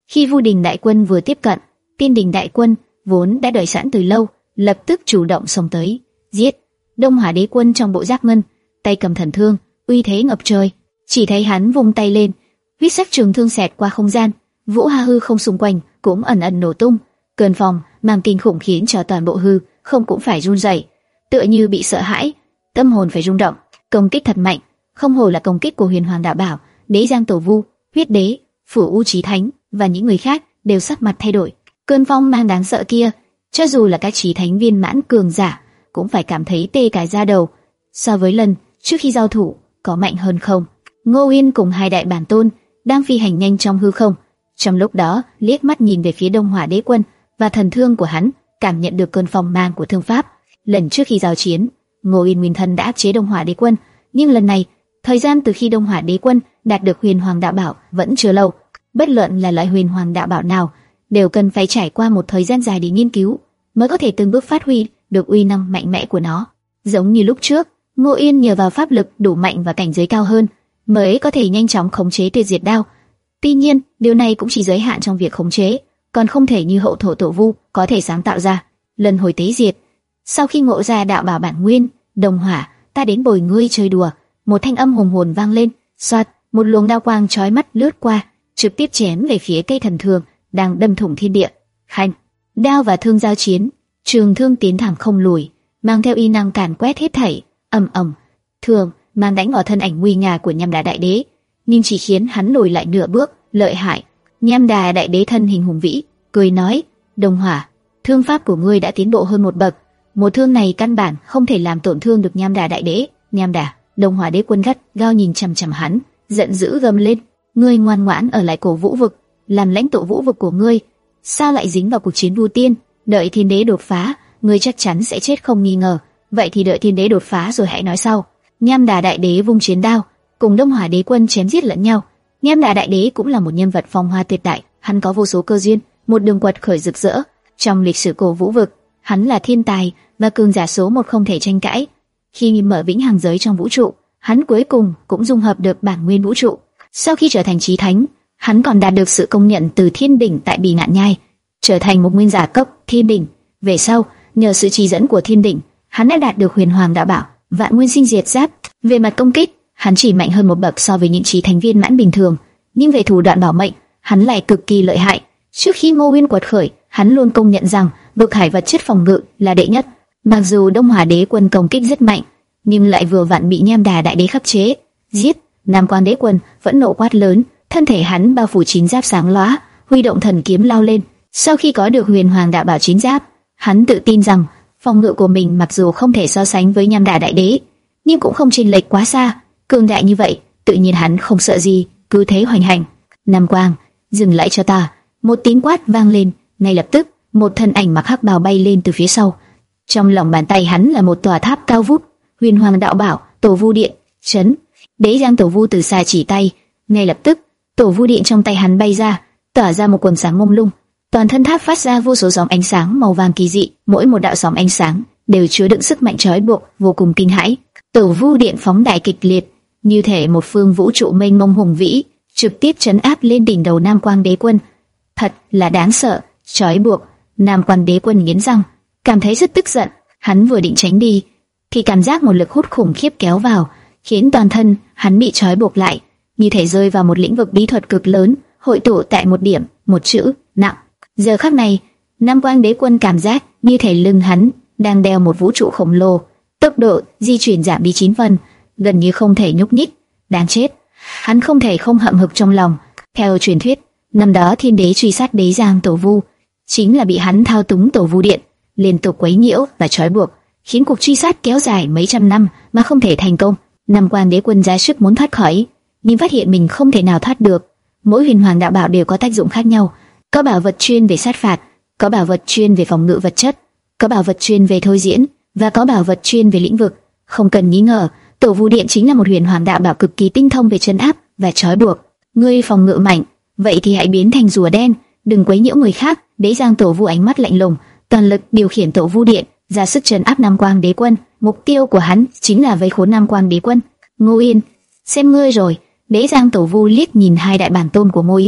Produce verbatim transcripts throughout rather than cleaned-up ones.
Khi Vu Đình đại quân vừa tiếp cận, Tiên Đình đại quân vốn đã đợi sẵn từ lâu, lập tức chủ động xông tới, giết. Đông Hỏa Đế quân trong bộ giáp ngân, tay cầm thần thương, uy thế ngập trời. Chỉ thấy hắn vung tay lên, huyết sắc trường thương xẹt qua không gian, vũ ha hư không xung quanh cũng ẩn ẩn nổ tung, cơn phong mang kinh khủng khiến cho toàn bộ hư không cũng phải run rẩy, tựa như bị sợ hãi, tâm hồn phải rung động. Công kích thật mạnh, không hổ là công kích của Huyền Hoàng Đạo Bảo. Đế Giang Tổ Vu, Huyết Đế, Phủ U Chí Thánh và những người khác đều sắc mặt thay đổi. Cơn phong mang đáng sợ kia, cho dù là các chí thánh viên mãn cường giả cũng phải cảm thấy tê cả da đầu. So với lần trước khi giao thủ, có mạnh hơn không? Ngô Yên cùng hai đại bản tôn đang phi hành nhanh trong hư không, trong lúc đó liếc mắt nhìn về phía Đông Hỏa Đế quân và thần thương của hắn, cảm nhận được cơn phong mang của thương pháp. Lần trước khi giao chiến, Ngô Yên nguyên thân đã áp chế Đông Hỏa Đế quân, nhưng lần này, thời gian từ khi Đông Hỏa Đế quân đạt được Huyền Hoàng Đạo Bảo vẫn chưa lâu. Bất luận là loại Huyền Hoàng Đạo Bảo nào, đều cần phải trải qua một thời gian dài để nghiên cứu, mới có thể từng bước phát huy được uy năng mạnh mẽ của nó. Giống như lúc trước, Ngô Yên nhờ vào pháp lực đủ mạnh và cảnh giới cao hơn, mới có thể nhanh chóng khống chế Tuyệt Diệt Đao. Tuy nhiên, điều này cũng chỉ giới hạn trong việc khống chế, còn không thể như Hậu Thổ Tổ Vu có thể sáng tạo ra. Lần hồi tế diệt, sau khi ngộ ra đạo bảo bản nguyên, Đông Hỏa, ta đến bồi ngươi chơi đùa. Một thanh âm hùng hồn vang lên, xoạt, một luồng đao quang chói mắt lướt qua, trực tiếp chém về phía cây thần thương đang đâm thủng thiên địa. Khanh, đao và thương giao chiến, trường thương tiến thẳng không lùi, mang theo y năng càn quét hết thảy. Ầm ầm, thương mang đánh vào thân ảnh nguy nga của Nham Đà Đại Đế, nhưng chỉ khiến hắn lùi lại nửa bước. Lợi hại. Nham Đà Đại Đế thân hình hùng vĩ, cười nói: Đông Hỏa, thương pháp của ngươi đã tiến bộ hơn một bậc. Một thương này căn bản không thể làm tổn thương được Nham Đà Đại Đế. Nham Đà, Đông Hỏa Đế quân gắt gao nhìn chằm chằm hắn, giận dữ gầm lên: ngươi ngoan ngoãn ở lại cổ Vũ vực, làm lãnh tụ Vũ vực của ngươi, sao lại dính vào cuộc chiến Vu Tiên? Đợi Thiên Đế đột phá, ngươi chắc chắn sẽ chết không nghi ngờ. Vậy thì đợi Thiên Đế đột phá rồi hãy nói sau. Nham Đà Đại Đế vung chiến đao, cùng Đông Hỏa Đế quân chém giết lẫn nhau. Nham Đà Đại Đế cũng là một nhân vật phong hoa tuyệt đại, hắn có vô số cơ duyên, một đường quật khởi rực rỡ trong lịch sử cổ Vũ vực. Hắn là thiên tài và cường giả số một không thể tranh cãi. Khi mở vĩnh hằng giới trong vũ trụ, hắn cuối cùng cũng dung hợp được bản nguyên vũ trụ. Sau khi trở thành chí thánh, hắn còn đạt được sự công nhận từ Thiên Đỉnh tại Bì Ngạn Nhai, trở thành một nguyên giả cấp Thiên Đỉnh. Về sau, nhờ sự chỉ dẫn của Thiên Đỉnh, hắn đã đạt được Huyền Hoàng Đạo Bảo, Vạn Nguyên Sinh Diệt Giáp. Về mặt công kích, hắn chỉ mạnh hơn một bậc so với những chí thánh viên mãn bình thường, nhưng về thủ đoạn bảo mệnh, hắn lại cực kỳ lợi hại. Trước khi Ngô Uyên quật khởi, hắn luôn công nhận rằng vực hải vật chất phòng ngự là đệ nhất. Mặc dù Đông Hỏa Đế quân công kích rất mạnh, nhưng lại vừa vặn bị Nham Đà Đại Đế khắc chế. Giết! Nam Quang Đế quân vẫn nộ quát lớn, thân thể hắn bao phủ chín giáp sáng lóa, huy động thần kiếm lao lên. Sau khi có được Huyền Hoàng Đạo Bảo chín giáp, hắn tự tin rằng phòng ngự của mình mặc dù không thể so sánh với Nham Đà Đại Đế, nhưng cũng không chênh lệch quá xa. Cường đại như vậy, tự nhiên hắn không sợ gì, cứ thế hoành hành. Nam Quang, dừng lại cho ta! Một tiếng quát vang lên, ngay lập tức một thân ảnh mặc hắc bào bay lên từ phía sau. Trong lòng bàn tay hắn là một tòa tháp cao vút. Huyền Hoàng Đạo Bảo, Tổ Vu Điện, chấn. Đế Giang Tổ Vu từ xa chỉ tay, ngay lập tức Tổ Vu Điện trong tay hắn bay ra, tỏa ra một quầng sáng mông lung. Toàn thân tháp phát ra vô số sóng ánh sáng màu vàng kỳ dị, mỗi một đạo sóng ánh sáng đều chứa đựng sức mạnh trói buộc vô cùng kinh hãi. Tổ Vu Điện phóng đại kịch liệt, như thể một phương vũ trụ mênh mông hùng vĩ, trực tiếp chấn áp lên đỉnh đầu Nam Quang Đế quân. Thật là đáng sợ, trói buộc. Nam Quang Đế quân nghiến răng, cảm thấy rất tức giận. Hắn vừa định tránh đi, thì cảm giác một lực hút khủng khiếp kéo vào, khiến toàn thân hắn bị trói buộc lại, như thể rơi vào một lĩnh vực bí thuật cực lớn, hội tụ tại một điểm, một chữ, nặng. Giờ khắc này, Nam Quang Đế quân cảm giác như thể lưng hắn đang đeo một vũ trụ khổng lồ, tốc độ di chuyển giảm đi chín phần, gần như không thể nhúc nhích. Đáng chết! Hắn không thể không hậm hực trong lòng. Theo truyền thuyết, năm đó Thiên Đế truy sát Đế Giang Tổ Vu, chính là bị hắn thao túng Tổ Vu Điện, liên tục quấy nhiễu và trói buộc, khiến cuộc truy sát kéo dài mấy trăm năm mà không thể thành công. Nam Quang Đế quân ra sức muốn thoát khỏi, nhưng phát hiện mình không thể nào thoát được. Mỗi Huyền Hoàng Đạo Bảo đều có tác dụng khác nhau, có bảo vật chuyên về sát phạt, có bảo vật chuyên về phòng ngự vật chất, có bảo vật chuyên về thôi diễn, và có bảo vật chuyên về lĩnh vực. Không cần nghi ngờ, Tổ Vu Điện chính là một Huyền Hoàng Đạo Bảo cực kỳ tinh thông về trấn áp và trói buộc. Ngươi phòng ngự mạnh, vậy thì hãy biến thành rùa đen, đừng quấy nhiễu người khác. Đế Giang Tổ Vu ánh mắt lạnh lùng, toàn lực điều khiển Tổ Vu Điện, ra sức trấn áp Nam Quang Đế quân. Mục tiêu của hắn chính là vây khốn Nam Quang Đế quân. Ngô Yên, xem ngươi rồi. Đế Giang Tổ Vu liếc nhìn hai đại bản tôn của Ngô Yên,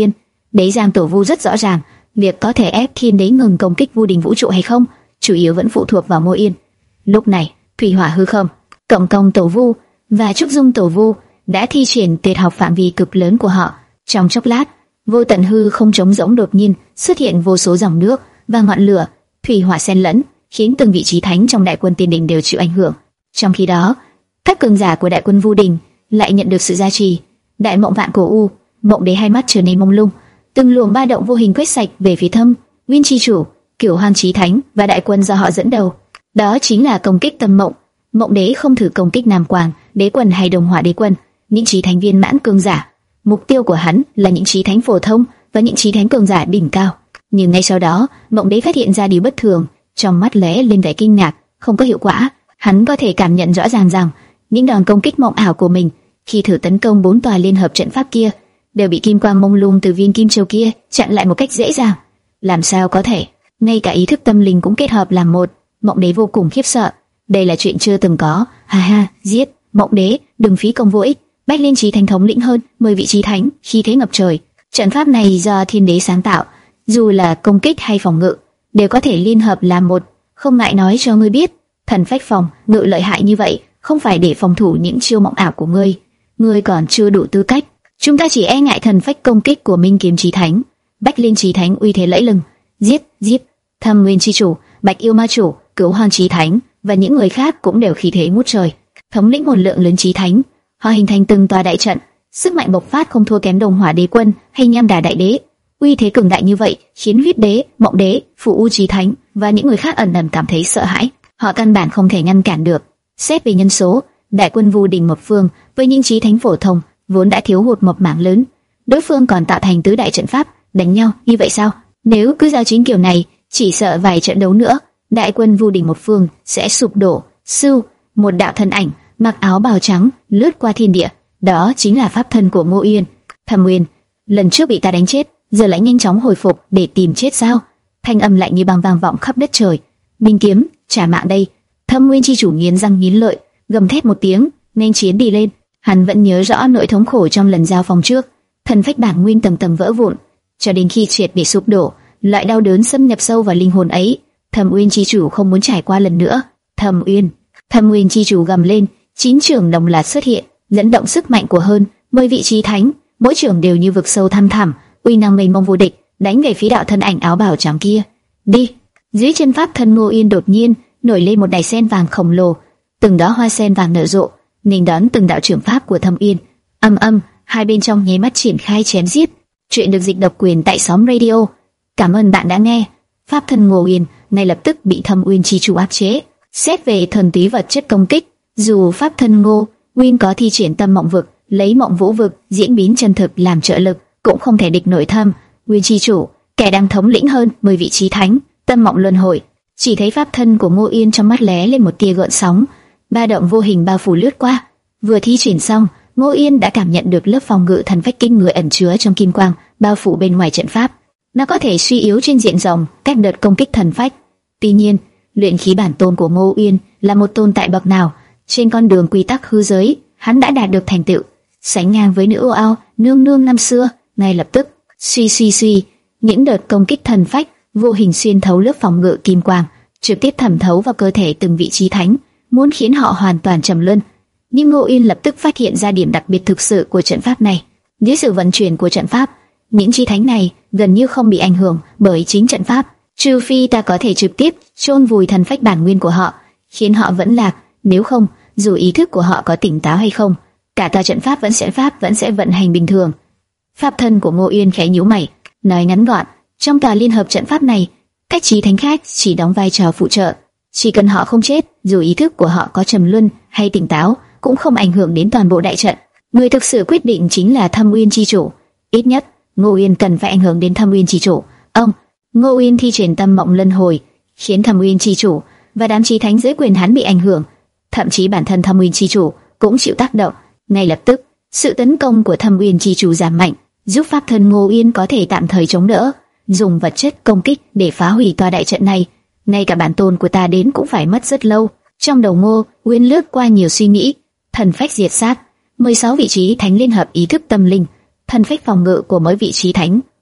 Đế Giang Tổ Vu rất rõ ràng, việc có thể ép Thiên Đế ngừng công kích Vu Đình vũ trụ hay không, chủ yếu vẫn phụ thuộc vào Ngô Yên. Lúc này, Thủy Hỏa Hư Không, Cộng Công Tổ Vu và Trúc Dung Tổ Vu đã thi triển tuyệt học phạm vi cực lớn của họ. Trong chốc lát, vô tận hư không trống rỗng đột nhiên xuất hiện vô số dòng nước và ngọn lửa, thủy hỏa xen lẫn, khiến từng vị trí thánh trong đại quân Tiên Đình đều chịu ảnh hưởng. Trong khi đó, các cường giả của đại quân Vu Đình lại nhận được sự gia trì. Đại Mộng Vạn Cổ U, Mộng Đế hai mắt trở nên mông lung, từng luồng ba động vô hình quét sạch về phía Thâm Nguyên Chi Chủ, Cửu Hoan Chí Thánh và đại quân do họ dẫn đầu. Đó chính là công kích Tâm Mộng. Mộng Đế không thử công kích Nam Quang Đế Quân hay Đồng Hỏa Đế Quân, những chí thánh viên mãn cường giả. Mục tiêu của hắn là những chí thánh phổ thông và những chí thánh cường giả đỉnh cao. Nhưng ngay sau đó, Mộng Đế phát hiện ra điều bất thường, trong mắt lóe lên vẻ kinh ngạc. Không có hiệu quả. Hắn có thể cảm nhận rõ ràng rằng những đòn công kích mộng ảo của mình khi thử tấn công bốn tòa liên hợp trận pháp kia đều bị kim quang mông lung từ viên kim châu kia chặn lại một cách dễ dàng. Làm sao có thể? Ngay cả ý thức tâm linh cũng kết hợp làm một. Mộng Đế vô cùng khiếp sợ. Đây là chuyện chưa từng có. Ha ha, giết Mộng Đế, đừng phí công vô ích. Bách Liên Chí Thánh thống lĩnh hơn mười vị chí thánh, khí thế ngập trời. Trận pháp này do Thiên Đế sáng tạo, dù là công kích hay phòng ngự đều có thể liên hợp làm một. Không ngại nói cho ngươi biết, thần phách phòng ngự lợi hại như vậy không phải để phòng thủ những chiêu mộng ảo của ngươi. Ngươi còn chưa đủ tư cách. Chúng ta chỉ e ngại thần phách công kích của Minh Kiếm Chí Thánh. Bách Liên Chí Thánh uy thế lẫy lừng. Giết, giết! Thâm Nguyên Chi Chủ, Bạch Yêu Ma Chủ, Cửu Hoan Chí Thánh và những người khác cũng đều khí thế ngút trời, thống lĩnh một lượng lớn chí thánh. Họ hình thành từng tòa đại trận, sức mạnh bộc phát không thua kém Đồng Hỏa Đế Quân hay Nham Đà Đại Đế. Uy thế cường đại như vậy khiến Huyết Đế, Mộng Đế, Phù U Chí Thánh và những người khác ẩn ẩn cảm thấy sợ hãi. Họ căn bản không thể ngăn cản được. Xét về nhân số, đại quân Vu Đình một phương với những chí thánh phổ thông vốn đã thiếu hụt một mảng lớn, đối phương còn tạo thành tứ đại trận pháp đánh nhau như vậy sao? Nếu cứ giao chiến kiểu này, chỉ sợ vài trận đấu nữa, đại quân Vu Đình một phương sẽ sụp đổ. Sưu, một đạo thân ảnh mặc áo bào trắng lướt qua thiên địa, đó chính là pháp thân của Ngô Yên. Thâm Nguyên, lần trước bị ta đánh chết, giờ lại nhanh chóng hồi phục để tìm chết sao? Thanh âm lạnh như băng vang vọng khắp đất trời. Minh Kiếm, trả mạng đây! Thâm Nguyên Chi Chủ nghiến răng nghiến lợi, gầm thét một tiếng, nên chiến đi lên. Hắn vẫn nhớ rõ nỗi thống khổ trong lần giao phong trước, thần phách bản nguyên tầng tầng vỡ vụn, cho đến khi triệt để sụp đổ, loại đau đớn xâm nhập sâu vào linh hồn ấy, Thâm Nguyên Chi Chủ không muốn trải qua lần nữa. Thâm Uyên, Thâm Nguyên Chi Chủ gầm lên, chín trường đồng loạt xuất hiện, dẫn động sức mạnh của hơn mười vị chí thánh, mỗi trường đều như vực sâu thăm thẳm, uy năng mênh mông vô địch, đánh về phía đạo thân ảnh áo bào trắng kia. Đi! Dưới chân pháp thân Ngô Yên đột nhiên nổi lên một đài sen vàng khổng lồ, từng đóa hoa sen vàng nở rộ, nghênh đón từng đạo trưởng pháp của Thâm Uyên. Âm âm, hai bên trong nháy mắt triển khai chém giết. Chuyện được dịch độc quyền tại xóm radio. Cảm ơn bạn đã nghe. Pháp thân Ngô Yên ngay lập tức bị Thâm Uyên Chi Chủ áp chế. Xét về thuần túy vật chất công kích, dù pháp thân Ngô Uyên có thi triển tâm mộng vực, lấy mộng vũ vực diễn biến chân thực làm trợ lực, cũng không thể địch nổi Thâm Uyên Chi Chủ, kẻ đang thống lĩnh hơn mười vị chí thánh, tâm mộng luân hồi. Chỉ thấy pháp thân của Ngô Yên trong mắt lóe lên một tia gợn sóng, ba động vô hình bao phủ lướt qua. Vừa thi triển xong, Ngô Yên đã cảm nhận được lớp phòng ngự thần phách kinh người ẩn chứa trong kim quang bao phủ bên ngoài trận pháp. Nó có thể suy yếu trên diện rộng các đợt công kích thần phách. Tuy nhiên, luyện khí bản tôn của Ngô Yên là một tồn tại bậc nào trên con đường quy tắc hư giới, hắn đã đạt được thành tựu, sánh ngang với nữ ô ao nương nương năm xưa. Ngay lập tức, suy suy suy, những đợt công kích thần phách vô hình xuyên thấu lớp phòng ngự kim quang, trực tiếp thẩm thấu vào cơ thể từng vị chí thánh, muốn khiến họ hoàn toàn trầm luân. Nhưng Ngô Yên lập tức phát hiện ra điểm đặc biệt thực sự của trận pháp này. Dưới sự vận chuyển của trận pháp, những chí thánh này gần như không bị ảnh hưởng bởi chính trận pháp, trừ phi ta có thể trực tiếp chôn vùi thần phách bản nguyên của họ, khiến họ vẫn lạc. Nếu không, dù ý thức của họ có tỉnh táo hay không, cả tòa trận pháp vẫn sẽ pháp vẫn sẽ vận hành bình thường. Pháp thân của Ngô Yên khẽ nhíu mày, nói ngắn gọn, trong tòa liên hợp trận pháp này, các chí thánh khác chỉ đóng vai trò phụ trợ, chỉ cần họ không chết, dù ý thức của họ có trầm luân hay tỉnh táo, cũng không ảnh hưởng đến toàn bộ đại trận. Người thực sự quyết định chính là Thâm Uyên Chi Chủ. Ít nhất, Ngô Yên cần phải ảnh hưởng đến Thâm Uyên Chi Chủ. Ông, Ngô Yên thi triển tâm mộng luân hồi, khiến Thâm Uyên Chi Chủ và đám chí thánh dưới quyền hắn bị ảnh hưởng. Thậm chí bản thân Thâm Uyên Chi Chủ cũng chịu tác động. Ngay lập tức, sự tấn công của Thâm Uyên Chi Chủ giảm mạnh, giúp pháp thân Ngô Yên có thể tạm thời chống đỡ, dùng vật chất công kích để phá hủy tòa đại trận này. Ngay cả bản tôn của ta đến cũng phải mất rất lâu. Trong đầu Ngô Uyên lướt qua nhiều suy nghĩ. Thần phách diệt sát, mười sáu vị trí thánh liên hợp ý thức tâm linh, thần phách phòng ngự của mỗi vị trí thánh có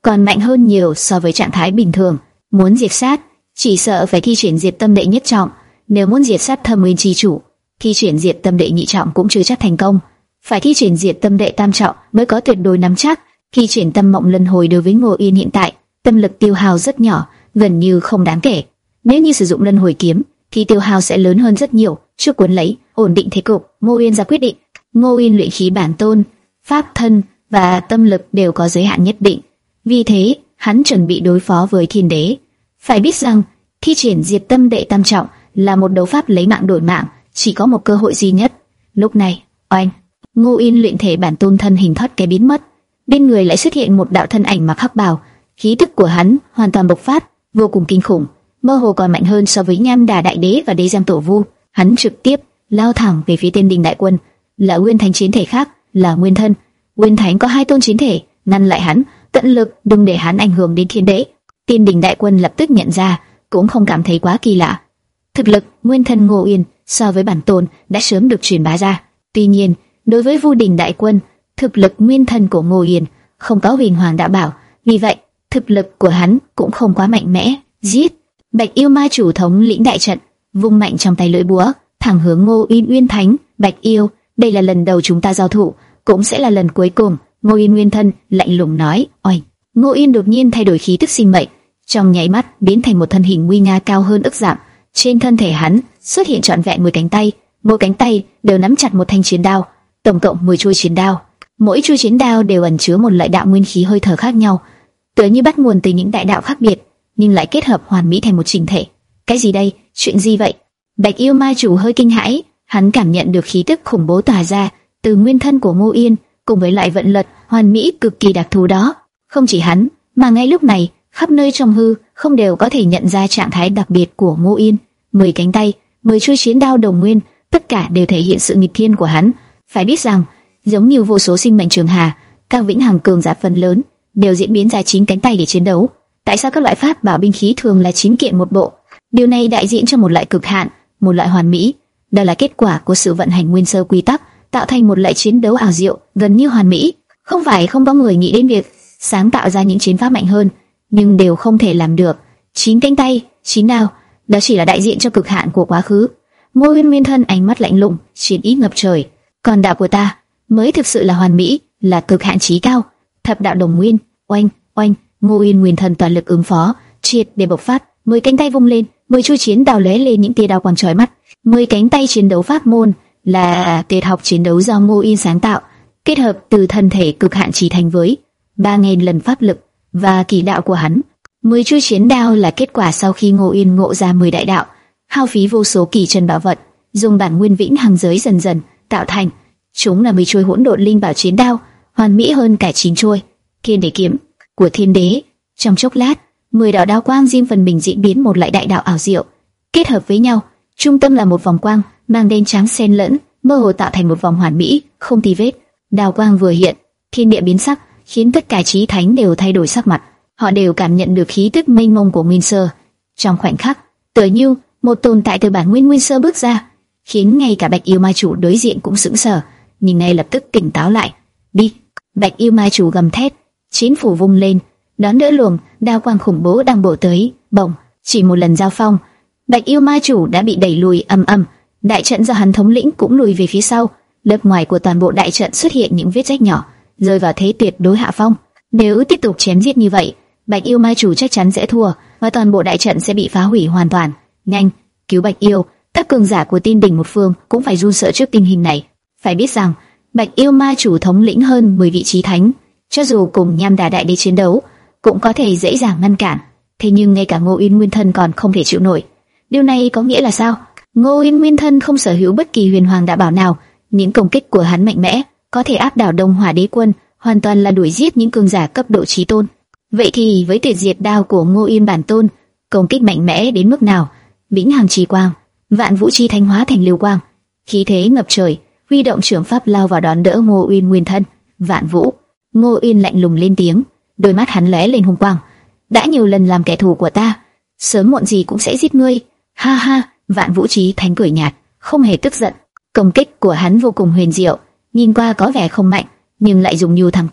còn mạnh hơn nhiều so với trạng thái bình thường. Muốn diệt sát, chỉ sợ phải thi triển diệt tâm đệ nhất trọng. Nếu muốn diệt sát Thâm Nguyên chi chủ, thi triển diệt tâm đệ nhị trọng cũng chưa chắc thành công. Phải thi triển diệt tâm đệ tam trọng mới có tuyệt đối nắm chắc. Thi triển tâm mộng luân hồi đối với Ngô Yên hiện tại, tâm lực tiêu hao rất nhỏ, gần như không đáng kể. Nếu như sử dụng luân hồi kiếm, thì tiêu hao sẽ lớn hơn rất nhiều. Trước cuốn lấy, ổn định thế cục, Ngô Yên ra quyết định. Ngô Yên luyện khí bản tôn, pháp thân và tâm lực đều có giới hạn nhất định. Vì thế, hắn chuẩn bị đối phó với thiên đế. Phải biết rằng, thi triển diệt tâm đệ tam trọng là một đấu pháp lấy mạng đổi mạng, chỉ có một cơ hội duy nhất. Lúc này, oanh, Ngô Yên luyện thể bản tôn thân hình thoát cái biến mất, bên người lại xuất hiện một đạo thân ảnh mặc hắc bào, khí tức của hắn hoàn toàn bộc phát, vô cùng kinh khủng, mơ hồ còn mạnh hơn so với Nham Đà Đại Đế và Đế Giang Tổ Vu. Hắn trực tiếp lao thẳng về phía Tiên Đình đại quân, là Nguyên Thánh chiến thể khác, là Nguyên Thân. Nguyên Thánh có hai tôn chiến thể, ngăn lại hắn, tận lực đừng để hắn ảnh hưởng đến thiên đế. Tiên Đình đại quân lập tức nhận ra, cũng không cảm thấy quá kỳ lạ. Thực lực Nguyên Thân Ngô Yên so với bản tôn đã sớm được truyền bá ra. Tuy nhiên, đối với Vu Đình đại quân, thực lực Nguyên Thân của Ngô Yên không có Huyền Hoàng đạo bảo, vì vậy thực lực của hắn cũng không quá mạnh mẽ. Giết! Bạch Yêu Ma chủ thống lĩnh đại trận, vung mạnh trong tay lưỡi búa, thẳng hướng Ngô Yên Nguyên Thánh. Bạch Yêu, đây là lần đầu chúng ta giao thủ, cũng sẽ là lần cuối cùng. Ngô Yên Nguyên Thân lạnh lùng nói. Oanh! Ngô Yên đột nhiên thay đổi khí tức sinh mệnh, trong nháy mắt biến thành một thân hình nguy nga cao hơn ức dặm. Trên thân thể hắn xuất hiện trọn vẹn mười cánh tay, mỗi cánh tay đều nắm chặt một thanh chiến đao, tổng cộng mười chuôi chiến đao. Mỗi chuôi chiến đao đều ẩn chứa một loại đạo nguyên khí hơi thở khác nhau, tựa như bắt nguồn từ những đại đạo khác biệt, nhưng lại kết hợp hoàn mỹ thành một chỉnh thể. Cái gì đây? Chuyện gì vậy? Bạch Yêu Ma chủ hơi kinh hãi, hắn cảm nhận được khí tức khủng bố tỏa ra từ nguyên thân của Ngô Yên, cùng với loại vận luật hoàn mỹ cực kỳ đặc thù đó. Không chỉ hắn, mà ngay lúc này, khắp nơi trong hư không đều có thể nhận ra trạng thái đặc biệt của Ngô Yên. Mười cánh tay, mười chuôi chiến đao đồng nguyên, tất cả đều thể hiện sự nghịch thiên của hắn. Phải biết rằng, giống như vô số sinh mệnh trường hà, các vĩnh hằng cường giả phần lớn đều diễn biến ra chín cánh tay để chiến đấu. Tại sao các loại pháp bảo binh khí thường là chín kiện một bộ? Điều này đại diện cho một loại cực hạn, một loại hoàn mỹ. Đó là kết quả của sự vận hành nguyên sơ quy tắc, tạo thành một loại chiến đấu ảo diệu, gần như hoàn mỹ. Không phải không có người nghĩ đến việc sáng tạo ra những chiến pháp mạnh hơn, nhưng đều không thể làm được. Chín cánh tay, chín đao, đó chỉ là đại diện cho cực hạn của quá khứ. Ngô Yên Nguyên Thân ánh mắt lạnh lùng, chiến ý ngập trời. Còn đạo của ta mới thực sự là hoàn mỹ, là cực hạn chí cao. Thập đạo đồng nguyên, oanh oanh. Ngô Yên Nguyên Thân toàn lực ứng phó, triệt để bộc phát. Mười cánh tay vung lên, mười chuôi chiến đao lóe lên những tia đao quang chói mắt. Mười cánh tay chiến đấu pháp môn là tuyệt học chiến đấu do Ngô Yên sáng tạo, kết hợp từ thân thể cực hạn chỉ thành với ba nghìn lần pháp lực và kỳ đạo của hắn. Mười chuôi chiến đao là kết quả sau khi Ngô Yên ngộ ra mười đại đạo, hao phí vô số kỳ chân bảo vật, dùng bản nguyên vĩnh hằng giới dần dần tạo thành. Chúng là mười chuôi hỗn độn linh bảo chiến đao, hoàn mỹ hơn cả chín chuôi Thiên Đế kiếm của thiên đế. Trong chốc lát, mười đạo đao quang riêng phần mình diễn biến một loại đại đạo ảo diệu, kết hợp với nhau. Trung tâm là một vòng quang mang đen trắng xen lẫn, mơ hồ tạo thành một vòng hoàn mỹ, không tì vết. Đao quang vừa hiện, thiên địa biến sắc, khiến tất cả chí thánh đều thay đổi sắc mặt. Họ đều cảm nhận được khí tức mênh mông của nguyên sơ. Trong khoảnh khắc, tựa như một tồn tại từ bản nguyên nguyên sơ bước ra, khiến ngay cả Bạch Yêu Ma chủ đối diện cũng sững sờ, nhưng ngay lập tức tỉnh táo lại. Đi! Bạch Yêu Ma chủ gầm thét, chiến phủ vung lên, đón đỡ luồng đao quang khủng bố đang bổ tới. Bỗng, chỉ một lần giao phong, Bạch Yêu Ma chủ đã bị đẩy lùi ầm ầm. Đại trận do hắn thống lĩnh cũng lùi về phía sau. Lớp ngoài của toàn bộ đại trận xuất hiện những vết rách nhỏ, rơi vào thế tuyệt đối hạ phong. Nếu tiếp tục chém giết như vậy, Bạch Yêu Ma chủ chắc chắn sẽ thua, và toàn bộ đại trận sẽ bị phá hủy hoàn toàn. Nhanh, cứu Bạch Yêu! Các cường giả của Tiên Đình một phương cũng phải run sợ trước tình hình này. Phải biết rằng, Bạch Yêu Ma chủ thống lĩnh hơn mười vị chí thánh, cho dù cùng Nham Đà Đại Đế chiến đấu, cũng có thể dễ dàng ngăn cản. Thế nhưng ngay cả Ngô Yên Nguyên Thân còn không thể chịu nổi. Điều này có nghĩa là sao? Ngô Yên Nguyên Thân không sở hữu bất kỳ huyền hoàng đạo bảo nào, những công kích của hắn mạnh mẽ, có thể áp đảo Đông Hỏa Đế quân, hoàn toàn là đuổi giết những cường giả cấp độ chí tôn. Vậy thì với tuyệt diệt đao của Ngô Yên bản tôn, công kích mạnh mẽ đến mức nào? Vĩnh hằng chi quang, vạn vũ chi thánh hóa thành lưu quang, khí thế ngập trời, huy động trưởng pháp lao vào đón đỡ Ngô Yên Nguyên Thân. Vạn Vũ! Ngô Yên lạnh lùng lên tiếng, đôi mắt hắn lóe lên hung quang. Đã nhiều lần làm kẻ thù của ta, sớm muộn gì cũng sẽ giết ngươi. Ha ha! Vạn Vũ Chí Thánh cười nhạt, không hề tức giận. Công kích của hắn vô cùng huyền diệu, nhìn qua có vẻ không mạnh, nhưng lại dùng nhu thắng cường,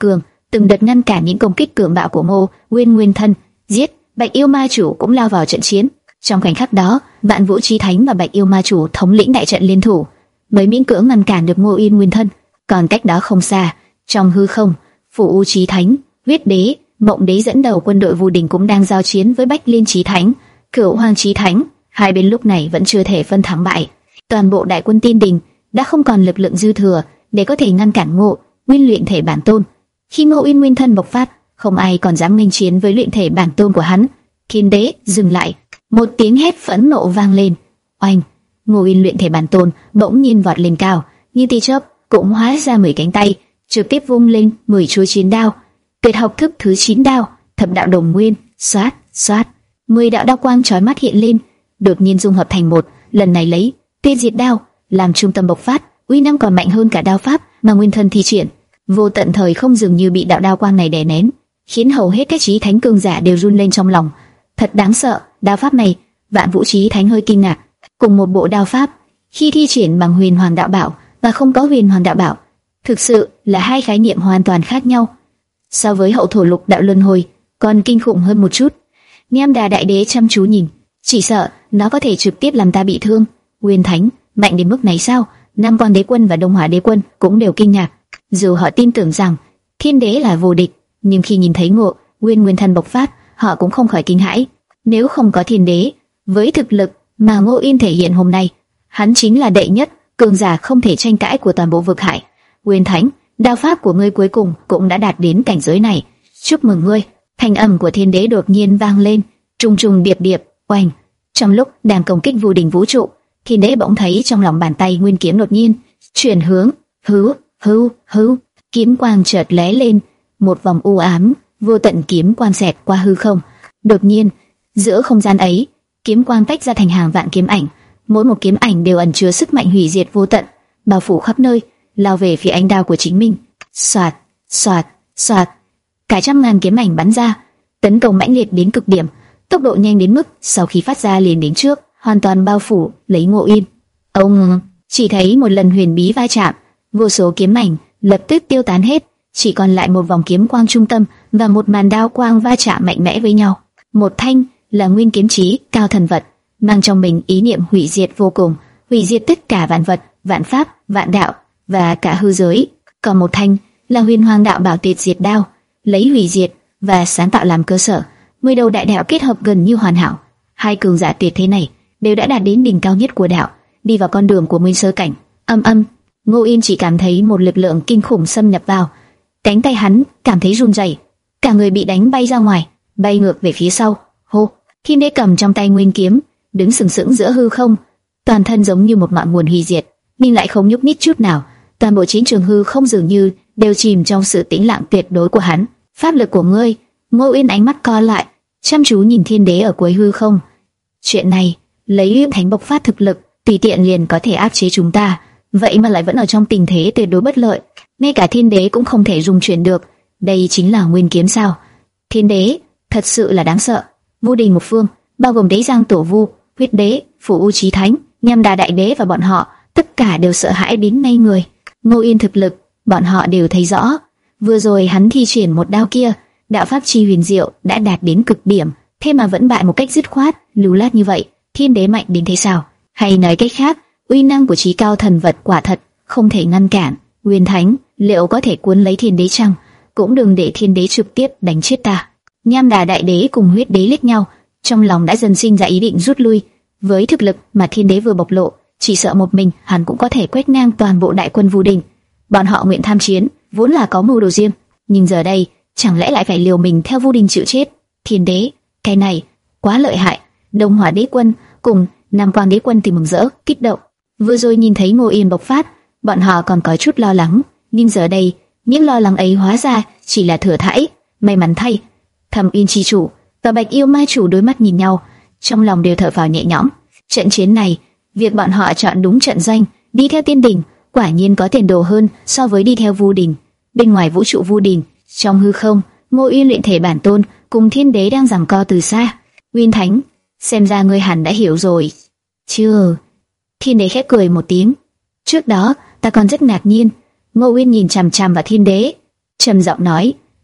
từng đợt ngăn cản những công kích cường bạo của Ngô Uyên nguyên thân. Giết! Bạch yêu ma chủ cũng lao vào trận chiến. Trong khoảnh khắc đó, Vạn Vũ Chí Thánh và Bạch yêu ma chủ thống lĩnh đại trận liên thủ, mới miễn cưỡng ngăn cản được Ngô Uyên nguyên thân. Còn cách đó không xa, trong hư không, Phủ U Chí Thánh, Huyết Đế, Mộng Đế dẫn đầu quân đội Vu Đình cũng đang giao chiến với Bách Liên Chí Thánh, Cửu Hoàng Chí Thánh. Hai bên lúc này vẫn chưa thể phân thắng bại. Toàn bộ đại quân Tiên Đình đã không còn lực lượng dư thừa để có thể ngăn cản Ngô Uyên luyện thể bản tôn. Khi Ngô Uyên nguyên thân bộc phát, không ai còn dám nghênh chiến với luyện thể bản tôn của hắn. Thiên Đế dừng lại, một tiếng hét phẫn nộ vang lên. Oanh! Ngô Uyên luyện thể bản tôn bỗng nhiên vọt lên cao, như tia chớp cũng hóa ra mười cánh tay, trực tiếp vung lên mười chuôi chiến đao. Tuyệt học thức thứ chín đao, Thập Đạo Đồng Nguyên. Xoát, xoát, mười đạo đao quang chói mắt hiện lên, đột nhiên dung hợp thành một. Lần này lấy Tiên Diệt Đao làm trung tâm bộc phát, uy năng còn mạnh hơn cả đao pháp mà nguyên thân thi triển. Vô tận thời không dường như bị đạo đao quang này đè nén, khiến hầu hết các chí thánh cường giả đều run lên trong lòng. Thật đáng sợ, đao pháp này. Vạn Vũ Chí Thánh hơi kinh ngạc. Cùng một bộ đao pháp, khi thi triển bằng Huyền Hoàng Đạo Bảo và không có Huyền Hoàng Đạo Bảo, thực sự là hai khái niệm hoàn toàn khác nhau. So với Hậu Thổ Lục Đạo Luân Hồi, còn kinh khủng hơn một chút. Nham Đà Đại Đế chăm chú nhìn, chỉ sợ nó có thể trực tiếp làm ta bị thương. Nguyên Thánh mạnh đến mức này sao? Nam Quang Đế Quân và Đông Hỏa Đế Quân cũng đều kinh ngạc. Dù họ tin tưởng rằng Thiên Đế là vô địch, nhưng khi nhìn thấy Ngô Uyên nguyên thân bộc phát, họ cũng không khỏi kinh hãi. Nếu không có Thiên Đế, với thực lực mà Ngô Uyên thể hiện hôm nay, hắn chính là đệ nhất cường giả không thể tranh cãi của toàn bộ vực hải. Nguyên Thánh, đao pháp của ngươi cuối cùng cũng đã đạt đến cảnh giới này. Chúc mừng ngươi! Thanh âm của Thiên Đế đột nhiên vang lên, trùng trùng điệp điệp. Oanh! Trong lúc đang công kích Vu Đình vũ trụ, Thiên Đế bỗng thấy trong lòng bàn tay nguyên kiếm đột nhiên chuyển hướng. Hứ, hứ, hứ, kiếm quang chợt lóe lên, một vòng u ám, vô tận kiếm quang xẹt qua hư không. Đột nhiên, giữa không gian ấy, kiếm quang tách ra thành hàng vạn kiếm ảnh, mỗi một kiếm ảnh đều ẩn chứa sức mạnh hủy diệt vô tận, bao phủ khắp nơi, lao về phía ánh đao của chính mình. Soạt, soạt, soạt, cả trăm ngàn kiếm ảnh bắn ra, tấn công mãnh liệt đến cực điểm, tốc độ nhanh đến mức sau khi phát ra liền đến trước, hoàn toàn bao phủ lấy Ngô Uyên. Ông chỉ thấy một lần huyền bí va chạm, vô số kiếm ảnh lập tức tiêu tán hết, chỉ còn lại một vòng kiếm quang trung tâm và một màn đao quang va chạm mạnh mẽ với nhau. Một thanh là nguyên kiếm chí cao thần vật, mang trong mình ý niệm hủy diệt vô cùng, hủy diệt tất cả vạn vật, vạn pháp, vạn đạo và cả hư giới. Còn một thanh là Huyền Hoàng Đạo Bảo Tuyệt Diệt Đao, lấy hủy diệt và sáng tạo làm cơ sở, mười đầu đại đạo kết hợp gần như hoàn hảo. Hai cường giả tuyệt thế này đều đã đạt đến đỉnh cao nhất của đạo, đi vào con đường của nguyên sơ cảnh. Âm âm, Ngô Uyên chỉ cảm thấy một lực lượng kinh khủng xâm nhập vào, cánh tay hắn cảm thấy run rẩy, cả người bị đánh bay ra ngoài, bay ngược về phía sau. Hô! Thiên Đế cầm trong tay nguyên kiếm, đứng sừng sững giữa hư không, toàn thân giống như một ngọn nguồn hủy diệt, nhưng lại không nhúc nhích chút nào. Toàn bộ chiến trường hư không dường như đều chìm trong sự tĩnh lặng tuyệt đối của hắn. Pháp lực của ngươi! Ngô Uyên ánh mắt co lại, chăm chú nhìn Thiên Đế ở cuối hư không. Chuyện này, lấy Uyên Thánh bộc phát thực lực, tùy tiện liền có thể áp chế chúng ta, vậy mà lại vẫn ở trong tình thế tuyệt đối bất lợi. Ngay cả Thiên Đế cũng không thể dung chuyển được. Đây chính là nguyên kiếm sao? Thiên Đế thật sự là đáng sợ. Vu Đình một phương, bao gồm Đế Giang Tổ Vu, Huyết Đế, Phủ U Chí Thánh, Nham Đà Đại Đế và bọn họ, tất cả đều sợ hãi đến ngây người. Ngô Uyên thực lực, bọn họ đều thấy rõ. Vừa rồi hắn thi triển một đao kia, đạo pháp chi huyền diệu đã đạt đến cực điểm, thế mà vẫn bại một cách dứt khoát, lưu loát như vậy. Thiên Đế mạnh đến thế sao? Hay nói cách khác, uy năng của chí cao thần vật quả thật không thể ngăn cản. Nguyên Thánh liệu có thể cuốn lấy Thiên Đế chăng? Cũng đừng để Thiên Đế trực tiếp đánh chết ta. Nham Đà Đại Đế cùng Huyết Đế liếc nhau, trong lòng đã dần sinh ra ý định rút lui. Với thực lực mà Thiên Đế vừa bộc lộ, chỉ sợ một mình hắn cũng có thể quét ngang toàn bộ đại quân Vu Đình. Bọn họ nguyện tham chiến, vốn là có mưu đồ riêng, nhưng giờ đây chẳng lẽ lại phải liều mình theo Vu Đình chịu chết? Thiên Đế, cái này quá lợi hại. Đông Hỏa Đế Quân cùng Nam Quang Đế Quân thì mừng rỡ, kích động. Vừa rồi nhìn thấy Ngô Uyên bộc phát, bọn họ còn có chút lo lắng, nhưng giờ đây những lo lắng ấy hóa ra chỉ là thừa thãi. May mắn thay, Thẩm Uyên chi chủ và Bạch Yêu Ma chủ đối mắt nhìn nhau, trong lòng đều thở phào nhẹ nhõm. Trận chiến này, việc bọn họ chọn đúng trận doanh, đi theo Tiên Đình, quả nhiên có tiền đồ hơn so với đi theo Vu Đình. Bên ngoài vũ trụ Vu Đình, trong hư không, Ngô Uyên luyện thể bản tôn cùng Thiên Đế đang giằng co từ xa. Uyên Thánh, xem ra ngươi hẳn đã hiểu rồi. Chưa. Thiên Đế khẽ cười một tiếng. Trước đó, ta còn rất ngạc nhiên. Ngô Uyên nhìn chằm chằm vào Thiên Đế, trầm giọng nói: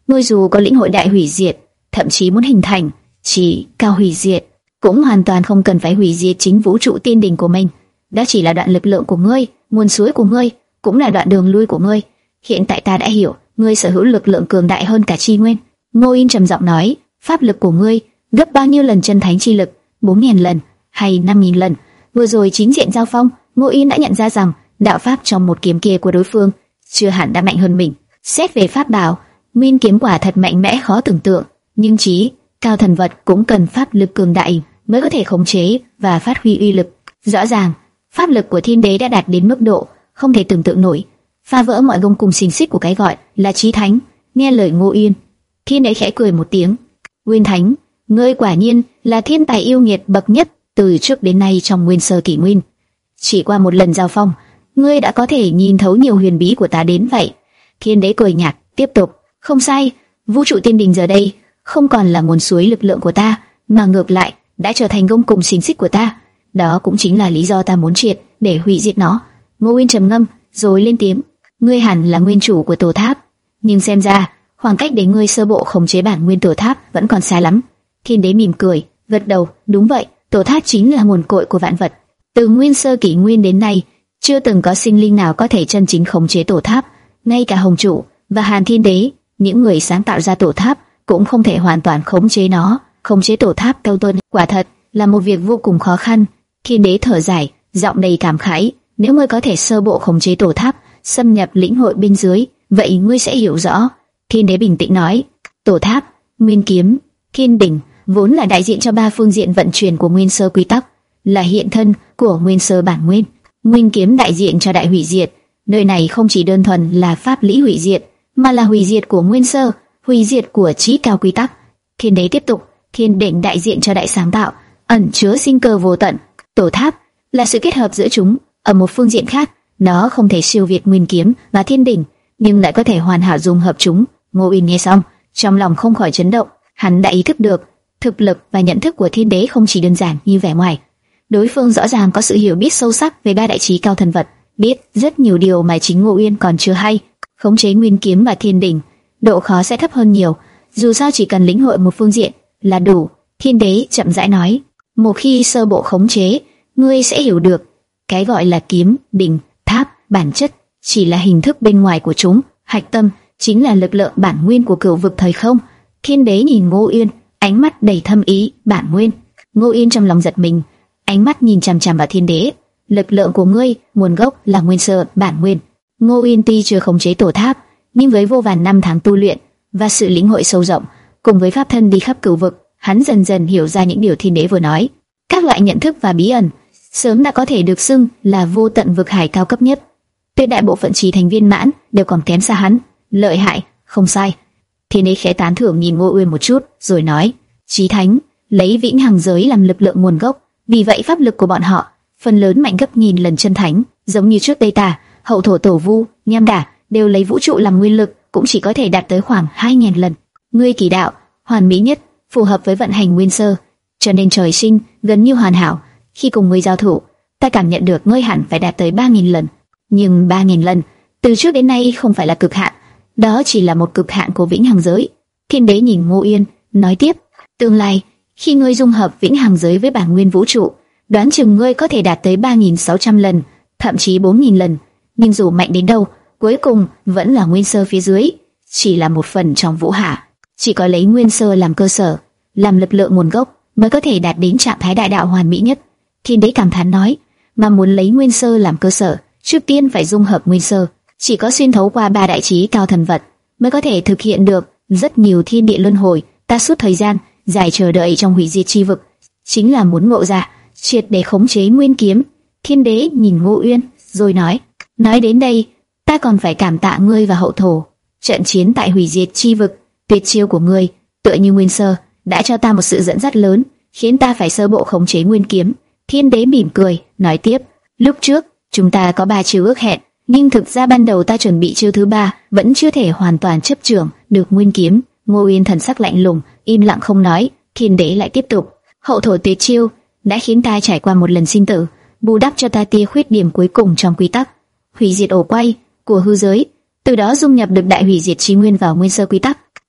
ngươi dù có lĩnh hội đại hủy diệt, thậm chí muốn hình thành chỉ cao hủy diệt, cũng hoàn toàn không cần phải hủy diệt chính vũ trụ tiên đình của mình. Đó chỉ là đoạn lực lượng của ngươi, nguồn suối của ngươi, cũng là đoạn đường lui của ngươi. Hiện tại ta đã hiểu, ngươi sở hữu lực lượng cường đại hơn cả chi nguyên. Ngô Yên trầm giọng nói, pháp lực của ngươi gấp bao nhiêu lần chân thánh chi lực? bốn nghìn lần hay năm nghìn lần? Vừa rồi chính diện giao phong, Ngô Yên đã nhận ra rằng đạo pháp trong một kiếm kia của đối phương chưa hẳn đã mạnh hơn mình. Xét về pháp bảo, nguyên kiếm quả thật mạnh mẽ khó tưởng tượng, nhưng chí cao thần vật cũng cần pháp lực cường đại mới có thể khống chế và phát huy uy lực. Rõ ràng, pháp lực của thiên đế đã đạt đến mức độ không thể tưởng tượng nổi, phá vỡ mọi gông cùng xiềng xích của cái gọi là chí thánh. Nghe lời Ngô Yên, thiên đế khẽ cười một tiếng. Nguyên Thánh, ngươi quả nhiên là thiên tài yêu nghiệt bậc nhất từ trước đến nay trong nguyên sơ kỷ nguyên. Chỉ qua một lần giao phong, ngươi đã có thể nhìn thấu nhiều huyền bí của ta đến vậy. Thiên đế cười nhạt, tiếp tục, không sai, vũ trụ tiên đình giờ đây không còn là nguồn suối lực lượng của ta, mà ngược lại đã trở thành gông cùng xiềng xích của ta. Đó cũng chính là lý do ta muốn triệt để hủy diệt nó. Ngô Uyên trầm ngâm, rồi lên tiếng, ngươi hẳn là nguyên chủ của tổ tháp, nhưng xem ra khoảng cách để ngươi sơ bộ khống chế bản nguyên tổ tháp vẫn còn xa lắm. Thiên đế mỉm cười, gật đầu, đúng vậy, tổ tháp chính là nguồn cội của vạn vật. Từ nguyên sơ kỷ nguyên đến nay, chưa từng có sinh linh nào có thể chân chính khống chế tổ tháp. Ngay cả Hồng Chủ và Hàn Thiên Đế, những người sáng tạo ra tổ tháp, cũng không thể hoàn toàn khống chế nó. Khống chế tổ tháp cao tuân quả thật là một việc vô cùng khó khăn. Thiên Đế thở dài, giọng đầy cảm khái, nếu ngươi có thể sơ bộ khống chế tổ tháp, xâm nhập lĩnh hội bên dưới, vậy ngươi sẽ hiểu rõ. Thiên Đế bình tĩnh nói, tổ tháp, nguyên kiếm, thiên đỉnh vốn là đại diện cho ba phương diện vận chuyển của nguyên sơ quy tắc, là hiện thân của nguyên sơ bản nguyên. Nguyên kiếm đại diện cho đại hủy diệt, nơi này không chỉ đơn thuần là pháp lý hủy diệt, mà là hủy diệt của nguyên sơ, hủy diệt của trí cao quy tắc. Thiên đế tiếp tục, thiên đỉnh đại diện cho đại sáng tạo, ẩn chứa sinh cơ vô tận. Tổ tháp là sự kết hợp giữa chúng. Ở một phương diện khác, nó không thể siêu việt nguyên kiếm và thiên đỉnh, nhưng lại có thể hoàn hảo dung hợp chúng. Ngô Uyên nghe xong, trong lòng không khỏi chấn động. Hắn đã ý thức được thực lực và nhận thức của thiên đế không chỉ đơn giản như vẻ ngoài. Đối phương rõ ràng có sự hiểu biết sâu sắc về ba đại chí cao thần vật, biết rất nhiều điều mà chính Ngô Uyên còn chưa hay. Khống chế nguyên kiếm và thiên đỉnh, độ khó sẽ thấp hơn nhiều. Dù sao chỉ cần lĩnh hội một phương diện là đủ. Thiên đế chậm rãi nói, một khi sơ bộ khống chế, ngươi sẽ hiểu được cái gọi là kiếm, đỉnh, tháp, bản chất chỉ là hình thức bên ngoài của chúng, hạch tâm chính là lực lượng bản nguyên của cửu vực thời không. Thiên đế nhìn Ngô Uyên, ánh mắt đầy thâm ý. Bản nguyên. Ngô Uyên trong lòng giật mình, ánh mắt nhìn chằm chằm vào thiên đế. Lực lượng của ngươi nguồn gốc là nguyên sơ bản nguyên. Ngô Uyên tuy chưa khống chế tổ tháp, nhưng với vô vàn năm tháng tu luyện và sự lĩnh hội sâu rộng, cùng với pháp thân đi khắp cửu vực, hắn dần dần hiểu ra những điều thiên đế vừa nói. Các loại nhận thức và bí ẩn sớm đã có thể được xưng là vô tận vực hải cao cấp nhất. Tuyệt đại bộ phận trí thành viên mãn đều còn kém xa hắn. Lợi hại, không sai. Thiên đế khẽ tán thưởng nhìn Ngô Uyên một chút, rồi nói, chí thánh lấy vĩnh hằng giới làm lực lượng nguồn gốc, vì vậy pháp lực của bọn họ phần lớn mạnh gấp nghìn lần chân thánh. Giống như trước đây ta, hậu thổ tổ vu, nham đả đều lấy vũ trụ làm nguyên lực, cũng chỉ có thể đạt tới khoảng hai nghìn lần. Ngươi kỳ đạo hoàn mỹ nhất, phù hợp với vận hành nguyên sơ, cho nên trời sinh gần như hoàn hảo. Khi cùng ngươi giao thủ, ta cảm nhận được ngươi hẳn phải đạt tới ba nghìn lần. Nhưng ba nghìn lần từ trước đến nay không phải là cực hạn, đó chỉ là một cực hạn của vĩnh hằng giới. Thiên đế nhìn Ngô Uyên, nói tiếp, tương lai khi ngươi dung hợp vĩnh hằng giới với bản nguyên vũ trụ, đoán chừng ngươi có thể đạt tới ba nghìn sáu trăm lần, thậm chí bốn nghìn lần. Nhưng dù mạnh đến đâu, cuối cùng vẫn là nguyên sơ phía dưới, chỉ là một phần trong vũ hạ. Chỉ có lấy nguyên sơ làm cơ sở, làm lực lượng nguồn gốc, mới có thể đạt đến trạng thái đại đạo hoàn mỹ nhất. Thiên đế cảm thán nói, mà muốn lấy nguyên sơ làm cơ sở, trước tiên phải dung hợp nguyên sơ. Chỉ có xuyên thấu qua ba đại chí cao thần vật mới có thể thực hiện được rất nhiều thiên địa luân hồi. Ta suốt thời gian dài chờ đợi trong hủy diệt chi vực, chính là muốn ngộ ra triệt để khống chế nguyên kiếm. Thiên đế nhìn Ngô Uyên, rồi nói, nói đến đây, ta còn phải cảm tạ ngươi và hậu thổ. Trận chiến tại hủy diệt chi vực, tuyệt chiêu của ngươi tựa như nguyên sơ, đã cho ta một sự dẫn dắt lớn, khiến ta phải sơ bộ khống chế nguyên kiếm. Thiên đế mỉm cười, nói tiếp, lúc trước chúng ta có ba chiêu ước hẹn, nhưng thực ra ban đầu ta chuẩn bị chiêu thứ ba, vẫn chưa thể hoàn toàn chấp chưởng được nguyên kiếm. Ngô Uyên thần sắc lạnh lùng, im lặng không nói. Thiên đế lại tiếp tục, hậu thổ tuyệt chiêu đã khiến ta trải qua một lần sinh tử, bù đắp cho ta tia khuyết điểm cuối cùng trong quy tắc, hủy diệt ổ quay của hư giới, từ đó dung nhập được đại hủy diệt chi nguyên vào nguyên sơ quy tắc.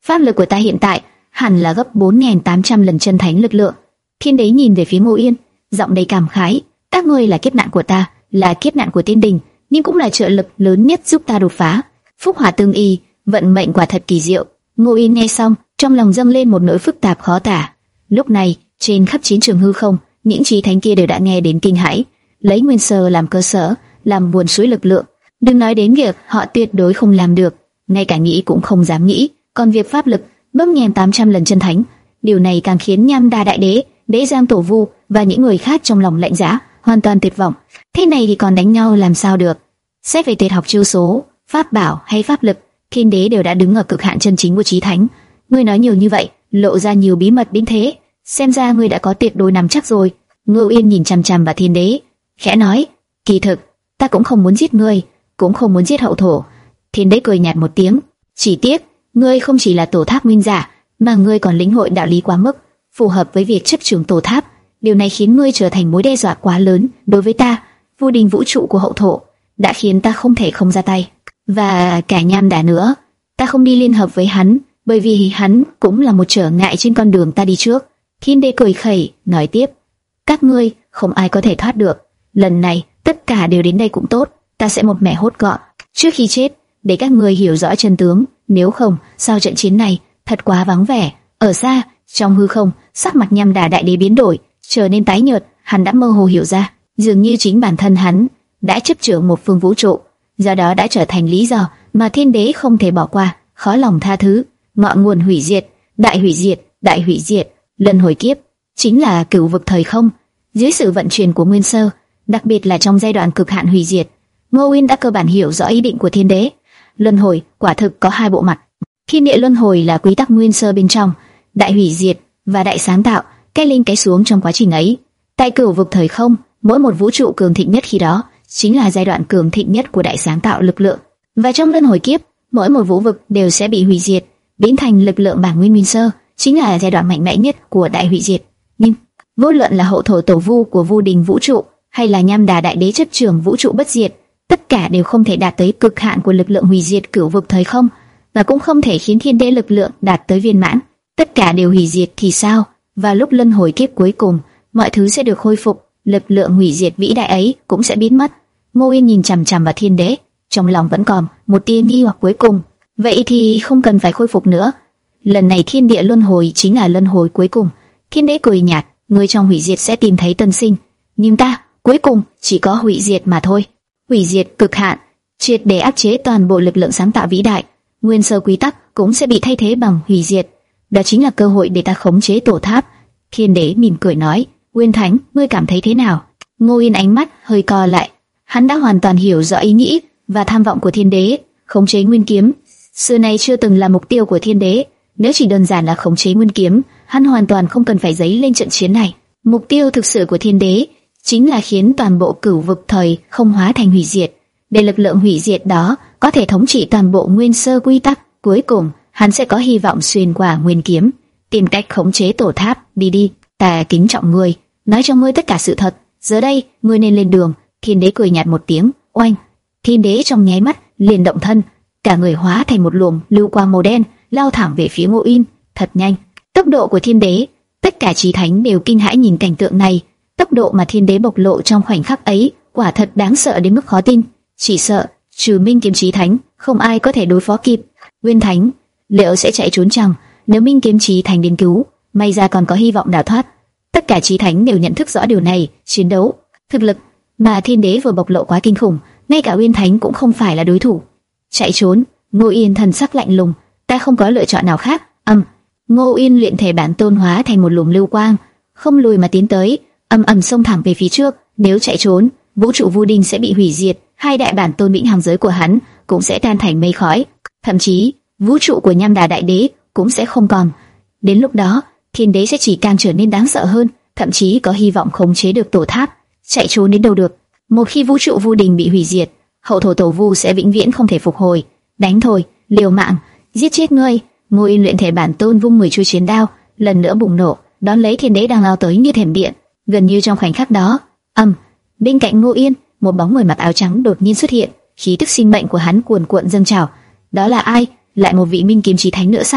Pháp lực của ta hiện tại hẳn là gấp bốn nghìn tám trăm lần chân thánh lực lượng. Thiên đế nhìn về phía Ngô Yên, giọng đầy cảm khái, các ngươi là kiếp nạn của ta, là kiếp nạn của tiên đình, nhưng cũng là trợ lực lớn nhất giúp ta đột phá. Phúc hỏa tương y, vận mệnh quả thật kỳ diệu. Ngô Yên nghe xong, trong lòng dâng lên một nỗi phức tạp khó tả. Lúc này, trên khắp chiến trường hư không, những chí thánh kia đều đã nghe đến kinh hãi, lấy nguyên sơ làm cơ sở, làm nguồn suối lực lượng. Đừng nói đến việc họ tuyệt đối không làm được, ngay cả nghĩ cũng không dám nghĩ. Còn việc pháp lực bấp nghìn tám trăm lần chân thánh, điều này càng khiến Nham Đà Đại Đế, Đế Giang Tổ Vu và những người khác trong lòng lạnh giá, hoàn toàn tuyệt vọng. Thế này thì còn đánh nhau làm sao được? Xét về tuyệt học chiêu số, pháp bảo hay pháp lực, Thiên Đế đều đã đứng ở cực hạn chân chính của chí thánh. Ngươi nói nhiều như vậy, lộ ra nhiều bí mật đến thế, xem ra ngươi đã có tuyệt đối nắm chắc rồi. Ngô Yên nhìn chằm chằm vào Thiên Đế, khẽ nói: kỳ thực, ta cũng không muốn giết ngươi, cũng không muốn giết hậu thổ. Thiên Đế cười nhạt một tiếng, chỉ tiếc ngươi không chỉ là tổ tháp nguyên giả, mà ngươi còn lĩnh hội đạo lý quá mức, phù hợp với việc chấp trưởng tổ tháp. Điều này khiến ngươi trở thành mối đe dọa quá lớn đối với ta. Vô đình vũ trụ của hậu thổ đã khiến ta không thể không ra tay, và cả Nham Đà nữa. Ta không đi liên hợp với hắn, bởi vì hắn cũng là một trở ngại trên con đường ta đi trước. Thiên Đế cười khẩy, nói tiếp: các ngươi không ai có thể thoát được. Lần này tất cả đều đến đây cũng tốt, ta sẽ một mẻ hốt gọn trước khi chết, để các ngươi hiểu rõ chân tướng. Nếu không, sau trận chiến này thật quá vắng vẻ. Ở xa, trong hư không, sắc mặt Nham Đà Đại Đế biến đổi, trở nên tái nhợt. Hắn đã mơ hồ hiểu ra, dường như chính bản thân hắn đã chấp trưởng một phương vũ trụ, do đó đã trở thành lý do mà Thiên Đế không thể bỏ qua, khó lòng tha thứ. Ngọn nguồn hủy diệt, đại hủy diệt, đại hủy diệt, lần hồi kiếp, chính là cửu vực thời không. Dưới sự vận chuyển của nguyên sơ, đặc biệt là trong giai đoạn cực hạn hủy diệt, Ngô Yên đã cơ bản hiểu rõ ý định của Thiên Đế. Luân hồi quả thực có hai bộ mặt. Thiên địa luân hồi là quy tắc nguyên sơ bên trong, đại hủy diệt và đại sáng tạo, cái lên cái xuống trong quá trình ấy. Tại cửu vực thời không, mỗi một vũ trụ cường thịnh nhất khi đó chính là giai đoạn cường thịnh nhất của đại sáng tạo lực lượng, và trong luân hồi kiếp, mỗi một vũ vực đều sẽ bị hủy diệt, biến thành lực lượng bản nguyên nguyên sơ, chính là giai đoạn mạnh mẽ nhất của đại hủy diệt. Nhưng vô luận là hậu thổ tổ vu của vô đình vũ trụ, hay là Nham Đà Đại Đế chấp trưởng vũ trụ bất diệt, tất cả đều không thể đạt tới cực hạn của lực lượng hủy diệt cửu vực thời không, và cũng không thể khiến Thiên Đế lực lượng đạt tới viên mãn. Tất cả đều hủy diệt thì sao? Và lúc luân hồi kiếp cuối cùng, mọi thứ sẽ được khôi phục, lực lượng hủy diệt vĩ đại ấy cũng sẽ biến mất. Ngô Yên nhìn chằm chằm vào Thiên Đế, trong lòng vẫn còn một tia nghi hoặc cuối cùng. Vậy thì không cần phải khôi phục nữa. Lần này thiên địa luân hồi chính là luân hồi cuối cùng. Thiên Đế cười nhạt: ngươi trong hủy diệt sẽ tìm thấy tân sinh, nhưng ta cuối cùng chỉ có hủy diệt mà thôi. Hủy diệt cực hạn, triệt để áp chế toàn bộ lực lượng sáng tạo vĩ đại. Nguyên sơ quy tắc cũng sẽ bị thay thế bằng hủy diệt. Đó chính là cơ hội để ta khống chế tổ tháp. Thiên Đế mỉm cười nói: Nguyên Thánh, ngươi cảm thấy thế nào? Ngô Yên ánh mắt hơi co lại. Hắn đã hoàn toàn hiểu rõ ý nghĩ và tham vọng của Thiên Đế. Khống chế nguyên kiếm xưa nay chưa từng là mục tiêu của Thiên Đế. Nếu chỉ đơn giản là khống chế nguyên kiếm, hắn hoàn toàn không cần phải dấy lên trận chiến này. Mục tiêu thực sự của Thiên Đế chính là khiến toàn bộ cửu vực thời không hóa thành hủy diệt, để lực lượng hủy diệt đó có thể thống trị toàn bộ nguyên sơ quy tắc. Cuối cùng, hắn sẽ có hy vọng xuyên qua nguyên kiếm, tìm cách khống chế tổ tháp. Đi đi, ta kính trọng ngươi, nói cho ngươi tất cả sự thật. Giờ đây, ngươi nên lên đường. Thiên Đế cười nhạt một tiếng, oanh! Thiên Đế trong nháy mắt liền động thân, cả người hóa thành một luồng lưu quang màu đen, lao thẳng về phía Ngô Yên. Thật nhanh, tốc độ của Thiên Đế, tất cả chí thánh đều kinh hãi nhìn cảnh tượng này. Tốc độ mà Thiên Đế bộc lộ trong khoảnh khắc ấy, quả thật đáng sợ đến mức khó tin. Chỉ sợ, trừ Minh Kiếm Chí Thánh, không ai có thể đối phó kịp. Nguyên Thánh, liệu sẽ chạy trốn chăng? Nếu Minh Kiếm Chí Thánh đến cứu, may ra còn có hy vọng đào thoát. Tất cả chí thánh đều nhận thức rõ điều này. Chiến đấu, thực lực mà Thiên Đế vừa bộc lộ quá kinh khủng, ngay cả Nguyên Thánh cũng không phải là đối thủ. Chạy trốn? Ngô Yên thần sắc lạnh lùng. Ta không có lựa chọn nào khác. Âm. Um, Ngô Yên luyện thể bản tôn hóa thành một luồng lưu quang, không lùi mà tiến tới, ầm ầm xông thẳng về phía trước. Nếu chạy trốn, vũ trụ vô đình sẽ bị hủy diệt, hai đại bản tôn vĩnh hằng giới của hắn cũng sẽ tan thành mây khói, thậm chí vũ trụ của Nham Đà Đại Đế cũng sẽ không còn. Đến lúc đó, Thiên Đế sẽ chỉ càng trở nên đáng sợ hơn, thậm chí có hy vọng khống chế được tổ tháp. Chạy trốn đến đâu được? Một khi vũ trụ vô đình bị hủy diệt, hậu thổ tổ vu sẽ vĩnh viễn không thể phục hồi. Đánh thôi, liều mạng, giết chết ngươi! Ngô Yên luyện thể bản tôn vung mười chuôi chiến đao, lần nữa bùng nổ, đón lấy Thiên Đế đang lao tới như thềm điện. Gần như trong khoảnh khắc đó, âm, um, bên cạnh Ngô Yên, một bóng người mặc áo trắng đột nhiên xuất hiện, khí tức sinh mệnh của hắn cuồn cuộn dâng trào. Đó là ai? Lại một vị Minh Kiếm Chí Thánh nữa sao?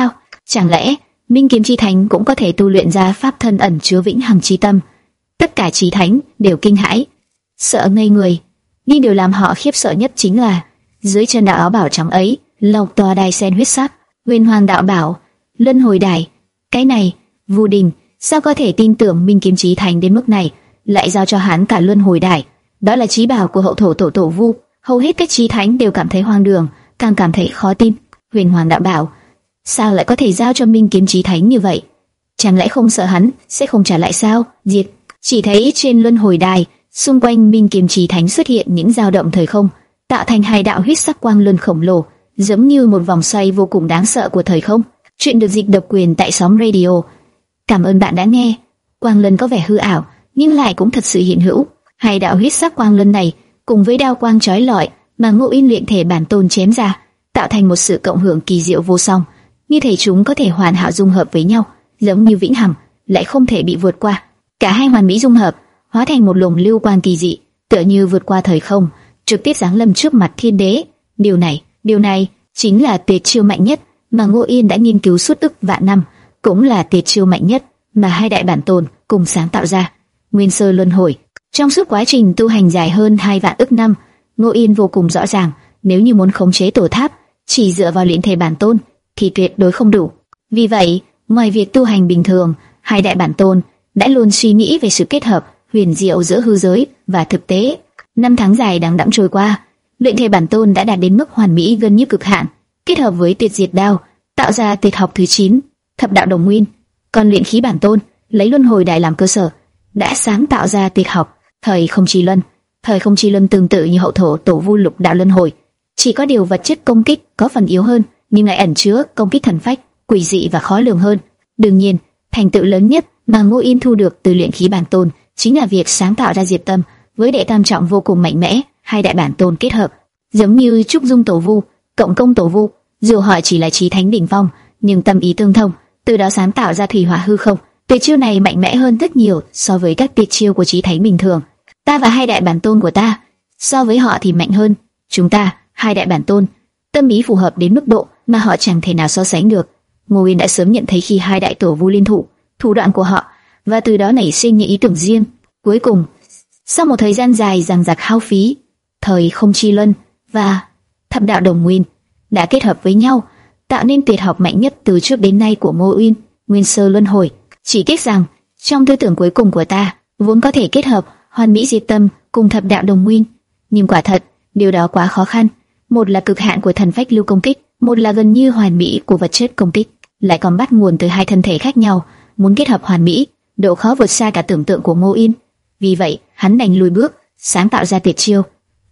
Chẳng lẽ Minh Kiếm Chí Thánh cũng có thể tu luyện ra pháp thân ẩn chứa vĩnh hằng chí tâm? Tất cả chí thánh đều kinh hãi, sợ ngây người, nhưng điều làm họ khiếp sợ nhất chính là dưới chân đạo áo bảo trắng ấy, lộc tòa đài sen huyết sắc, Nguyên Hoàng đạo bảo, luân hồi đài. Cái này, Vu Đình sao có thể tin tưởng Minh Kiếm Chí Thánh đến mức này, lại giao cho hắn cả luân hồi đài? Đó là chí bảo của hậu thổ tổ tổ Vu. Hầu hết các chí thánh đều cảm thấy hoang đường, càng cảm thấy khó tin. Huyền Hoàng đạo bảo sao lại có thể giao cho Minh Kiếm Chí Thánh như vậy? Chẳng lẽ không sợ hắn sẽ không trả lại sao? Diệt. Chỉ thấy trên luân hồi đài, xung quanh Minh Kiếm Chí Thánh xuất hiện những dao động thời không, tạo thành hai đạo huyết sắc quang luân khổng lồ, giống như một vòng xoay vô cùng đáng sợ của thời không. Chuyện được dịch độc quyền tại Sóng Radio. Cảm ơn bạn đã nghe. Quang luân có vẻ hư ảo, nhưng lại cũng thật sự hiện hữu. Hai đạo huyết sắc quang luân này, cùng với đao quang chói lọi mà Ngô Yên luyện thể bản tôn chém ra, tạo thành một sự cộng hưởng kỳ diệu vô song. Như thể chúng có thể hoàn hảo dung hợp với nhau, giống như vĩnh hằng, lại không thể bị vượt qua. Cả hai hoàn mỹ dung hợp, hóa thành một luồng lưu quang kỳ dị, tựa như vượt qua thời không, trực tiếp giáng lâm trước mặt thiên đế. Điều này, điều này chính là tuyệt chiêu mạnh nhất mà Ngô Yên đã nghiên cứu suốt ức vạn năm, cũng là tuyệt chiêu mạnh nhất mà hai đại bản tôn cùng sáng tạo ra. Nguyên sơ luân hồi. Trong suốt quá trình tu hành dài hơn hai vạn ức năm, Ngô Yên vô cùng rõ ràng, nếu như muốn khống chế tổ tháp, chỉ dựa vào luyện thể bản tôn thì tuyệt đối không đủ. Vì vậy, ngoài việc tu hành bình thường, hai đại bản tôn đã luôn suy nghĩ về sự kết hợp huyền diệu giữa hư giới và thực tế. Năm tháng dài đằng đẵng trôi qua, luyện thể bản tôn đã đạt đến mức hoàn mỹ gần như cực hạn, kết hợp với tuyệt diệt đao, tạo ra tuyệt học thứ chín, thập đạo đồng nguyên. Còn luyện khí bản tôn lấy luân hồi đài làm cơ sở, đã sáng tạo ra tuyệt học thời không chi luân. Thời không chi luân tương tự như hậu thổ tổ Vu lục đạo luân hồi, chỉ có điều vật chất công kích có phần yếu hơn, nhưng lại ẩn chứa công kích thần phách, quỷ dị và khó lường hơn. Đương nhiên, thành tựu lớn nhất mà Ngô Yên thu được từ luyện khí bản tôn chính là việc sáng tạo ra diệt tâm với đệ tam trọng vô cùng mạnh mẽ. Hai đại bản tôn kết hợp, giống như trúc dung tổ Vu, cộng công tổ Vu, dù họ chỉ là chí thánh đỉnh phong, nhưng tâm ý tương thông, từ đó sáng tạo ra thủy hỏa hư không. Tuyệt chiêu này mạnh mẽ hơn rất nhiều so với các tuyệt chiêu của chí thánh bình thường. Ta và hai đại bản tôn của ta, so với họ thì mạnh hơn. Chúng ta, hai đại bản tôn, tâm ý phù hợp đến mức độ mà họ chẳng thể nào so sánh được. Ngô Yên đã sớm nhận thấy khi hai đại tổ Vu liên thủ, thủ đoạn của họ, và từ đó nảy sinh những ý tưởng riêng. Cuối cùng, sau một thời gian dài dằng dặc hao phí, thời không chi luân và thập đạo đồng nguyên đã kết hợp với nhau, tạo nên tuyệt học mạnh nhất từ trước đến nay của Ngô Yên, Nguyên sơ luân hồi. Chỉ tiếc rằng, trong tư tưởng cuối cùng của ta, vốn có thể kết hợp hoàn mỹ diệt tâm cùng thập đạo đồng nguyên, nhưng quả thật, điều đó quá khó khăn. Một là cực hạn của thần phách lưu công kích, một là gần như hoàn mỹ của vật chất công kích, lại còn bắt nguồn từ hai thân thể khác nhau, muốn kết hợp hoàn mỹ, độ khó vượt xa cả tưởng tượng của Ngô Yên. Vì vậy, hắn đành lùi bước, sáng tạo ra tuyệt chiêu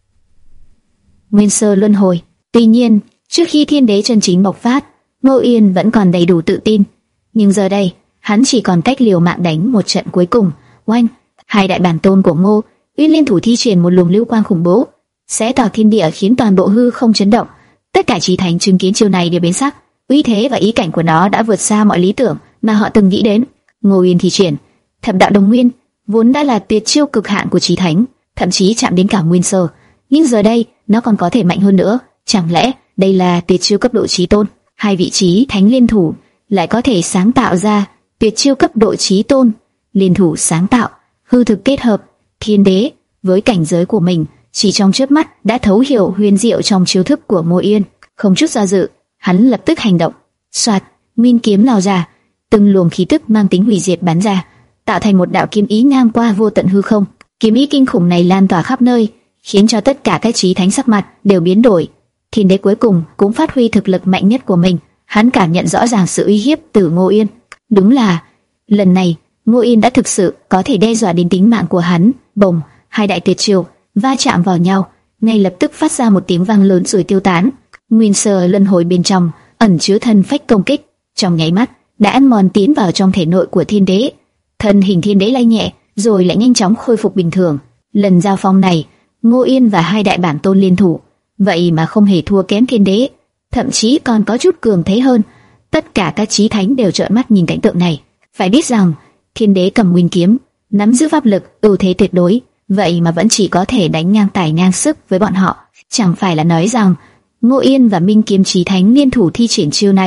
Nguyên sơ luân hồi. Tuy nhiên, trước khi thiên đế chân chính bộc phát, Ngô Yên vẫn còn đầy đủ tự tin, nhưng giờ đây, hắn chỉ còn cách liều mạng đánh một trận cuối cùng. Oanh! Hai đại bản tôn của Ngô Uyên liên thủ thi triển một luồng lưu quang khủng bố, xé toạc thiên địa khiến toàn bộ hư không chấn động. Tất cả chí thánh chứng kiến chiêu này đều biến sắc, uy thế và ý cảnh của nó đã vượt xa mọi lý tưởng mà họ từng nghĩ đến. Ngô Uyên thi triển thập đạo đồng nguyên, vốn đã là tuyệt chiêu cực hạn của chí thánh, thậm chí chạm đến cả nguyên sơ, nhưng giờ đây nó còn có thể mạnh hơn nữa. Chẳng lẽ đây là tuyệt chiêu cấp độ chí tôn? Hai vị chí thánh liên thủ lại có thể sáng tạo ra tuyệt chiêu cấp độ chí tôn. Liên thủ sáng tạo, hư thực kết hợp. Thiên đế với cảnh giới của mình chỉ trong chớp mắt đã thấu hiểu huyền diệu trong chiêu thức của Ngô Yên. Không chút do dự, hắn lập tức hành động. Soạt, nguyên kiếm lao ra, từng luồng khí tức mang tính hủy diệt bắn ra, tạo thành một đạo kiếm ý ngang qua vô tận hư không. Kiếm ý kinh khủng này lan tỏa khắp nơi, khiến cho tất cả các chí thánh sắc mặt đều biến đổi. Thiên đế cuối cùng cũng phát huy thực lực mạnh nhất của mình, hắn cảm nhận rõ ràng sự uy hiếp từ Ngô Yên. Đúng là lần này Ngô Yên đã thực sự có thể đe dọa đến tính mạng của hắn. Bồng, hai đại tuyệt chiêu va chạm vào nhau, ngay lập tức phát ra một tiếng vang lớn rồi tiêu tán. Nguyên sơ luân hồi bên trong ẩn chứa thần phách công kích, trong nháy mắt đã ăn mòn tiến vào trong thể nội của thiên đế. Thân hình thiên đế lay nhẹ, rồi lại nhanh chóng khôi phục bình thường. Lần giao phong này, Ngô Yên và hai đại bản tôn liên thủ, vậy mà không hề thua kém thiên đế, thậm chí còn có chút cường thế hơn. Tất cả các chí thánh đều trợn mắt nhìn cảnh tượng này. Phải biết rằng, thiên đế cầm nguyên kiếm, nắm giữ pháp lực ưu thế tuyệt đối, vậy mà vẫn chỉ có thể đánh ngang tài ngang sức với bọn họ. Chẳng phải là nói rằng Ngô Yên và Minh Kiếm Chí Thánh liên thủ thi triển chiêu này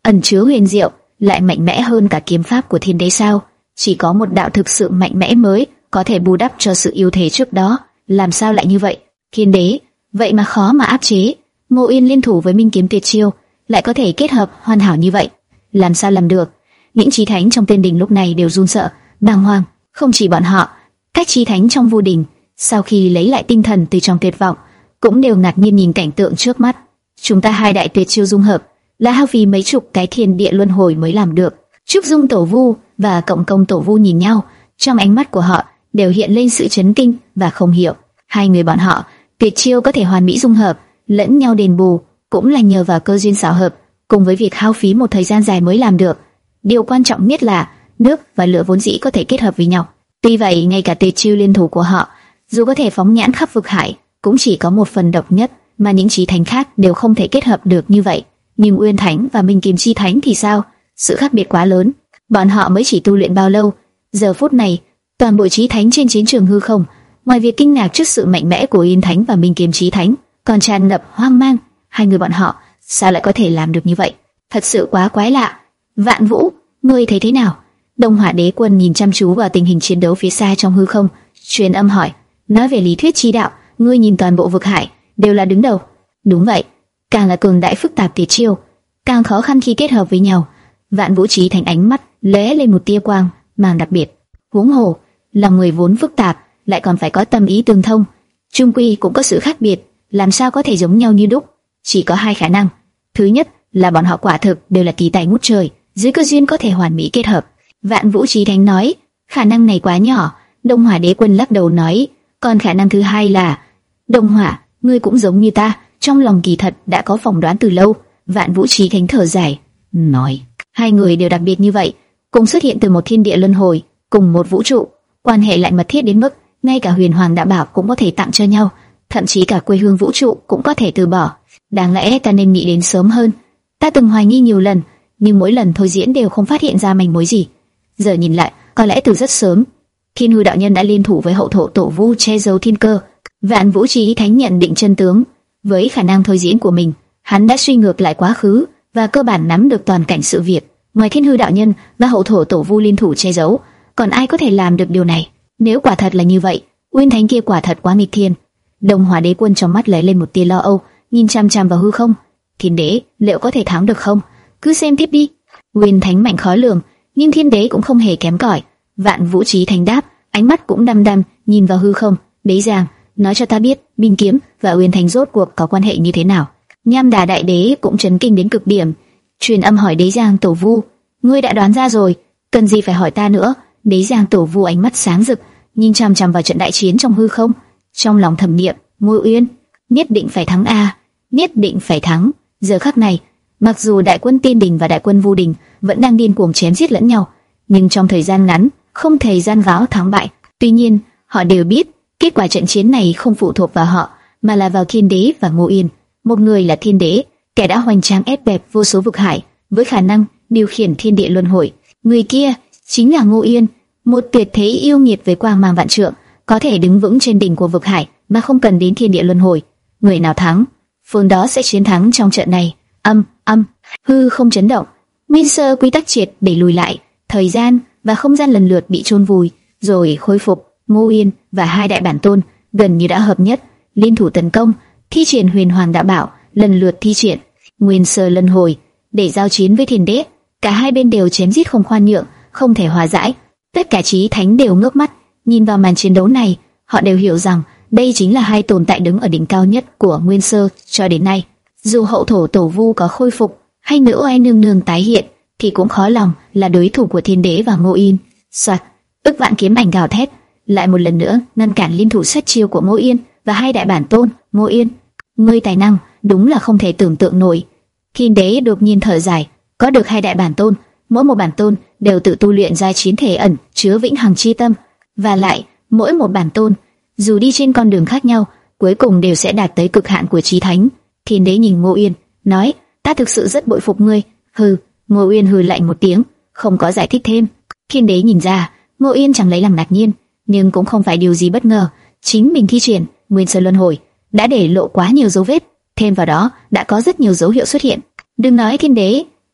ẩn chứa huyền diệu, lại mạnh mẽ hơn cả kiếm pháp của thiên đế sao? Chỉ có một đạo thực sự mạnh mẽ mới có thể bù đắp cho sự yếu thế trước đó. Làm sao lại như vậy? Thiên đế, vậy mà khó mà áp chế. Ngô Yên liên thủ với Minh kiếm tuyệt chiêu, lại có thể kết hợp hoàn hảo như vậy. Làm sao làm được? Những chí thánh trong tiên đình lúc này đều run sợ, bàng hoàng. Không chỉ bọn họ, các chí thánh trong vô đình, sau khi lấy lại tinh thần từ trong tuyệt vọng, cũng đều ngạc nhiên nhìn cảnh tượng trước mắt. Chúng ta hai đại tuyệt chiêu dung hợp, là hao phí mấy chục cái thiên địa luân hồi mới làm được. Trúc Dung Tổ Vu và Cộng Công Tổ Vu nhìn nhau, trong ánh mắt của họ đều hiện lên sự chấn kinh và không hiểu. Hai người bọn họ tuyệt chiêu có thể hoàn mỹ dung hợp, lẫn nhau đền bù, cũng là nhờ vào cơ duyên xảo hợp, cùng với việc hao phí một thời gian dài mới làm được. Điều quan trọng nhất là nước và lửa vốn dĩ có thể kết hợp với nhau. Tuy vậy, ngay cả tuyệt chiêu liên thủ của họ, dù có thể phóng nhãn khắp vực hải, cũng chỉ có một phần độc nhất, mà những chí thánh khác đều không thể kết hợp được như vậy. Nhưng Uyên Thánh và Minh Kiếm Chi Thánh thì sao? Sự khác biệt quá lớn. Bọn họ mới chỉ tu luyện bao lâu? Giờ phút này, toàn bộ chí thánh trên chiến trường hư không, ngoài việc kinh ngạc trước sự mạnh mẽ của Uyên Thánh và Minh Kiếm Chi Thánh, còn tràn ngập hoang mang. Hai người bọn họ sao lại có thể làm được như vậy? Thật sự quá quái lạ. Vạn Vũ, ngươi thấy thế nào? Đông Hỏa Đế Quân nhìn chăm chú vào tình hình chiến đấu phía xa trong hư không, truyền âm hỏi. Nói về lý thuyết chi đạo, ngươi nhìn toàn bộ vực hải đều là đứng đầu. Đúng vậy, càng là cường đại phức tạp tuyệt chiêu, càng khó khăn khi kết hợp với nhau. Vạn Vũ Chí Thánh ánh mắt lóe lên một tia quang mang đặc biệt. Huống hồ, lòng người vốn phức tạp, lại còn phải có tâm ý tương thông, chung quy cũng có sự khác biệt, làm sao có thể giống nhau như đúc? Chỉ có hai khả năng. Thứ nhất là bọn họ quả thực đều là kỳ tài ngút trời, dưới cơ duyên có thể hoàn mỹ kết hợp. Vạn Vũ Chí Thánh nói, khả năng này quá nhỏ. Đông Hỏa Đế Quân lắc đầu nói, còn khả năng thứ hai là, Đông Hỏa, ngươi cũng giống như ta, trong lòng kỳ thật đã có phỏng đoán từ lâu. Vạn Vũ Chí Thánh thở dài, nói, hai người đều đặc biệt như vậy, cùng xuất hiện từ một thiên địa luân hồi, cùng một vũ trụ, quan hệ lại mật thiết đến mức ngay cả Huyền Hoàng Đạo Bảo cũng có thể tặng cho nhau, thậm chí cả quê hương vũ trụ cũng có thể từ bỏ. Đáng lẽ ta nên nghĩ đến sớm hơn. Ta từng hoài nghi nhiều lần, nhưng mỗi lần thôi diễn đều không phát hiện ra manh mối gì. Giờ nhìn lại, có lẽ từ rất sớm, Thiên Hư đạo nhân đã liên thủ với Hậu Thổ Tổ Vu che giấu thiên cơ. Vạn Vũ Chí Thánh nhận định chân tướng, với khả năng thôi diễn của mình, hắn đã suy ngược lại quá khứ và cơ bản nắm được toàn cảnh sự việc. Ngoài Thiên Hư đạo nhân và Hậu Thổ Tổ Vu liên thủ che giấu, còn ai có thể làm được điều này? Nếu quả thật là như vậy, Uyên Thánh kia quả thật quá nghịch thiên. Đông Hỏa Đế Quân trong mắt lóe lên một tia lo âu, nhìn chăm chăm vào hư không. Thiên Đế, liệu có thể thắng được không? Cứ xem tiếp đi. Uyên Thánh mạnh khó lường, nhưng Thiên Đế cũng không hề kém cỏi. Vạn Vũ Chí Thánh đáp, ánh mắt cũng đăm đăm nhìn vào hư không. Đế Giang, nói cho ta biết, Minh Kiếm và Uyên Thánh rốt cuộc có quan hệ như thế nào? Nham Đà Đại Đế cũng chấn kinh đến cực điểm, truyền âm hỏi Đế Giang Tổ Vu, ngươi đã đoán ra rồi, cần gì phải hỏi ta nữa? Đế Giang Tổ Vu ánh mắt sáng rực, nhìn chằm chằm vào trận đại chiến trong hư không, trong lòng thầm niệm, Ngô Uyên, nhất định phải thắng a, nhất định phải thắng. Giờ khắc này, mặc dù đại quân Tiên Đình và đại quân Vu Đình vẫn đang điên cuồng chém giết lẫn nhau, nhưng trong thời gian ngắn không thể gian gáo thắng bại. Tuy nhiên, họ đều biết kết quả trận chiến này không phụ thuộc vào họ, mà là vào Thiên Đế và Ngô Uyên. Một người là Thiên Đế, kẻ đã hoành tráng ép bẹp vô số vực hải, với khả năng điều khiển thiên địa luân hồi. Người kia chính là Ngô Uyên, một tuyệt thế yêu nghiệt với quang mang vạn trượng, có thể đứng vững trên đỉnh của vực hải mà không cần đến thiên địa luân hồi. Người nào thắng, phương đó sẽ chiến thắng trong trận này. Âm, âm, hư không chấn động, nguyên sơ quy tắc triệt để lùi lại, thời gian và không gian lần lượt bị chôn vùi, rồi khôi phục. Ngô Uyên và hai đại bản tôn gần như đã hợp nhất, liên thủ tấn công, thi triển Huyền Hoàng Đạo Bảo, lần lượt thi triển nguyên sơ luân hồi để giao chiến với Thiên Đế. Cả hai bên đều chém giết không khoan nhượng, không thể hòa giải. Tất cả chí thánh đều ngước mắt nhìn vào màn chiến đấu này, họ đều hiểu rằng đây chính là hai tồn tại đứng ở đỉnh cao nhất của nguyên sơ cho đến nay. Dù Hậu Thổ Tổ Vu có khôi phục hay Nữ Oai Nương Nương tái hiện, thì cũng khó lòng là đối thủ của Thiên Đế và Ngô Uyên. Soạt, ức vạn kiếm ảnh gào thét, lại một lần nữa ngăn cản liên thủ sát chiêu của Ngô Uyên và hai đại bản tôn. Ngô Uyên, ngươi tài năng đúng là không thể tưởng tượng nổi. Thiên Đế đột nhiên thở dài, có được hai đại bản tôn, mỗi một bản tôn đều tự tu luyện ra chiến thể ẩn chứa vĩnh hằng chi tâm, và lại mỗi một bản tôn dù đi trên con đường khác nhau, cuối cùng đều sẽ đạt tới cực hạn của chí thánh. Thiên Đế nhìn Ngô Uyên, nói, ta thực sự rất bội phục ngươi. Hừ. Ngô Uyên hừ lạnh một tiếng, không có giải thích thêm. Thiên Đế nhìn ra, Ngô Uyên chẳng lấy làm ngạc nhiên, nhưng cũng không phải điều gì bất ngờ. Chính mình thi triển nguyên sơ luân hồi đã để lộ quá nhiều dấu vết, thêm vào đó đã có rất nhiều dấu hiệu xuất hiện. Đừng nói Thiên Đế,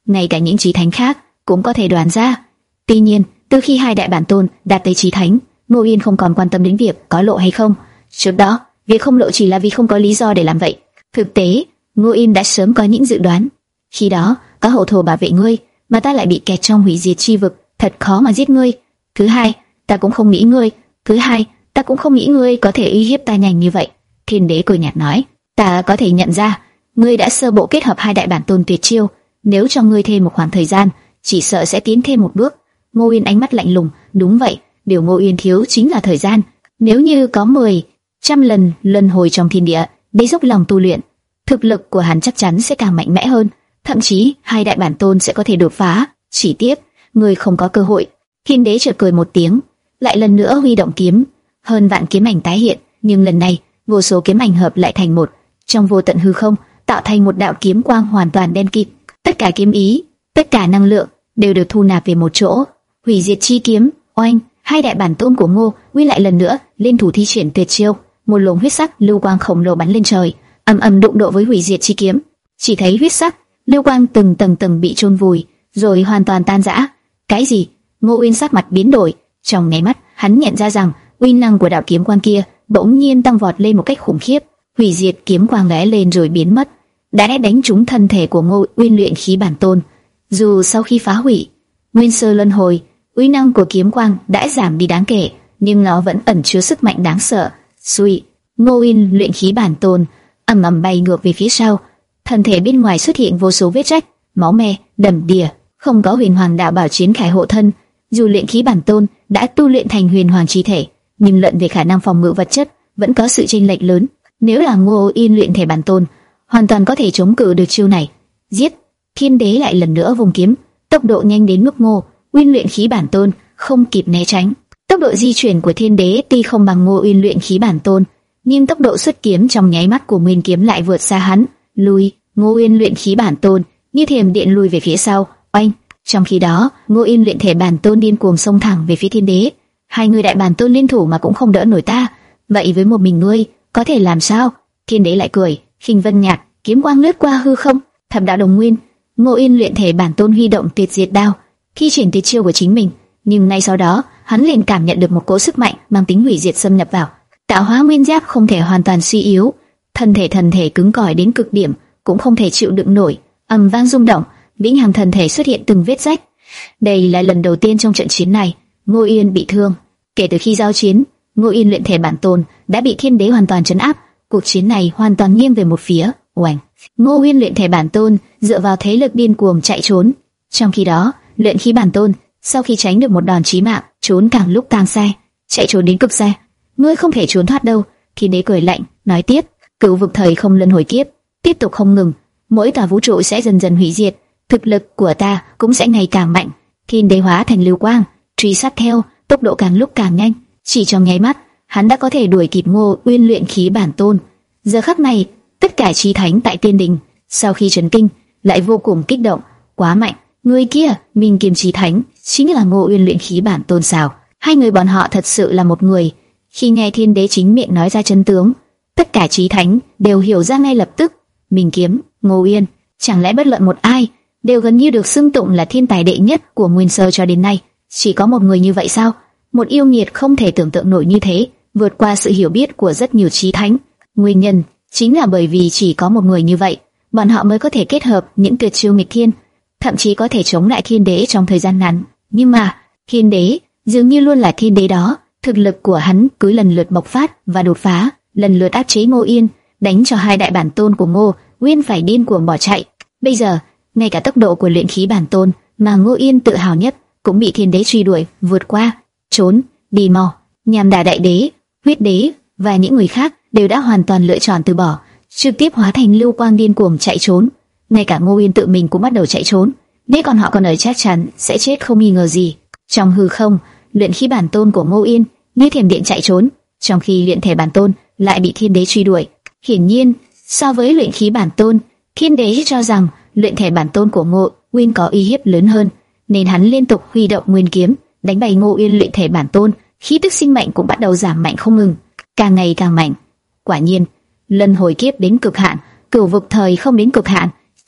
ngay cả những chí thánh khác cũng có thể đoán ra. Tuy nhiên, từ khi hai đại bản tôn đạt tới chí thánh, Ngô Yên không còn quan tâm đến việc có lộ hay không. Trước đó, việc không lộ chỉ là vì không có lý do để làm vậy. Thực tế, Ngô Yên đã sớm có những dự đoán. Khi đó, có hậu thổ bảo vệ ngươi, mà ta lại bị kẹt trong hủy diệt chi vực, thật khó mà giết ngươi. Thứ hai, ta cũng không nghĩ ngươi. Thứ hai, ta cũng không nghĩ ngươi có thể uy hiếp ta nhanh như vậy. Thiên đế cười nhạt nói, ta có thể nhận ra, ngươi đã sơ bộ kết hợp hai đại bản tôn tuyệt chiêu. Nếu cho ngươi thêm một khoảng thời gian, chỉ sợ sẽ tiến thêm một bước. Ngô Yên ánh mắt lạnh lùng, đúng vậy, điều Ngô Yên thiếu chính là thời gian. Nếu như có mười, trăm lần luân hồi trong thiên địa, để dốc lòng tu luyện, thực lực của hắn chắc chắn sẽ càng mạnh mẽ hơn. Thậm chí hai đại bản tôn sẽ có thể đột phá. Chỉ tiếc, ngươi không có cơ hội. Thiên đế chợt cười một tiếng, lại lần nữa huy động kiếm. Hơn vạn kiếm ảnh tái hiện, nhưng lần này vô số kiếm ảnh hợp lại thành một, trong vô tận hư không tạo thành một đạo kiếm quang hoàn toàn đen kịt. Tất cả kiếm ý, tất cả năng lượng đều được thu nạp về một chỗ. Hủy diệt chi kiếm, oanh! Hai đại bản tôn của Ngô Uy lại lần nữa liên thủ thi triển tuyệt chiêu. Một luồng huyết sắc lưu quang khổng lồ bắn lên trời, ầm ầm đụng độ với hủy diệt chi kiếm. Chỉ thấy huyết sắc lưu quang từng tầng tầng bị chôn vùi, rồi hoàn toàn tan rã. Cái gì? Ngô Uyên sắc mặt biến đổi. Trong nháy mắt, hắn nhận ra rằng uy năng của đạo kiếm quang kia bỗng nhiên tăng vọt lên một cách khủng khiếp. Hủy diệt kiếm quang lóe lên rồi biến mất, đã đánh trúng thân thể của Ngô Uyên luyện khí bản tôn. Dù sau khi phá hủy nguyên sơ luân hồi, uy năng của kiếm quang đã giảm đi đáng kể, nhưng nó vẫn ẩn chứa sức mạnh đáng sợ. Suy, Ngô Uyên luyện khí bản tôn ầm ầm bay ngược về phía sau, thân thể bên ngoài xuất hiện vô số vết rách, máu me đầm đìa. Không có huyền hoàng đạo bảo chiến khải hộ thân, dù luyện khí bản tôn đã tu luyện thành huyền hoàng chi thể, nhưng luận về khả năng phòng ngự vật chất vẫn có sự chênh lệch lớn. Nếu là Ngô Uyên luyện thể bản tôn, hoàn toàn có thể chống cự được chiêu này. Giết! Thiên đế lại lần nữa vùng kiếm, tốc độ nhanh đến mức Ngô Uyên luyện khí bản tôn không kịp né tránh. Tốc độ di chuyển của thiên đế tuy không bằng Ngô Uyên luyện khí bản tôn, nhưng tốc độ xuất kiếm trong nháy mắt của nguyên kiếm lại vượt xa hắn. Lùi! Ngô Uyên luyện khí bản tôn như thiểm điện lùi về phía sau. Oanh! Trong khi đó, Ngô Uyên luyện thể bản tôn điên cuồng xông thẳng về phía thiên đế. Hai người đại bản tôn liên thủ mà cũng không đỡ nổi ta, vậy với một mình ngươi có thể làm sao? Thiên đế lại cười, khinh vân nhạt, kiếm quang lướt qua hư không. Thập đạo đồng nguyên. Ngô Uyên luyện thể bản tôn huy động tuyệt diệt đao, khi triển tuyệt chiêu của chính mình, nhưng ngay sau đó hắn liền cảm nhận được một cỗ sức mạnh mang tính hủy diệt xâm nhập vào. Tạo hóa nguyên giáp không thể hoàn toàn suy yếu, thân thể thần thể cứng cỏi đến cực điểm cũng không thể chịu đựng nổi. Ầm vang rung động, vĩnh hằng thần thể xuất hiện từng vết rách. Đây là lần đầu tiên trong trận chiến này Ngô Uyên bị thương. Kể từ khi giao chiến, Ngô Uyên luyện thể bản tôn đã bị thiên đế hoàn toàn trấn áp. Cuộc chiến này hoàn toàn nghiêng về một phía. Oanh! Ngô Uyên luyện thể bản tôn dựa vào thế lực điên cuồng chạy trốn. Trong khi đó, luyện khí bản tôn sau khi tránh được một đòn chí mạng, trốn càng lúc càng xa, chạy trốn đến cực xa. Ngươi không thể trốn thoát đâu. Thiên đế cười lạnh, nói tiếp, cửu vực thời không luân hồi kiếp tiếp tục không ngừng, mỗi tòa vũ trụ sẽ dần dần hủy diệt, thực lực của ta cũng sẽ ngày càng mạnh. Thiên đế hóa thành lưu quang, truy sát theo, tốc độ càng lúc càng nhanh. Chỉ trong nháy mắt, hắn đã có thể đuổi kịp Ngô Uyên luyện khí bản tôn. Giờ khắc này, tất cả chí thánh tại tiên đình sau khi chấn kinh lại vô cùng kích động. Quá mạnh! Người kia, Minh Kiêm chí thánh, chính là Ngô Uyên luyện khí bản tôn sao? Hai người bọn họ thật sự là một người. Khi nghe thiên đế chính miệng nói ra chân tướng, tất cả chí thánh đều hiểu ra ngay lập tức. Minh Kiếm, Ngô Uyên, chẳng lẽ bất luận một ai đều gần như được xưng tụng là thiên tài đệ nhất của nguyên sơ cho đến nay. Chỉ có một người như vậy sao? Một yêu nghiệt không thể tưởng tượng nổi như thế, vượt qua sự hiểu biết của rất nhiều chí thánh. Nguyên nhân chính là bởi vì chỉ có một người như vậy, bọn họ mới có thể kết hợp những tuyệt chiêu nghịch thiên, thậm chí có thể chống lại thiên đế trong thời gian ngắn. Nhưng mà thiên đế dường như luôn là thiên đế đó, thực lực của hắn cứ lần lượt bộc phát và đột phá, lần lượt áp chế Ngô Uyên, đánh cho hai đại bản tôn của Ngô Uyên phải điên cuồng bỏ chạy. Bây giờ, ngay cả tốc độ của luyện khí bản tôn mà Ngô Uyên tự hào nhất cũng bị thiên đế truy đuổi, vượt qua. Trốn, đi mau! Nham Đà đại đế, Huyết đế và những người khác đều đã hoàn toàn lựa chọn từ bỏ, trực tiếp hóa thành lưu quang điên cuồng chạy trốn. Ngay cả Ngô Uyên tự mình cũng bắt đầu chạy trốn. Nếu còn họ còn ở chắc chắn sẽ chết không nghi ngờ gì. Trong hư không, luyện khí bản tôn của Ngô Uyên như thiểm điện chạy trốn, trong khi luyện thể bản tôn lại bị thiên đế truy đuổi. Hiển nhiên, so với luyện khí bản tôn, thiên đế cho rằng luyện thể bản tôn của Ngô Uyên có uy hiếp lớn hơn, nên hắn liên tục huy động nguyên kiếm đánh bại Ngô Uyên luyện thể bản tôn. Khí tức sinh mệnh cũng bắt đầu giảm mạnh không ngừng, càng ngày càng mạnh. Quả nhiên, luân hồi kiếp đến cực hạn, cửu vực thời không đến cực hạn,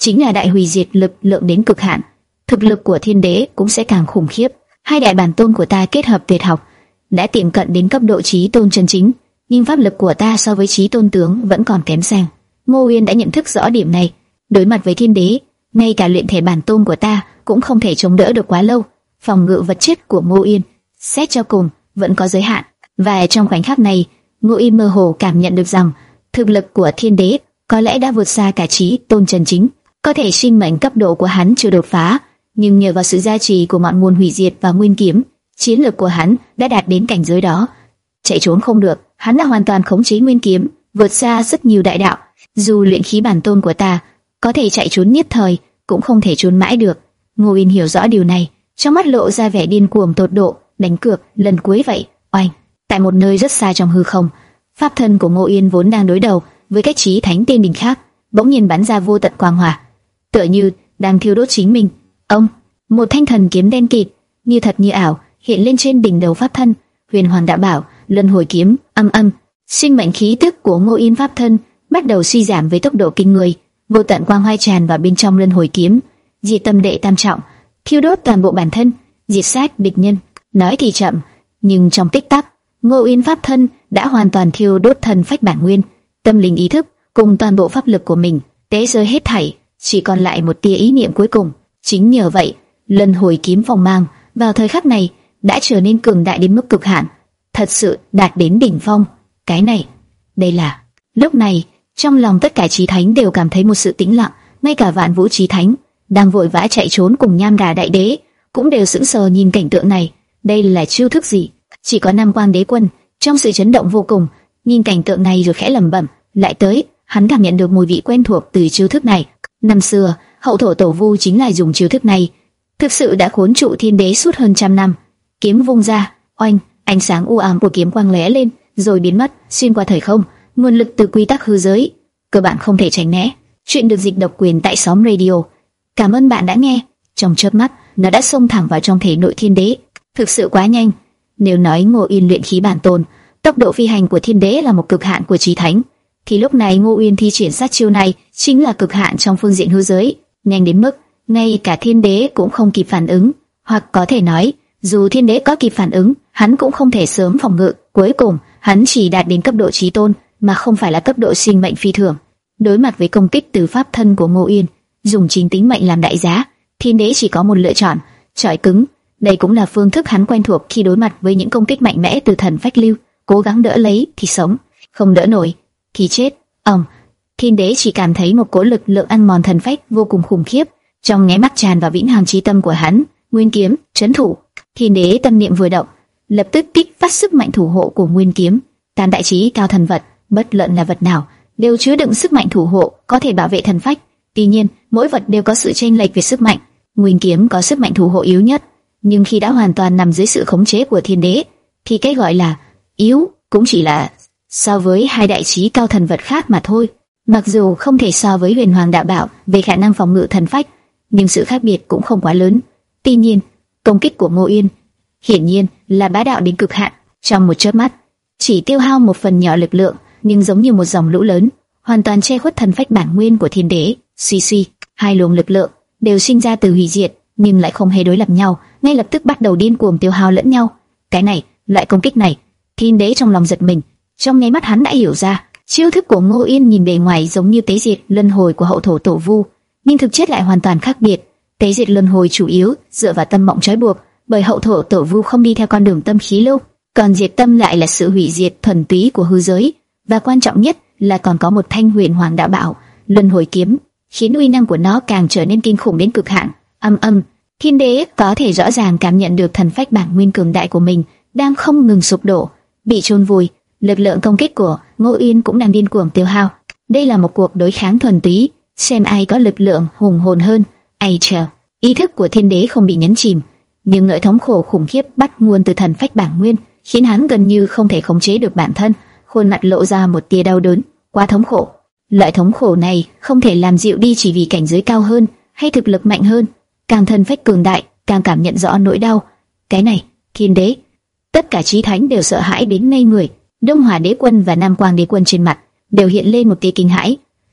chính là đại hủy diệt lực lượng đến cực hạn. Thực lực của thiên đế cũng sẽ càng khủng khiếp. Hai đại bản tôn của ta kết hợp tuyệt học, đã tiệm cận đến cấp độ chí tôn chân chính, nhưng pháp lực của ta so với chí tôn tướng vẫn còn kém sang. Ngô Uyên đã nhận thức rõ điểm này. Đối mặt với thiên đế, ngay cả luyện thể bản tôn của ta cũng không thể chống đỡ được quá lâu. Phòng ngự vật chất của Ngô Uyên xét cho cùng vẫn có giới hạn, và trong khoảnh khắc này, Ngô Uyên mơ hồ cảm nhận được rằng thực lực của thiên đế có lẽ đã vượt xa cả chí tôn chân chính. Có thể sinh mệnh cấp độ của hắn chưa đột phá, nhưng nhờ vào sự gia trì của ngọn nguồn hủy diệt và nguyên kiếm, chiến lược của hắn đã đạt đến cảnh giới đó. Chạy trốn không được, hắn đã hoàn toàn khống chế nguyên kiếm, vượt xa rất nhiều đại đạo. Dù luyện khí bản tôn của ta có thể chạy trốn nhất thời, cũng không thể trốn mãi được. Ngô Uyên hiểu rõ điều này, trong mắt lộ ra vẻ điên cuồng tột độ. Đánh cược lần cuối vậy. Oanh! Tại một nơi rất xa trong hư không, pháp thân của Ngô Uyên vốn đang đối đầu với các chí thánh tiên đình khác, bỗng nhiên bắn ra vô tận quang hỏa, tựa như đang thiêu đốt chính mình. Ông, một thanh thần kiếm đen kịt, như thật như ảo, hiện lên trên đỉnh đầu pháp thân. Huyền Hoàng Đạo Bảo, Luân Hồi Kiếm. Âm âm, sinh mệnh khí tức của Ngô Uyên pháp thân bắt đầu suy giảm với tốc độ kinh người. Vô tận quang hoa tràn vào bên trong Luân Hồi Kiếm, diệt tâm đệ tam trọng, thiêu đốt toàn bộ bản thân, diệt sát địch nhân. Nói thì chậm, nhưng trong tích tắc, Ngô Uyên pháp thân đã hoàn toàn thiêu đốt thần phách bản nguyên, tâm linh ý thức cùng toàn bộ pháp lực của mình, tế rơi hết thảy, chỉ còn lại một tia ý niệm cuối cùng. Chính nhờ vậy, Luân Hồi Kiếm phong mang vào thời khắc này đã trở nên cường đại đến mức cực hạn, thật sự đạt đến đỉnh phong. Cái này, đây là. Lúc này, trong lòng tất cả chí thánh đều cảm thấy một sự tĩnh lặng, ngay cả Vạn Vũ chí thánh đang vội vã chạy trốn cùng Nham Đà đại đế cũng đều sững sờ nhìn cảnh tượng này. Đây là chiêu thức gì? Chỉ có Nam Quang Đế Quân trong sự chấn động vô cùng, nhìn cảnh tượng này rồi khẽ lẩm bẩm. Lại tới, hắn cảm nhận được mùi vị quen thuộc từ chiêu thức này. Năm xưa, hậu thổ Tổ Vu chính là dùng chiêu thức này, thực sự đã khốn trụ thiên đế suốt hơn trăm năm. Kiếm vung ra, oanh, ánh sáng u ám của kiếm quang lóe lên, rồi biến mất, xuyên qua thời không. Nguồn lực từ quy tắc hư giới, cơ bản không thể tránh né. Chuyện được dịch độc quyền tại Xóm Radio. Cảm ơn bạn đã nghe. Trong chớp mắt, nó đã xông thẳng vào trong thể nội thiên đế. Thực sự quá nhanh. Nếu nói Ngô Uyên luyện khí bản tôn, tốc độ phi hành của thiên đế là một cực hạn của chí thánh, thì lúc này Ngô Uyên thi triển sát chiêu này chính là cực hạn trong phương diện hư giới, nhanh đến mức ngay cả thiên đế cũng không kịp phản ứng, hoặc có thể nói, dù thiên đế có kịp phản ứng, hắn cũng không thể sớm phòng ngự. Cuối cùng, hắn chỉ đạt đến cấp độ chí tôn, mà không phải là cấp độ sinh mệnh phi thường. Đối mặt với công kích từ pháp thân của Ngô Uyên, dùng chính tính mệnh làm đại giá, thiên đế chỉ có một lựa chọn: chọi cứng. Đây cũng là phương thức hắn quen thuộc khi đối mặt với những công kích mạnh mẽ từ thần phách lưu. Cố gắng đỡ lấy thì sống, không đỡ nổi thì chết. Ông, thiên đế chỉ cảm thấy một cỗ lực lượng ăn mòn thần phách vô cùng khủng khiếp, trong nháy mắt tràn vào vĩnh hằng chí tâm của hắn. Nguyên kiếm trấn thủ. Thiên đế tâm niệm vừa động, lập tức kích phát sức mạnh thủ hộ của nguyên kiếm. Tam đại chí cao thần vật, bất luận là vật nào, đều chứa đựng sức mạnh thủ hộ có thể bảo vệ thần phách. Tuy nhiên, mỗi vật đều có sự chênh lệch về sức mạnh. Nguyên kiếm có sức mạnh thủ hộ yếu nhất, nhưng khi đã hoàn toàn nằm dưới sự khống chế của thiên đế, thì cái gọi là yếu cũng chỉ là so với hai đại chí cao thần vật khác mà thôi. Mặc dù không thể so với Huyền Hoàng Đạo Bảo về khả năng phòng ngự thần phách, nhưng sự khác biệt cũng không quá lớn. Tuy nhiên, công kích của Ngô Uyên hiển nhiên là bá đạo đến cực hạn. Trong một chớp mắt, chỉ tiêu hao một phần nhỏ lực lượng, nhưng giống như một dòng lũ lớn, hoàn toàn che khuất thần phách bản nguyên của thiên đế. Suy suy, hai luồng lực lượng đều sinh ra từ hủy diệt, nhưng lại không hề đối lập nhau, ngay lập tức bắt đầu điên cuồng tiêu hao lẫn nhau. Cái này, loại công kích này, thiên đế trong lòng giật mình. Trong nháy mắt hắn đã hiểu ra, chiêu thức của Ngô Uyên nhìn bề ngoài giống như tế diệt luân hồi của hậu thổ Tổ Vu, nhưng thực chất lại hoàn toàn khác biệt. Tế diệt luân hồi chủ yếu dựa vào tâm mộng trói buộc, bởi hậu thổ Tổ Vu không đi theo con đường tâm khí lưu, còn diệt tâm lại là sự hủy diệt thuần túy của hư giới, và quan trọng nhất là còn có một thanh Huyền Hoàng Đạo Bảo, Luân Hồi Kiếm, khiến uy năng của nó càng trở nên kinh khủng đến cực hạn. Âm âm, thiên đế có thể rõ ràng cảm nhận được thần phách bản nguyên cường đại của mình đang không ngừng sụp đổ, bị chôn vùi. Lực lượng công kích của Ngô Uyên cũng đang điên cuồng tiêu hao. Đây là một cuộc đối kháng thuần túy, xem ai có lực lượng hùng hồn hơn. Ai chờ, ý thức của thiên đế không bị nhấn chìm, nhưng nỗi thống khổ khủng khiếp bắt nguồn từ thần phách bản nguyên, khiến hắn gần như không thể khống chế được bản thân. Khuôn mặt lộ ra một tia đau đớn, quá thống khổ. Loại thống khổ này không thể làm dịu đi chỉ vì cảnh giới cao hơn hay thực lực mạnh hơn. Càng thần phách cường đại, càng cảm nhận rõ nỗi đau. Cái này, thiên đế, tất cả chí thánh đều sợ hãi đến ngây người. Đông Hỏa Đế Quân và Nam Quang Đế Quân trên mặt đều hiện lên một tia kinh hãi.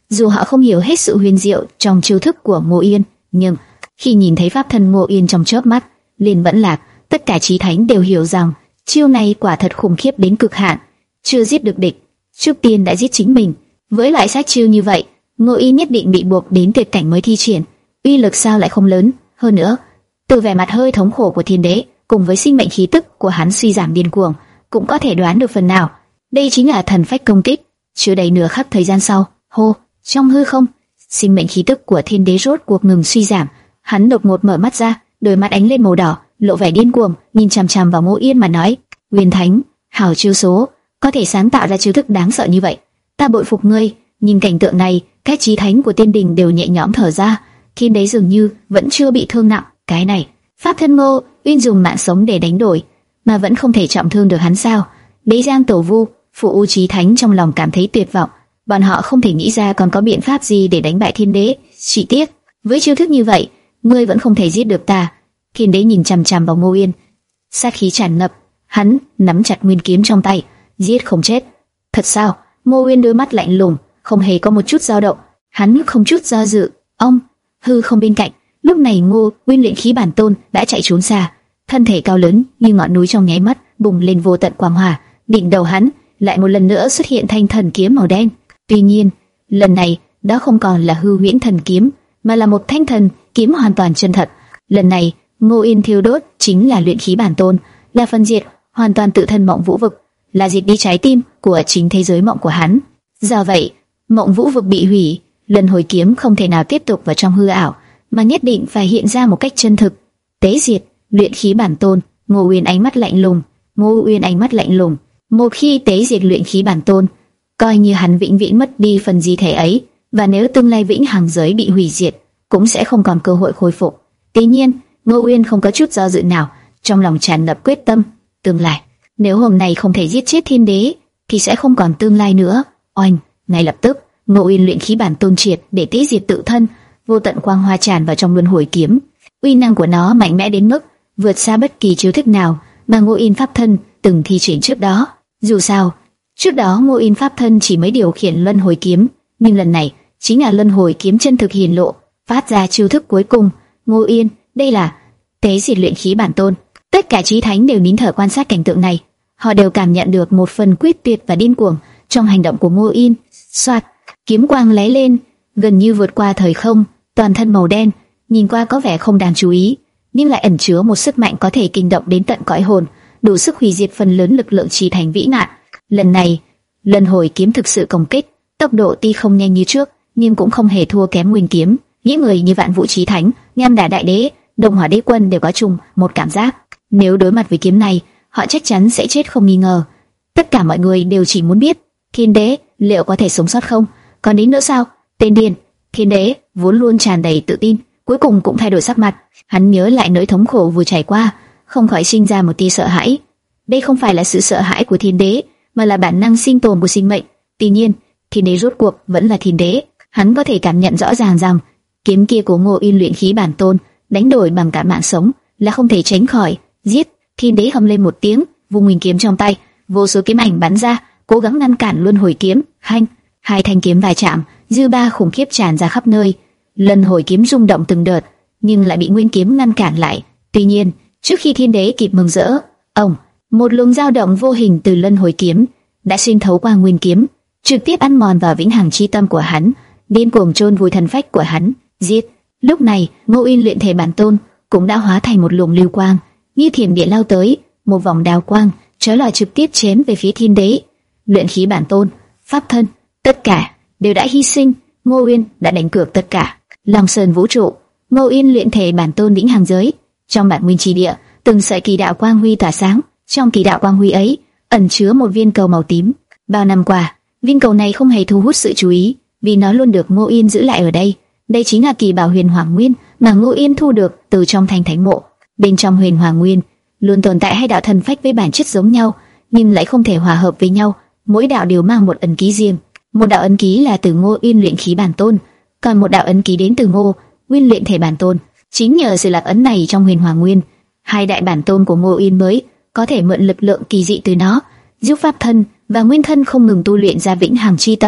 Dù họ không hiểu hết sự huyền diệu trong chiêu thức của Ngô Yên, nhưng khi nhìn thấy pháp thân Ngô Yên trong chớp mắt, liền vẫn lạc, tất cả chí thánh đều hiểu rằng chiêu này quả thật khủng khiếp đến cực hạn. Chưa giết được địch, trước tiên đã giết chính mình. Với lại sát chiêu như vậy, Ngô Yên nhất định bị buộc đến tuyệt cảnh mới thi triển. Uy lực sao lại không lớn? Hơn nữa, từ vẻ mặt hơi thống khổ của Thiên Đế cùng với sinh mệnh khí tức của hắn suy giảm điên cuồng, cũng có thể đoán được phần nào. Đây chính là thần phách công kích. Chưa đầy nửa khắc thời gian sau, hô, trong hư không, sinh mệnh khí tức của Thiên Đế rốt cuộc ngừng suy giảm. Hắn đột ngột mở mắt ra, đôi mắt ánh lên màu đỏ, lộ vẻ điên cuồng, nhìn chằm chằm vào Ngô Yên mà nói: Nguyên Thánh, hảo chiêu số, có thể sáng tạo ra chiêu thức đáng sợ như vậy, ta bội phục ngươi. Nhìn cảnh tượng này, các chí thánh của Tiên Đình đều nhẹ nhõm thở ra. Thiên Đế dường như vẫn chưa bị thương nặng. Cái này, pháp thân Ngô Uyên dùng mạng sống để đánh đổi, mà vẫn không thể trọng thương được hắn sao? Đế Giang Tổ Vu, Phụ U chí thánh trong lòng cảm thấy tuyệt vọng. Bọn họ không thể nghĩ ra còn có biện pháp gì để đánh bại Thiên Đế. Chỉ tiếc, với chiêu thức như vậy, ngươi vẫn không thể giết được ta. Thiên Đế nhìn chằm chằm vào Ngô Uyên, sát khí tràn ngập. Hắn nắm chặt nguyên kiếm trong tay, giết không chết. Thật sao? Ngô Uyên đôi mắt lạnh lùng, không hề có một chút dao động. Hắn không chút do dự. Ông, hư không bên cạnh. Lúc này Ngô Uyên luyện khí bản tôn đã chạy trốn xa, thân thể cao lớn như ngọn núi trong nháy mắt bùng lên vô tận quang hòa. Đỉnh đầu hắn lại một lần nữa xuất hiện thanh thần kiếm màu đen. Tuy nhiên, lần này đó không còn là hư huyễn thần kiếm, mà là một thanh thần kiếm hoàn toàn chân thật. Lần này, Ngô Uyên thiêu đốt chính là luyện khí bản tôn, là phân diệt hoàn toàn tự thân Mộng Vũ Vực, là diệt đi trái tim của chính thế giới mộng của hắn. Do vậy, Mộng Vũ Vực bị hủy, lần hồi kiếm không thể nào tiếp tục vào trong hư ảo, mà nhất định phải hiện ra một cách chân thực. Tế diệt luyện khí bản tôn. Ngô Uyên ánh mắt lạnh lùng. Ngô Uyên ánh mắt lạnh lùng. Một khi tế diệt luyện khí bản tôn, coi như hắn vĩnh viễn mất đi phần di thể ấy, và nếu tương lai vĩnh hằng giới bị hủy diệt, cũng sẽ không còn cơ hội khôi phục. Tuy nhiên, Ngô Uyên không có chút do dự nào, trong lòng tràn ngập quyết tâm. Tương lai, nếu hôm nay không thể giết chết Thiên Đế, thì sẽ không còn tương lai nữa. Oanh! Ngay lập tức, Ngô Uyên luyện khí bản tôn triệt để tế diệt tự thân, vô tận quang hoa tràn vào trong luân hồi kiếm. Uy năng của nó mạnh mẽ đến mức vượt xa bất kỳ chiêu thức nào mà Ngô Uyên pháp thân từng thi triển trước đó. Dù sao, trước đó Ngô Uyên pháp thân chỉ mới điều khiển luân hồi kiếm, nhưng lần này chính là luân hồi kiếm chân thực hiển lộ, phát ra chiêu thức cuối cùng. Ngô Uyên, đây là tế diệt luyện khí bản tôn. Tất cả chí thánh đều nín thở quan sát cảnh tượng này. Họ đều cảm nhận được một phần quyết tuyệt và điên cuồng trong hành động của Ngô Uyên. Soạt, kiếm quang lóe lên, gần như vượt qua thời không, toàn thân màu đen, nhìn qua có vẻ không đáng chú ý, nhưng lại ẩn chứa một sức mạnh có thể kinh động đến tận cõi hồn, đủ sức hủy diệt phần lớn lực lượng chí thánh vĩ nạn. Lần này, luân hồi kiếm thực sự công kích, tốc độ tuy không nhanh như trước, nhưng cũng không hề thua kém nguyên kiếm. Những người như Vạn Vũ chí thánh, Nham Đà đại đế, Đông Hỏa đế quân đều có chung một cảm giác, nếu đối mặt với kiếm này, họ chắc chắn sẽ chết không nghi ngờ. Tất cả mọi người đều chỉ muốn biết, Thiên Đế liệu có thể sống sót không? Còn đến nữa sao? Tên điên! Thiên Đế vốn luôn tràn đầy tự tin, cuối cùng cũng thay đổi sắc mặt. Hắn nhớ lại nỗi thống khổ vừa trải qua, không khỏi sinh ra một tia sợ hãi. Đây không phải là sự sợ hãi của Thiên Đế, mà là bản năng sinh tồn của sinh mệnh. Tuy nhiên, Thiên Đế rốt cuộc vẫn là Thiên Đế. Hắn có thể cảm nhận rõ ràng rằng kiếm kia của Ngô Uyên luyện khí bản tôn đánh đổi bằng cả mạng sống là không thể tránh khỏi. Giết! Thiên Đế hầm lên một tiếng, vung nguyên kiếm trong tay, vô số kiếm ảnh bắn ra, cố gắng ngăn cản luân hồi kiếm. Hanh! Hai thanh kiếm va chạm, dư ba khủng khiếp tràn ra khắp nơi. Luân hồi kiếm rung động từng đợt, nhưng lại bị nguyên kiếm ngăn cản lại. Tuy nhiên, trước khi Thiên Đế kịp mừng rỡ, ông, một luồng dao động vô hình từ luân hồi kiếm đã xuyên thấu qua nguyên kiếm, trực tiếp ăn mòn vào vĩnh hằng chi tâm của hắn, điên cuồng chôn vùi thần phách của hắn. Giết! Lúc này, Ngô Uyên luyện thể bản tôn cũng đã hóa thành một luồng lưu quang, như thiểm điện lao tới, một vòng đao quang chói lọi trực tiếp chém về phía Thiên Đế. Luyện khí bản tôn, pháp thân, tất cả đều đã hy sinh. Ngô Uyên đã đánh cược tất cả. Long Sơn vũ trụ, Ngô Uyên luyện thể bản tôn vĩnh hằng giới. Trong bản nguyên chi địa, từng sợi kỳ đạo quang huy tỏa sáng. Trong kỳ đạo quang huy ấy ẩn chứa một viên cầu màu tím. Bao năm qua, viên cầu này không hề thu hút sự chú ý, vì nó luôn được Ngô Uyên giữ lại ở đây. Đây chính là kỳ bảo Huyền Hoàng Nguyên mà Ngô Uyên thu được từ trong Thanh Thánh Mộ. Bên trong Huyền Hoàng Nguyên luôn tồn tại hai đạo thần phách với bản chất giống nhau, nhưng lại không thể hòa hợp với nhau. Mỗi đạo đều mang một ấn ký riêng. Một đạo ấn ký là từ Ngô Uyên luyện khí bản tôn, còn một đạo ấn ký đến từ Ngô Uyên luyện thể bản tôn. Chính nhờ sự lạc ấn này trong Huyền Hoàng Nguyên, hai đại bản tôn của Ngô Uyên mới có thể mượn lực lượng kỳ dị từ nó, giúp pháp thân và nguyên thân không ngừng tu luyện ra vĩnh hằng chi tâm.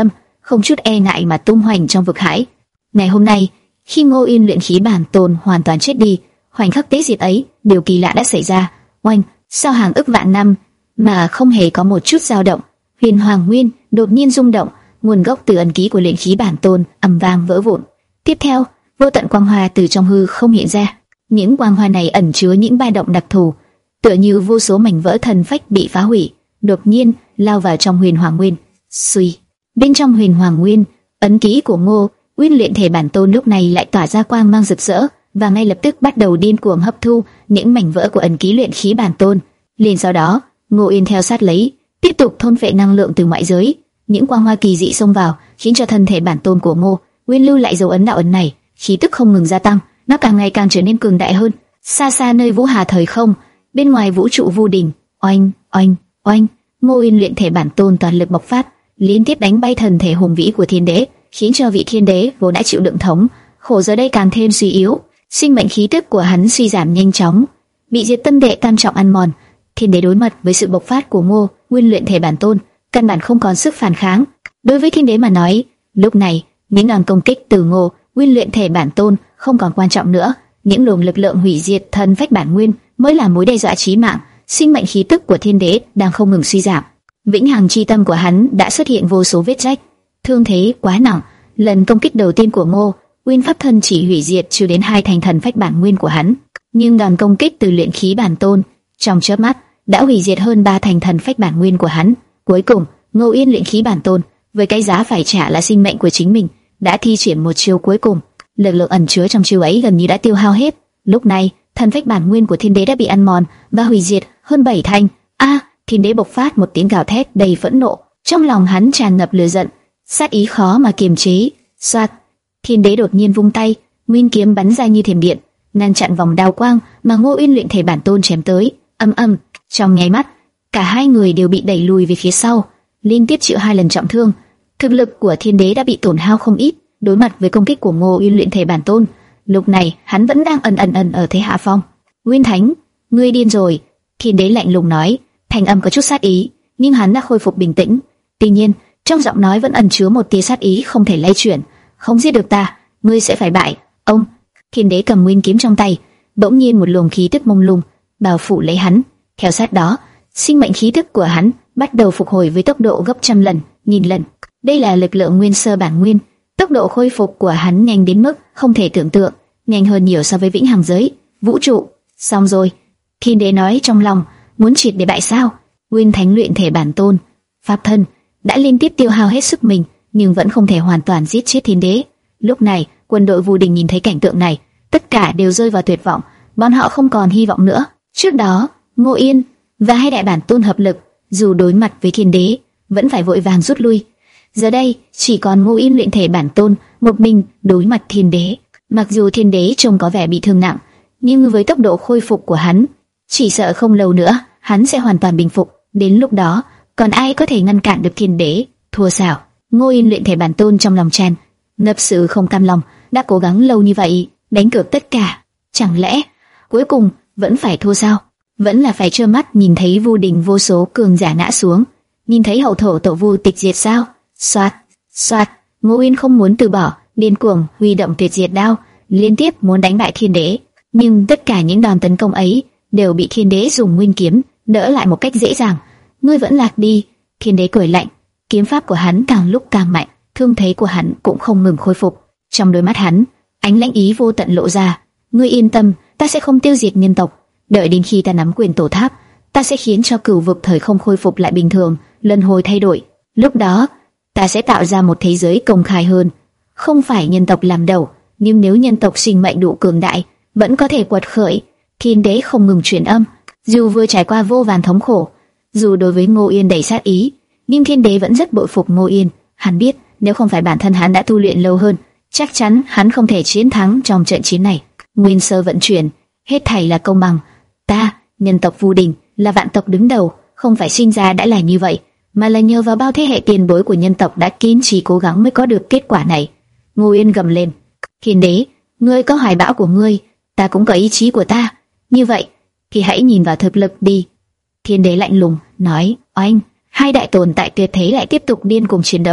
không chút e ngại mà tung hoành trong vực hải. Ngày hôm nay, khi Ngô Yên luyện khí bản tôn hoàn toàn chết đi, khoảnh khắc tế diệt ấy, điều kỳ lạ đã xảy ra. Oanh, sau hàng ức vạn năm mà không hề có một chút dao động, Huyền Hoàng Nguyên đột nhiên rung động, nguồn gốc từ ẩn ký của luyện khí bản tôn ầm vang vỡ vụn. Tiếp theo, vô tận quang hoa từ trong hư không hiện ra. Những quang hoa này ẩn chứa những ba động đặc thù, tựa như vô số mảnh vỡ thần phách bị phá hủy, đột nhiên lao vào trong Huyền Hoàng Nguyên. Suy, bên trong Huyền Hoàng Nguyên, ấn ký của Ngô Uyên luyện thể bản tôn lúc này lại tỏa ra quang mang rực rỡ, và ngay lập tức bắt đầu điên cuồng hấp thu những mảnh vỡ của ấn ký luyện khí bản tôn. Liền sau đó, Ngô Uyên theo sát lấy, tiếp tục thôn phệ năng lượng từ ngoại giới. Những quang hoa kỳ dị xông vào, khiến cho thân thể bản tôn của Ngô Uyên lưu lại dấu ấn đạo ấn này, khí tức không ngừng gia tăng, nó càng ngày càng trở nên cường đại hơn. Xa xa nơi Vũ Hà thời không, bên ngoài vũ trụ vô đình, oanh, oanh, oanh, Ngô Uyên luyện thể bản tôn toàn lực bộc phát, liên tiếp đánh bay thần thể hùng vĩ của Thiên Đế, khiến cho vị Thiên Đế vốn đã chịu đựng thống khổ giờ đây càng thêm suy yếu, sinh mệnh khí tức của hắn suy giảm nhanh chóng, bị diệt tâm đệ tam trọng ăn mòn. Thiên Đế đối mặt với sự bộc phát của Ngô Uyên luyện thể bản tôn, căn bản không còn sức phản kháng. Đối với Thiên Đế mà nói, lúc này những đòn công kích từ Ngô Uyên luyện thể bản tôn không còn quan trọng nữa, những luồng lực lượng hủy diệt thân phách bản nguyên mới là mối đe dọa chí mạng. Sinh mệnh khí tức của Thiên Đế đang không ngừng suy giảm, vĩnh hằng chi tâm của hắn đã xuất hiện vô số vết rách, thương thế quá nặng. Lần công kích đầu tiên của Ngô Uyên pháp thân chỉ hủy diệt chưa đến hai thành thần phách bản nguyên của hắn, nhưng đòn công kích từ luyện khí bản tôn trong chớp mắt đã hủy diệt hơn ba thành thần phách bản nguyên của hắn. Cuối cùng, Ngô Uyên luyện khí bản tôn với cái giá phải trả là sinh mệnh của chính mình, đã thi triển một chiêu cuối cùng. Lực lượng ẩn chứa trong chiêu ấy gần như đã tiêu hao hết. Lúc này, thần phách bản nguyên của Thiên Đế đã bị ăn mòn và hủy diệt hơn bảy thành. A! Thiên Đế bộc phát một tiếng gào thét đầy phẫn nộ, trong lòng hắn tràn ngập lửa giận, sát ý khó mà kiềm chế. Soạt! Thiên Đế đột nhiên vung tay, nguyên kiếm bắn ra như thiểm điện, ngăn chặn vòng đao quang mà Ngô Uyên luyện thể bản tôn chém tới. Âm âm, trong nháy mắt, cả hai người đều bị đẩy lùi về phía sau, liên tiếp chịu hai lần trọng thương. Thực lực của Thiên Đế đã bị tổn hao không ít, đối mặt với công kích của Ngô Uyên luyện thể bản tôn, lúc này hắn vẫn đang ẩn ẩn ẩn ở thế hạ phong. Nguyên Thánh, ngươi điên rồi! Thiên Đế lạnh lùng nói, thanh âm có chút sát ý, nhưng hắn đã khôi phục bình tĩnh. Tuy nhiên, trong giọng nói vẫn ẩn chứa một tia sát ý không thể lay chuyển. Không giết được ta, ngươi sẽ phải bại. Ông! Thiên Đế cầm nguyên kiếm trong tay, bỗng nhiên một luồng khí tức mông lung bao phủ lấy hắn. Theo sát đó, sinh mệnh khí tức của hắn bắt đầu phục hồi với tốc độ gấp trăm lần, nghìn lần. Đây là lực lượng nguyên sơ bản nguyên. Tốc độ khôi phục của hắn nhanh đến mức không thể tưởng tượng, nhanh hơn nhiều so với vĩnh hằng giới, vũ trụ. Xong rồi, Thiên Đế nói trong lòng, muốn triệt để bại sao? Nguyên Thánh luyện thể bản tôn, pháp thân đã liên tiếp tiêu hao hết sức mình, nhưng vẫn không thể hoàn toàn giết chết Thiên Đế. Lúc này, quân đội Vu Đình nhìn thấy cảnh tượng này, tất cả đều rơi vào tuyệt vọng, bọn họ không còn hy vọng nữa. Trước đó, Ngô Yên và hai đại bản tôn hợp lực, dù đối mặt với Thiên Đế, vẫn phải vội vàng rút lui. Giờ đây, chỉ còn Ngô Yên luyện thể bản tôn một mình đối mặt Thiên Đế. Mặc dù Thiên Đế trông có vẻ bị thương nặng, nhưng với tốc độ khôi phục của hắn, chỉ sợ không lâu nữa hắn sẽ hoàn toàn bình phục. Đến lúc đó, còn ai có thể ngăn cản được Thiên Đế? Thua sao? Ngô Yên luyện thể bản tôn trong lòng tràn ngập sự không cam lòng, đã cố gắng lâu như vậy, đánh cược tất cả, chẳng lẽ cuối cùng vẫn phải thua sao? Vẫn là phải trơ mắt nhìn thấy Vu Đình vô số cường giả ngã xuống, nhìn thấy hậu thổ tổ Vu tịch diệt sao? Soạt, soạt, Ngô Uyên không muốn từ bỏ, điên cuồng huy động tuyệt diệt đao, liên tiếp muốn đánh bại Thiên Đế, nhưng tất cả những đòn tấn công ấy đều bị Thiên Đế dùng nguyên kiếm đỡ lại một cách dễ dàng. Ngươi vẫn lạc đi. Thiên Đế cười lạnh, kiếm pháp của hắn càng lúc càng mạnh, thương thế của hắn cũng không ngừng khôi phục. Trong đôi mắt hắn, ánh lãnh ý vô tận lộ ra. Ngươi yên tâm, ta sẽ không tiêu diệt nhân tộc. Đợi đến khi ta nắm quyền tổ tháp, ta sẽ khiến cho cửu vực thời không khôi phục lại bình thường, luân hồi thay đổi. Lúc đó, ta sẽ tạo ra một thế giới công khai hơn. Không phải nhân tộc làm đầu, nhưng nếu nhân tộc sinh mệnh đủ cường đại, vẫn có thể quật khởi. Thiên Đế không ngừng truyền âm, dù vừa trải qua vô vàn thống khổ, dù đối với Ngô Yên đầy sát ý, nhưng Thiên Đế vẫn rất bội phục Ngô Yên. Hắn biết nếu không phải bản thân hắn đã tu luyện lâu hơn, chắc chắn hắn không thể chiến thắng trong trận chiến này. Nguyên sơ vận chuyển, hết thảy là công bằng. Ta, nhân tộc Vu Đình, là vạn tộc đứng đầu, không phải sinh ra đã là như vậy, mà là nhờ vào bao thế hệ tiền bối của nhân tộc đã kiên trì cố gắng mới có được kết quả này. Ngô Yên gầm lên, Thiên Đế, ngươi có hoài bão của ngươi, ta cũng có ý chí của ta, như vậy thì hãy nhìn vào thực lực đi. Thiên Đế lạnh lùng nói, oanh, hai đại tồn tại tuyệt thế lại tiếp tục điên cuồng chiến đấu.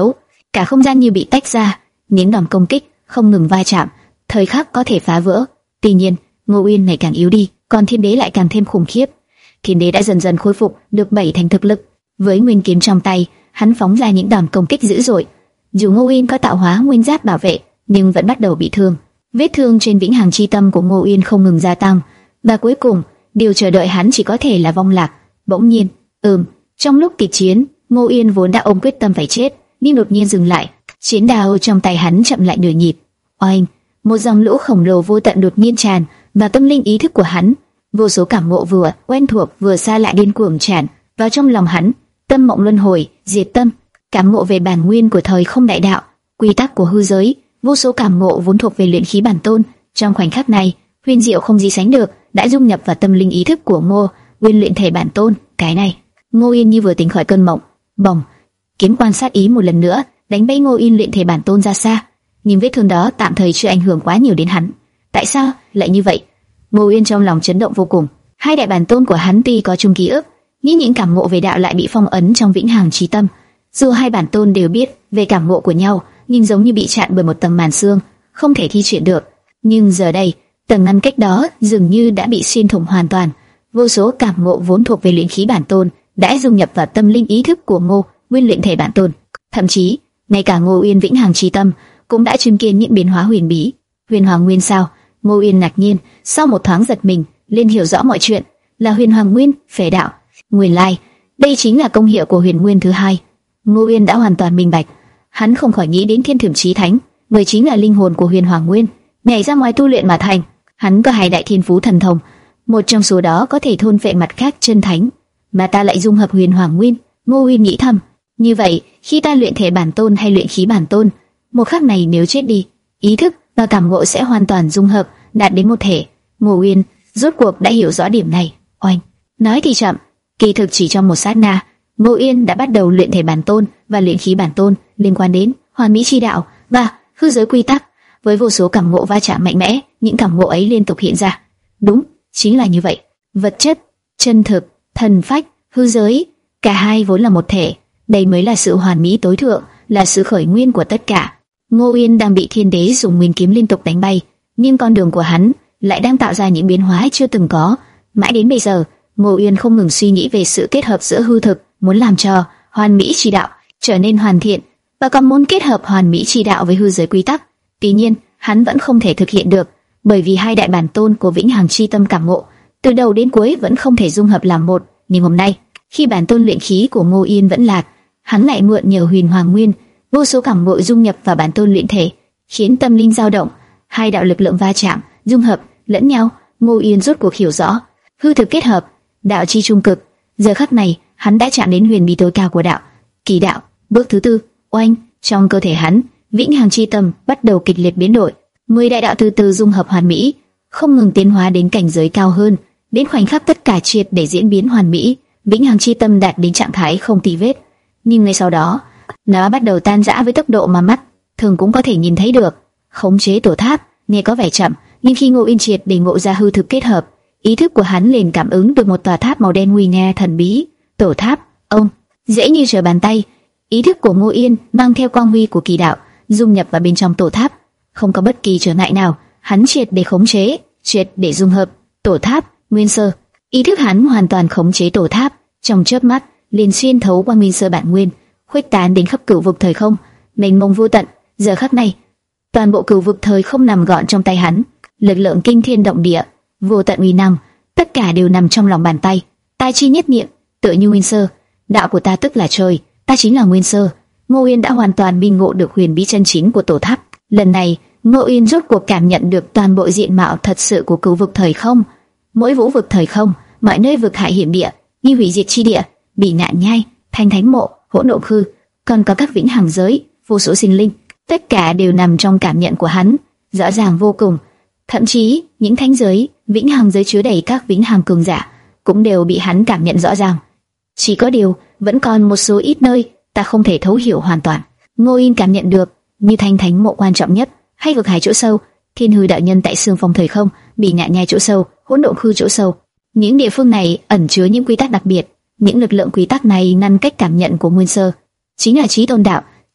cả không gian như bị tách ra, những đòn công kích không ngừng va chạm, thời khắc có thể phá vỡ. Tuy nhiên, Ngô Uyên ngày càng yếu đi, còn Thiên Đế lại càng thêm khủng khiếp. Thiên Đế đã dần dần khôi phục được bảy thành thực lực, với nguyên kiếm trong tay, hắn phóng ra những đòn công kích dữ dội. Dù Ngô Uyên có tạo hóa nguyên giáp bảo vệ, nhưng vẫn bắt đầu bị thương. Vết thương trên vĩnh hằng chi tâm của Ngô Uyên không ngừng gia tăng, và cuối cùng, điều chờ đợi hắn chỉ có thể là vong lạc. Bỗng nhiên, ừm, trong lúc kịch chiến, Ngô Uyên vốn đã ôm quyết tâm phải chết, nhưng đột nhiên dừng lại. Chiến đao trong tay hắn chậm lại nửa nhịp. Oanh, một dòng lũ khổng lồ vô tận đột nhiên tràn vào tâm linh ý thức của hắn. Vô số cảm ngộ vừa quen thuộc vừa xa lạ điên cuồng tràn vào trong lòng hắn. Tâm mộng luân hồi, diệt tâm, cảm ngộ về bản nguyên của thời không đại đạo, quy tắc của hư giới, vô số cảm ngộ vốn thuộc về luyện khí bản tôn. Trong khoảnh khắc này, huyền diệu không gì sánh được, đã dung nhập vào tâm linh ý thức của Ngô Uyên luyện thể bản tôn. Cái này, Ngô Uyên như vừa tỉnh khỏi cơn mộng. Bồng, kiếm quan sát ý một lần nữa, đánh bay Ngô Uyên luyện thể bản tôn ra xa. Nhưng vết thương đó tạm thời chưa ảnh hưởng quá nhiều đến hắn. Tại sao lại như vậy? Ngô Uyên trong lòng chấn động vô cùng. Hai đại bản tôn của hắn tuy có chung ký ức, nhưng những cảm ngộ về đạo lại bị phong ấn trong vĩnh hằng chí tâm. Dù hai bản tôn đều biết về cảm ngộ của nhau, nhưng giống như bị chặn bởi một tầng màn xương, không thể thi triển được. Nhưng giờ đây, tầng ngăn cách đó dường như đã bị xuyên thủng hoàn toàn. Vô số cảm ngộ vốn thuộc về luyện khí bản tôn đã dung nhập vào tâm linh ý thức của Ngô Uyên luyện thể bản tôn. Thậm chí, ngay cả Ngô Uyên vĩnh hằng chí tâm cũng đã chứng kiến những biến hóa huyền bí. Huyền Hoàng Nguyên sao? Ngô Uyên ngạc nhiên, sau một thoáng giật mình, liền hiểu rõ mọi chuyện. Là Huyền Hoàng Nguyên, phệ đạo. Nguyên lai, đây chính là công hiệu của Huyền Nguyên thứ hai. Ngô Uyên đã hoàn toàn minh bạch. Hắn không khỏi nghĩ đến Thiên Thưởng Chí Thánh, người chính là linh hồn của Huyền Hoàng Nguyên, nhảy ra ngoài tu luyện mà thành. Hắn có hai đại thiên phú thần thông, một trong số đó có thể thôn phệ mặt khác chân thánh, mà ta lại dung hợp Huyền Hoàng Nguyên. Ngô Uyên nghĩ thầm, như vậy, khi ta luyện thể bản tôn hay luyện khí bản tôn, một khắc này nếu chết đi, ý thức và cảm ngộ sẽ hoàn toàn dung hợp, đạt đến một thể. Ngô Uyên rốt cuộc đã hiểu rõ điểm này. Oanh, nói thì chậm, kỳ thực chỉ trong một sát na, Ngô Uyên đã bắt đầu luyện thể bản tôn và luyện khí bản tôn liên quan đến hoàn mỹ chi đạo và hư giới quy tắc, với vô số cảm ngộ va chạm mạnh mẽ. Những cảm ngộ ấy liên tục hiện ra. Đúng, chính là như vậy. Vật chất, chân thực, thần phách, hư giới, cả hai vốn là một thể. Đây mới là sự hoàn mỹ tối thượng, là sự khởi nguyên của tất cả. Ngô Uyên đang bị Thiên Đế dùng nguyên kiếm liên tục đánh bay, nhưng con đường của hắn lại đang tạo ra những biến hóa chưa từng có. Mãi đến bây giờ, Ngô Uyên không ngừng suy nghĩ về sự kết hợp giữa hư thực, muốn làm cho hoàn mỹ chi đạo trở nên hoàn thiện, và còn muốn kết hợp hoàn mỹ chi đạo với hư giới quy tắc. Tuy nhiên, hắn vẫn không thể thực hiện được, bởi vì hai đại bản tôn của vĩnh hằng chi tâm cảm ngộ từ đầu đến cuối vẫn không thể dung hợp làm một. Nhưng hôm nay, khi bản tôn luyện khí của Ngô Uyên vẫn lạc, hắn lại mượn nhờ Huyền Hoàng Nguyên, vô số cảm ngộ dung nhập vào bản tôn luyện thể, khiến tâm linh dao động, hai đạo lực lượng va chạm, dung hợp lẫn nhau. Ngô Uyên rốt cuộc hiểu rõ, hư thực kết hợp, đạo chi trung cực. Giờ khắc này, hắn đã chạm đến huyền bí tối cao của đạo, kỳ đạo. Bước thứ tư, oanh, trong cơ thể hắn, vĩnh hằng chi tâm bắt đầu kịch liệt biến đổi. Mười đại đạo từ từ dung hợp hoàn mỹ, không ngừng tiến hóa đến cảnh giới cao hơn. Đến khoảnh khắc tất cả triệt để diễn biến hoàn mỹ, vĩnh hằng chi tâm đạt đến trạng thái không tì vết. Nhưng ngay sau đó, nó bắt đầu tan rã với tốc độ mà mắt thường cũng có thể nhìn thấy được. Khống chế tổ tháp nghe có vẻ chậm, nhưng khi Ngô Uyên triệt để ngộ ra hư thực kết hợp, ý thức của hắn liền cảm ứng được một tòa tháp màu đen nguy nga thần bí. Tổ tháp, ông, dễ như trở bàn tay. Ý thức của Ngô Uyên mang theo quang huy của kỳ đạo, dung nhập vào bên trong tổ tháp, không có bất kỳ trở ngại nào. Hắn triệt để khống chế, triệt để dung hợp tổ tháp nguyên sơ. Ý thức hắn hoàn toàn khống chế tổ tháp, trong chớp mắt liền xuyên thấu qua nguyên sơ bản nguyên, khuếch tán đến khắp cửu vực thời không, mênh mông vô tận. Giờ khắc này, toàn bộ cửu vực thời không nằm gọn trong tay hắn, lực lượng kinh thiên động địa, vô tận uy năng, tất cả đều nằm trong lòng bàn tay. Tai chi nhất niệm, tựa như nguyên sơ, đạo của ta tức là trời, ta chính là nguyên sơ. Ngô Uyên đã hoàn toàn minh ngộ được huyền bí chân chính của tổ tháp. Lần này, Ngô Uyên rốt cuộc cảm nhận được toàn bộ diện mạo thật sự của cửu vực thời không. Mỗi vũ vực thời không, mọi nơi vực hại hiểm địa, như hủy diệt chi địa, bỉ ngạn nhai, thanh thánh mộ, hỗn độn khư, còn có các vĩnh hằng giới, vô số sinh linh, tất cả đều nằm trong cảm nhận của hắn, rõ ràng vô cùng. Thậm chí những thánh giới, vĩnh hằng giới chứa đầy các vĩnh hằng cường giả, cũng đều bị hắn cảm nhận rõ ràng. Chỉ có điều, vẫn còn một số ít nơi ta không thể thấu hiểu hoàn toàn. Ngô Uyên cảm nhận được, như thanh thánh mộ quan trọng nhất, hay vực hải chỗ sâu, thiên hư đạo nhân tại xương phong thời không, bỉ ngạn nhai chỗ sâu, hỗn độn khư chỗ sâu. Những địa phương này ẩn chứa những quy tắc đặc biệt, những lực lượng quy tắc này ngăn cách cảm nhận của nguyên sơ, chính là chí tôn đạo,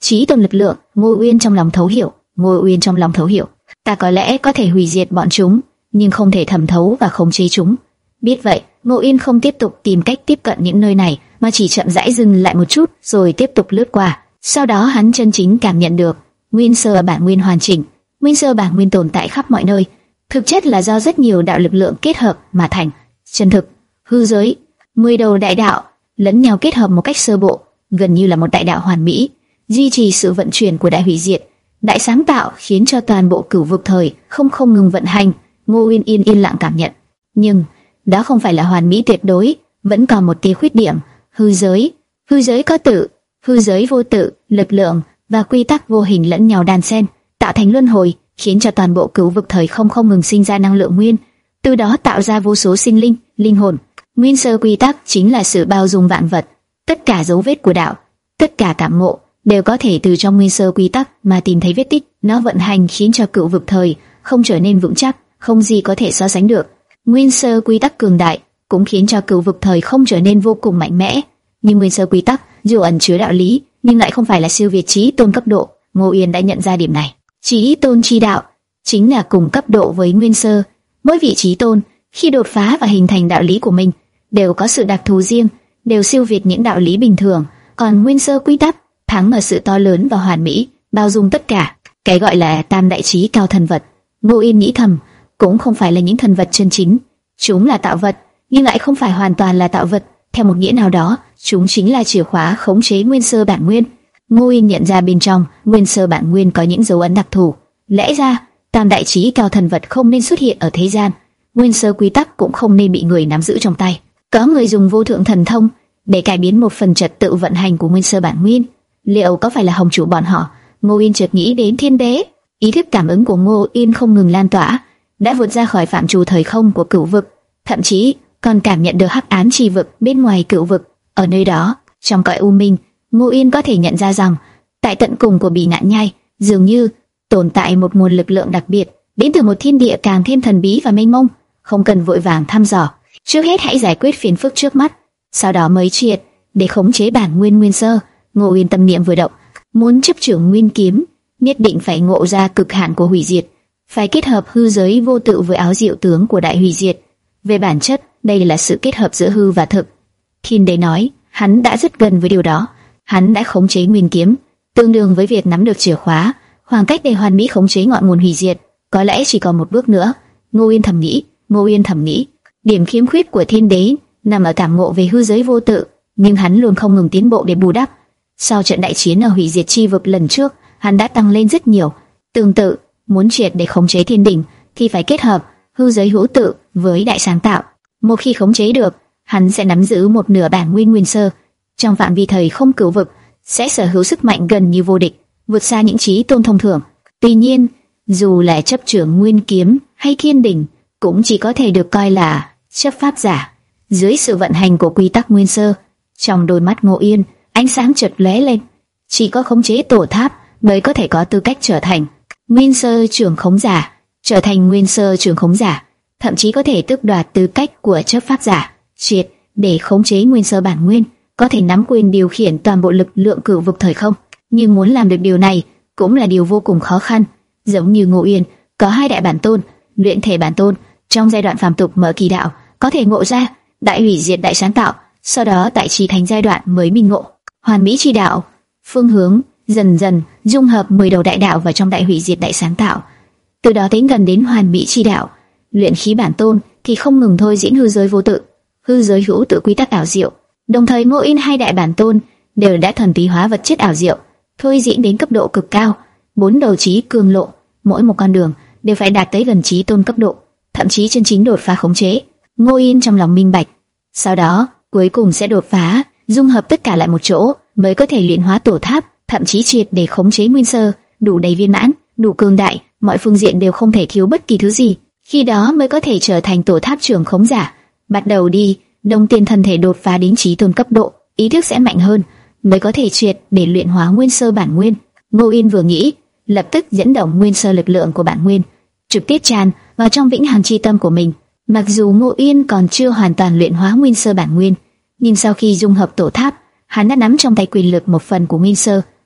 Chí tôn lực lượng. Ngô Uyên trong lòng thấu hiểu. Ngô Uyên trong lòng thấu hiểu. Ta có lẽ có thể hủy diệt bọn chúng, nhưng không thể thẩm thấu và khống chế chúng. Biết vậy, Ngô Uyên không tiếp tục tìm cách tiếp cận những nơi này, mà chỉ chậm rãi dừng lại một chút, rồi tiếp tục lướt qua. Sau đó hắn chân chính cảm nhận được nguyên sơ bản nguyên hoàn chỉnh. Nguyên sơ bản nguyên tồn tại khắp mọi nơi, thực chất là do rất nhiều đạo lực lượng kết hợp mà thành. Chân thực, hư giới, mười đầu đại đạo lẫn nhau kết hợp một cách sơ bộ, gần như là một đại đạo hoàn mỹ, duy trì sự vận chuyển của đại hủy diệt, đại sáng tạo, khiến cho toàn bộ cửu vực thời không không ngừng vận hành. Ngô Uyên yên yên lặng cảm nhận, nhưng đó không phải là hoàn mỹ tuyệt đối, vẫn còn một tia khuyết điểm. Hư giới, hư giới có tự, hư giới vô tự, lực lượng và quy tắc vô hình lẫn nhau đan xen, tạo thành luân hồi, khiến cho toàn bộ cửu vực thời không không ngừng sinh ra năng lượng nguyên, từ đó tạo ra vô số sinh linh, linh hồn. Nguyên sơ quy tắc chính là sự bao dung vạn vật, tất cả dấu vết của đạo, tất cả cảm ngộ đều có thể từ trong nguyên sơ quy tắc mà tìm thấy vết tích. Nó vận hành khiến cho cửu vực thời không trở nên vững chắc, không gì có thể so sánh được. Nguyên sơ quy tắc cường đại cũng khiến cho cửu vực thời không trở nên vô cùng mạnh mẽ. Nhưng nguyên sơ quy tắc dù ẩn chứa đạo lý, nhưng lại không phải là siêu việt chí tôn cấp độ. Ngô Uyên đã nhận ra điểm này. Chí tôn chi đạo chính là cùng cấp độ với nguyên sơ. Mỗi vị chí tôn khi đột phá và hình thành đạo lý của mình đều có sự đặc thù riêng, đều siêu việt những đạo lý bình thường. Còn nguyên sơ quy tắc thắng ở sự to lớn và hoàn mỹ, bao dung tất cả. Cái gọi là tam đại chí cao thần vật, Ngô Uyên nghĩ thầm, cũng không phải là những thần vật chân chính. Chúng là tạo vật, nhưng lại không phải hoàn toàn là tạo vật. Theo một nghĩa nào đó, chúng chính là chìa khóa khống chế nguyên sơ bản nguyên. Ngô Uyên nhận ra bên trong nguyên sơ bản nguyên có những dấu ấn đặc thù. Lẽ ra, tam đại chí cao thần vật không nên xuất hiện ở thế gian, nguyên sơ quy tắc cũng không nên bị người nắm giữ trong tay. Có người dùng vô thượng thần thông để cải biến một phần trật tự vận hành của nguyên sơ bản nguyên. Liệu có phải là hồng chủ bọn họ? Ngô Uyên chợt nghĩ đến thiên đế. Ý thức cảm ứng của Ngô Uyên không ngừng lan tỏa, đã vượt ra khỏi phạm trù thời không của cửu vực, thậm chí còn cảm nhận được hắc ám chi vực bên ngoài cửu vực. Ở nơi đó, trong cõi u minh, Ngô Uyên có thể nhận ra rằng tại tận cùng của Bỉ Ngạn Nhai dường như tồn tại một nguồn lực lượng đặc biệt, đến từ một thiên địa càng thêm thần bí và mênh mông. Không cần vội vàng thăm dò, trước hết hãy giải quyết phiền phức trước mắt, sau đó mới triệt để khống chế bản nguyên nguyên sơ. Ngô Uyên tâm niệm vừa động, muốn chấp trưởng nguyên kiếm, nhất định phải ngộ ra cực hạn của hủy diệt, phải kết hợp hư giới vô tự với áo diệu tướng của đại hủy diệt. Về bản chất, đây là sự kết hợp giữa hư và thực. Thiên đế nói, hắn đã rất gần với điều đó. Hắn đã khống chế nguyên kiếm, tương đương với việc nắm được chìa khóa, khoảng cách để hoàn mỹ khống chế ngọn nguồn hủy diệt, có lẽ chỉ còn một bước nữa. Ngô Uyên thầm nghĩ. Ngô Uyên thầm nghĩ, điểm khiếm khuyết của thiên đế nằm ở cảm ngộ về hư giới vô tự, nhưng hắn luôn không ngừng tiến bộ để bù đắp. Sau trận đại chiến ở hủy diệt chi vực lần trước, hắn đã tăng lên rất nhiều. Tương tự, muốn triệt để khống chế thiên đỉnh thì phải kết hợp hư giới hữu tự với đại sáng tạo. Một khi khống chế được, hắn sẽ nắm giữ một nửa bản nguyên nguyên sơ, trong phạm vi thời không cửu vực, sẽ sở hữu sức mạnh gần như vô địch, vượt xa những chí tôn thông thường. Tuy nhiên, dù là chấp trưởng nguyên kiếm hay thiên đỉnh, cũng chỉ có thể được coi là chấp pháp giả dưới sự vận hành của quy tắc nguyên sơ. Trong đôi mắt Ngô Uyên, ánh sáng chợt lóe lên. Chỉ có khống chế tổ tháp mới có thể có tư cách trở thành nguyên sơ trưởng khống giả, trở thành nguyên sơ trưởng khống giả, thậm chí có thể tước đoạt tư cách của chấp pháp giả, triệt để khống chế nguyên sơ bản nguyên, có thể nắm quyền điều khiển toàn bộ lực lượng cửu vực thời không. Nhưng muốn làm được điều này cũng là điều vô cùng khó khăn. Giống như Ngô Uyên có hai đại bản tôn, luyện thể bản tôn, trong giai đoạn phàm tục mở kỳ đạo có thể ngộ ra đại hủy diệt đại sáng tạo, sau đó tại chi thành giai đoạn mới minh ngộ hoàn mỹ chi đạo, phương hướng dần dần dung hợp mười đầu đại đạo vào trong đại hủy diệt đại sáng tạo, từ đó tiến gần đến hoàn mỹ chi đạo. Luyện khí bản tôn thì không ngừng thôi diễn hư giới vô tự, hư giới hữu tự quy tắc ảo diệu. Đồng thời Ngô Uyên hai đại bản tôn đều đã thuần túy hóa vật chất ảo diệu, thôi diễn đến cấp độ cực cao, bốn đầu chí cường lộ, mỗi một con đường đều phải đạt tới gần chí tôn cấp độ, thậm chí chân chính đột phá khống chế. Ngô Uyên trong lòng minh bạch, sau đó cuối cùng sẽ đột phá, dung hợp tất cả lại một chỗ, mới có thể luyện hóa tổ tháp, thậm chí triệt để khống chế nguyên sơ, đủ đầy viên mãn, đủ cường đại, mọi phương diện đều không thể thiếu bất kỳ thứ gì. Khi đó mới có thể trở thành tổ tháp trưởng khống giả. Bắt đầu đi, đồng tiền thân thể đột phá đến chí tôn cấp độ, ý thức sẽ mạnh hơn, mới có thể triệt để luyện hóa nguyên sơ bản nguyên. Ngô Uyên vừa nghĩ, lập tức dẫn động nguyên sơ lực lượng của bản nguyên, trực tiếp tràn vào trong vĩnh hằng chi tâm của mình. Mặc dù Ngô Uyên còn chưa hoàn toàn luyện hóa nguyên sơ bản nguyên, nhưng sau khi dung hợp tổ tháp, hắn đã nắm trong tay quyền lực một phần của nguyên sơ,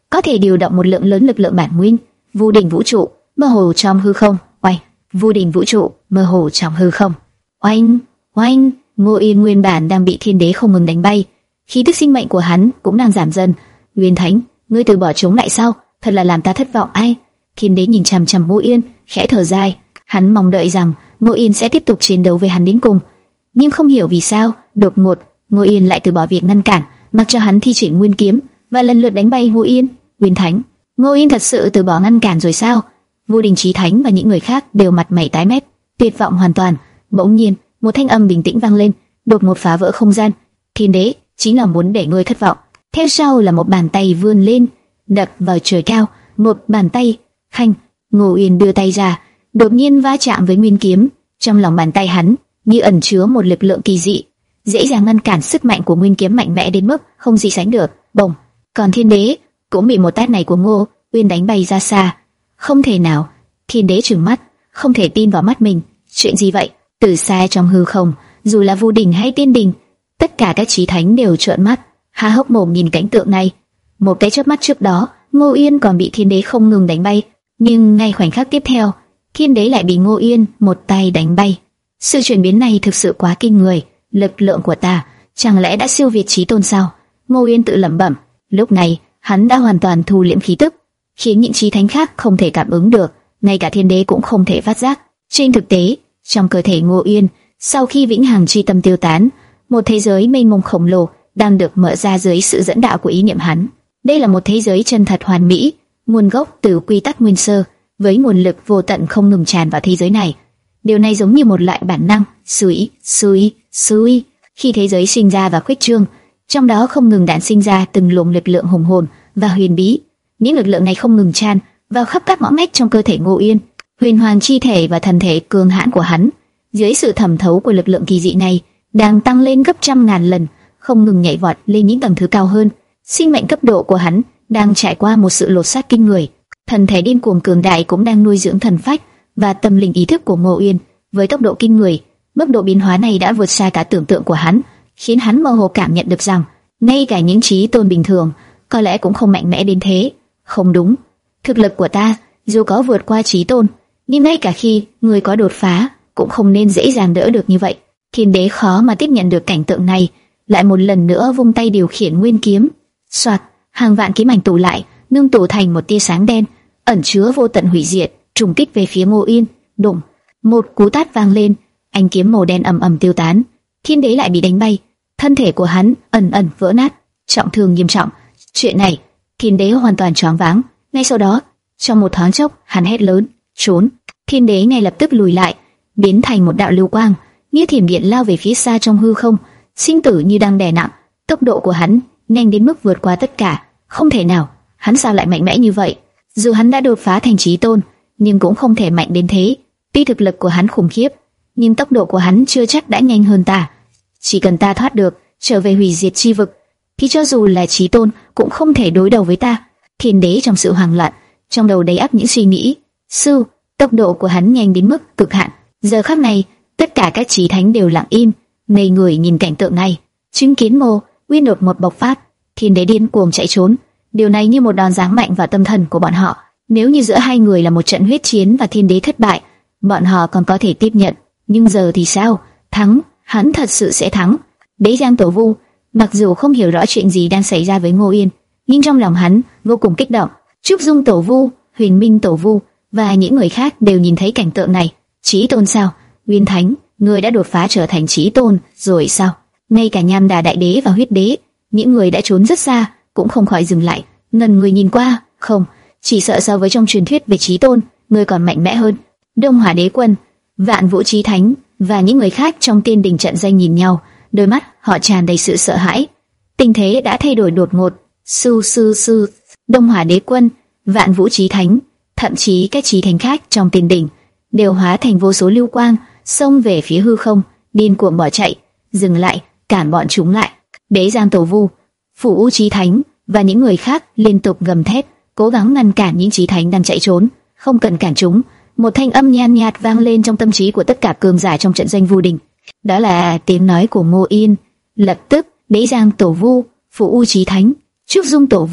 có thể điều động một lượng lớn lực lượng bản nguyên. Vô đỉnh vũ trụ mơ hồ trong hư không. Oanh! Vô đỉnh vũ trụ mơ hồ trong hư không. Oanh! Oanh! Ngô Yên nguyên bản đang bị thiên đế không ngừng đánh bay, khí tức sinh mệnh của hắn cũng đang giảm dần. Nguyên Thánh, ngươi từ bỏ chống lại sao? Thật là làm ta thất vọng. Ai? Thiên đế nhìn chằm chằm Ngô Yên, khẽ thở dài. Hắn mong đợi rằng Ngô Yên sẽ tiếp tục chiến đấu với hắn đến cùng, nhưng không hiểu vì sao, đột ngột Ngô Yên lại từ bỏ việc ngăn cản, mặc cho hắn thi triển nguyên kiếm và lần lượt đánh bay Ngô Yên. Nguyên Thánh, Ngô Yên thật sự từ bỏ ngăn cản rồi sao? Vô Đình Chí Thánh và những người khác đều mặt mày tái mét, tuyệt vọng hoàn toàn. Bỗng nhiên, một thanh âm bình tĩnh vang lên, đột ngột phá vỡ không gian. Thiên đế, chính là muốn để ngươi thất vọng. Theo sau là một bàn tay vươn lên, đập vào trời cao. Một bàn tay, khanh. Ngô Yên đưa tay ra, đột nhiên va chạm với nguyên kiếm. Trong lòng bàn tay hắn như ẩn chứa một lực lượng kỳ dị, dễ dàng ngăn cản sức mạnh của nguyên kiếm mạnh mẽ đến mức không gì sánh được. Bồng. Còn thiên đế cũng bị một tát này của Ngô Uyên đánh bay ra xa. Không thể nào! Thiên đế trừng mắt, không thể tin vào mắt mình. Chuyện gì vậy? Từ xa trong hư không, dù là Vu Đình hay Tiên Đình, tất cả các chí thánh đều trợn mắt, há hốc mồm nhìn cảnh tượng này. Một cái chớp mắt trước đó, Ngô Uyên còn bị thiên đế không ngừng đánh bay, nhưng ngay khoảnh khắc tiếp theo, thiên đế lại bị Ngô Uyên một tay đánh bay. Sự chuyển biến này thực sự quá kinh người. Lực lượng của ta chẳng lẽ đã siêu việt chí tôn sao? Ngô Uyên tự lẩm bẩm. Lúc này hắn đã hoàn toàn thu liễm khí tức, khiến những chí thánh khác không thể cảm ứng được, ngay cả thiên đế cũng không thể phát giác. Trên thực tế, trong cơ thể Ngô Uyên, sau khi vĩnh hằng chi tâm tiêu tán, một thế giới mênh mông khổng lồ đang được mở ra dưới sự dẫn đạo của ý niệm hắn. Đây là một thế giới chân thật hoàn mỹ, nguồn gốc từ quy tắc nguyên sơ, với nguồn lực vô tận không ngừng tràn vào thế giới này. Điều này giống như một loại bản năng, suy, suy, suy. Khi thế giới sinh ra và khuếch trương, trong đó không ngừng đản sinh ra từng luồng lực lượng hùng hồn và huyền bí. Những lực lượng này không ngừng tràn vào khắp các ngõ ngách trong cơ thể Ngô Uyên. Huyền hoàng chi thể và thần thể cường hãn của hắn, dưới sự thẩm thấu của lực lượng kỳ dị này, đang tăng lên gấp trăm ngàn lần, không ngừng nhảy vọt lên những tầng thứ cao hơn. Sinh mệnh cấp độ của hắn đang trải qua một sự lột xác kinh người. Thần thể điên cuồng cường đại cũng đang nuôi dưỡng thần phách và tâm linh ý thức của Ngô Uyên với tốc độ kinh người. Mức độ biến hóa này đã vượt xa cả tưởng tượng của hắn, khiến hắn mơ hồ cảm nhận được rằng ngay cả những chí tôn bình thường có lẽ cũng không mạnh mẽ đến thế. Không đúng, thực lực của ta dù có vượt qua chí tôn, nhưng ngay cả khi người có đột phá cũng không nên dễ dàng đỡ được như vậy. Thiên đế khó mà tiếp nhận được cảnh tượng này, lại một lần nữa vung tay điều khiển nguyên kiếm. Soạt, hàng vạn kiếm ảnh tụ lại, nương tụ thành một tia sáng đen, ẩn chứa vô tận hủy diệt, trùng kích về phía Ngô Uyên. Đùng, một cú tát vang lên, ánh kiếm màu đen ầm ầm tiêu tán. Thiên đế lại bị đánh bay, thân thể của hắn ẩn ẩn vỡ nát, trọng thương nghiêm trọng. Chuyện này, thiên đế hoàn toàn choáng váng. Ngay sau đó, trong một thoáng chốc, hắn hét lớn, trốn. Thiên đế ngay lập tức lùi lại, biến thành một đạo lưu quang, như thiểm điện lao về phía xa trong hư không. Sinh tử như đang đè nặng, tốc độ của hắn nhanh đến mức vượt qua tất cả. Không thể nào, hắn sao lại mạnh mẽ như vậy? Dù hắn đã đột phá thành chí tôn, nhưng cũng không thể mạnh đến thế. Tuy thực lực của hắn khủng khiếp, nhưng tốc độ của hắn chưa chắc đã nhanh hơn ta. Chỉ cần ta thoát được, trở về hủy diệt chi vực, thì cho dù là chí tôn cũng không thể đối đầu với ta. Thiên đế trong sự hoảng loạn, trong đầu đầy ắp những suy nghĩ. Sư, tốc độ của hắn nhanh đến mức cực hạn. Giờ khắc này, tất cả các chí thánh đều lặng im, ngây người nhìn cảnh tượng này. Chứng kiến Ngô Uyên đột một bộc phát, thiên đế điên cuồng chạy trốn. Điều này như một đòn giáng mạnh vào tâm thần của bọn họ. Nếu như giữa hai người là một trận huyết chiến và thiên đế thất bại, bọn họ còn có thể tiếp nhận. Nhưng giờ thì sao? Thắng, hắn thật sự sẽ thắng. Đế Giang Tổ Vu, mặc dù không hiểu rõ chuyện gì đang xảy ra với Ngô Uyên, nhưng trong lòng hắn vô cùng kích động. Trúc Dung Tổ Vu, Huyền Minh Tổ Vu và những người khác đều nhìn thấy cảnh tượng này. Chí tôn sao? Nguyên Thánh, người đã đột phá trở thành chí tôn rồi sao? Ngay cả Nham Đà Đại Đế và Huyết Đế, những người đã trốn rất xa, cũng không khỏi dừng lại, ngần người nhìn qua. Không, chỉ sợ so với trong truyền thuyết về chí tôn, người còn mạnh mẽ hơn. Đông Hỏa Đế Quân, Vạn Vũ Chí Thánh và những người khác trong Tiên Đình trận danh nhìn nhau, đôi mắt họ tràn đầy sự sợ hãi. Tình thế đã thay đổi đột ngột. Sư sư sư, Đông Hỏa Đế Quân, Vạn Vũ Chí Thánh, thậm chí các chí thánh khác trong Tiên Đình đều hóa thành vô số lưu quang, xông về phía hư không, điên cuồng bỏ chạy. Dừng lại, cản bọn chúng lại. Đế Giang Tổ Vu, Phủ U Chí Thánh và những người khác liên tục gầm thét, cố gắng ngăn cản những chí thánh đang chạy trốn. Không cần cản chúng. Một thanh âm nhàn nhạt vang lên trong tâm trí của tất cả cường giả trong trận danh Vu Đình. Đó là tiếng nói của Ngô Yên. Lập tức, Đế Giang Tổ Vu, Phủ U Chí Thánh, Trúc Dung Tổ Vu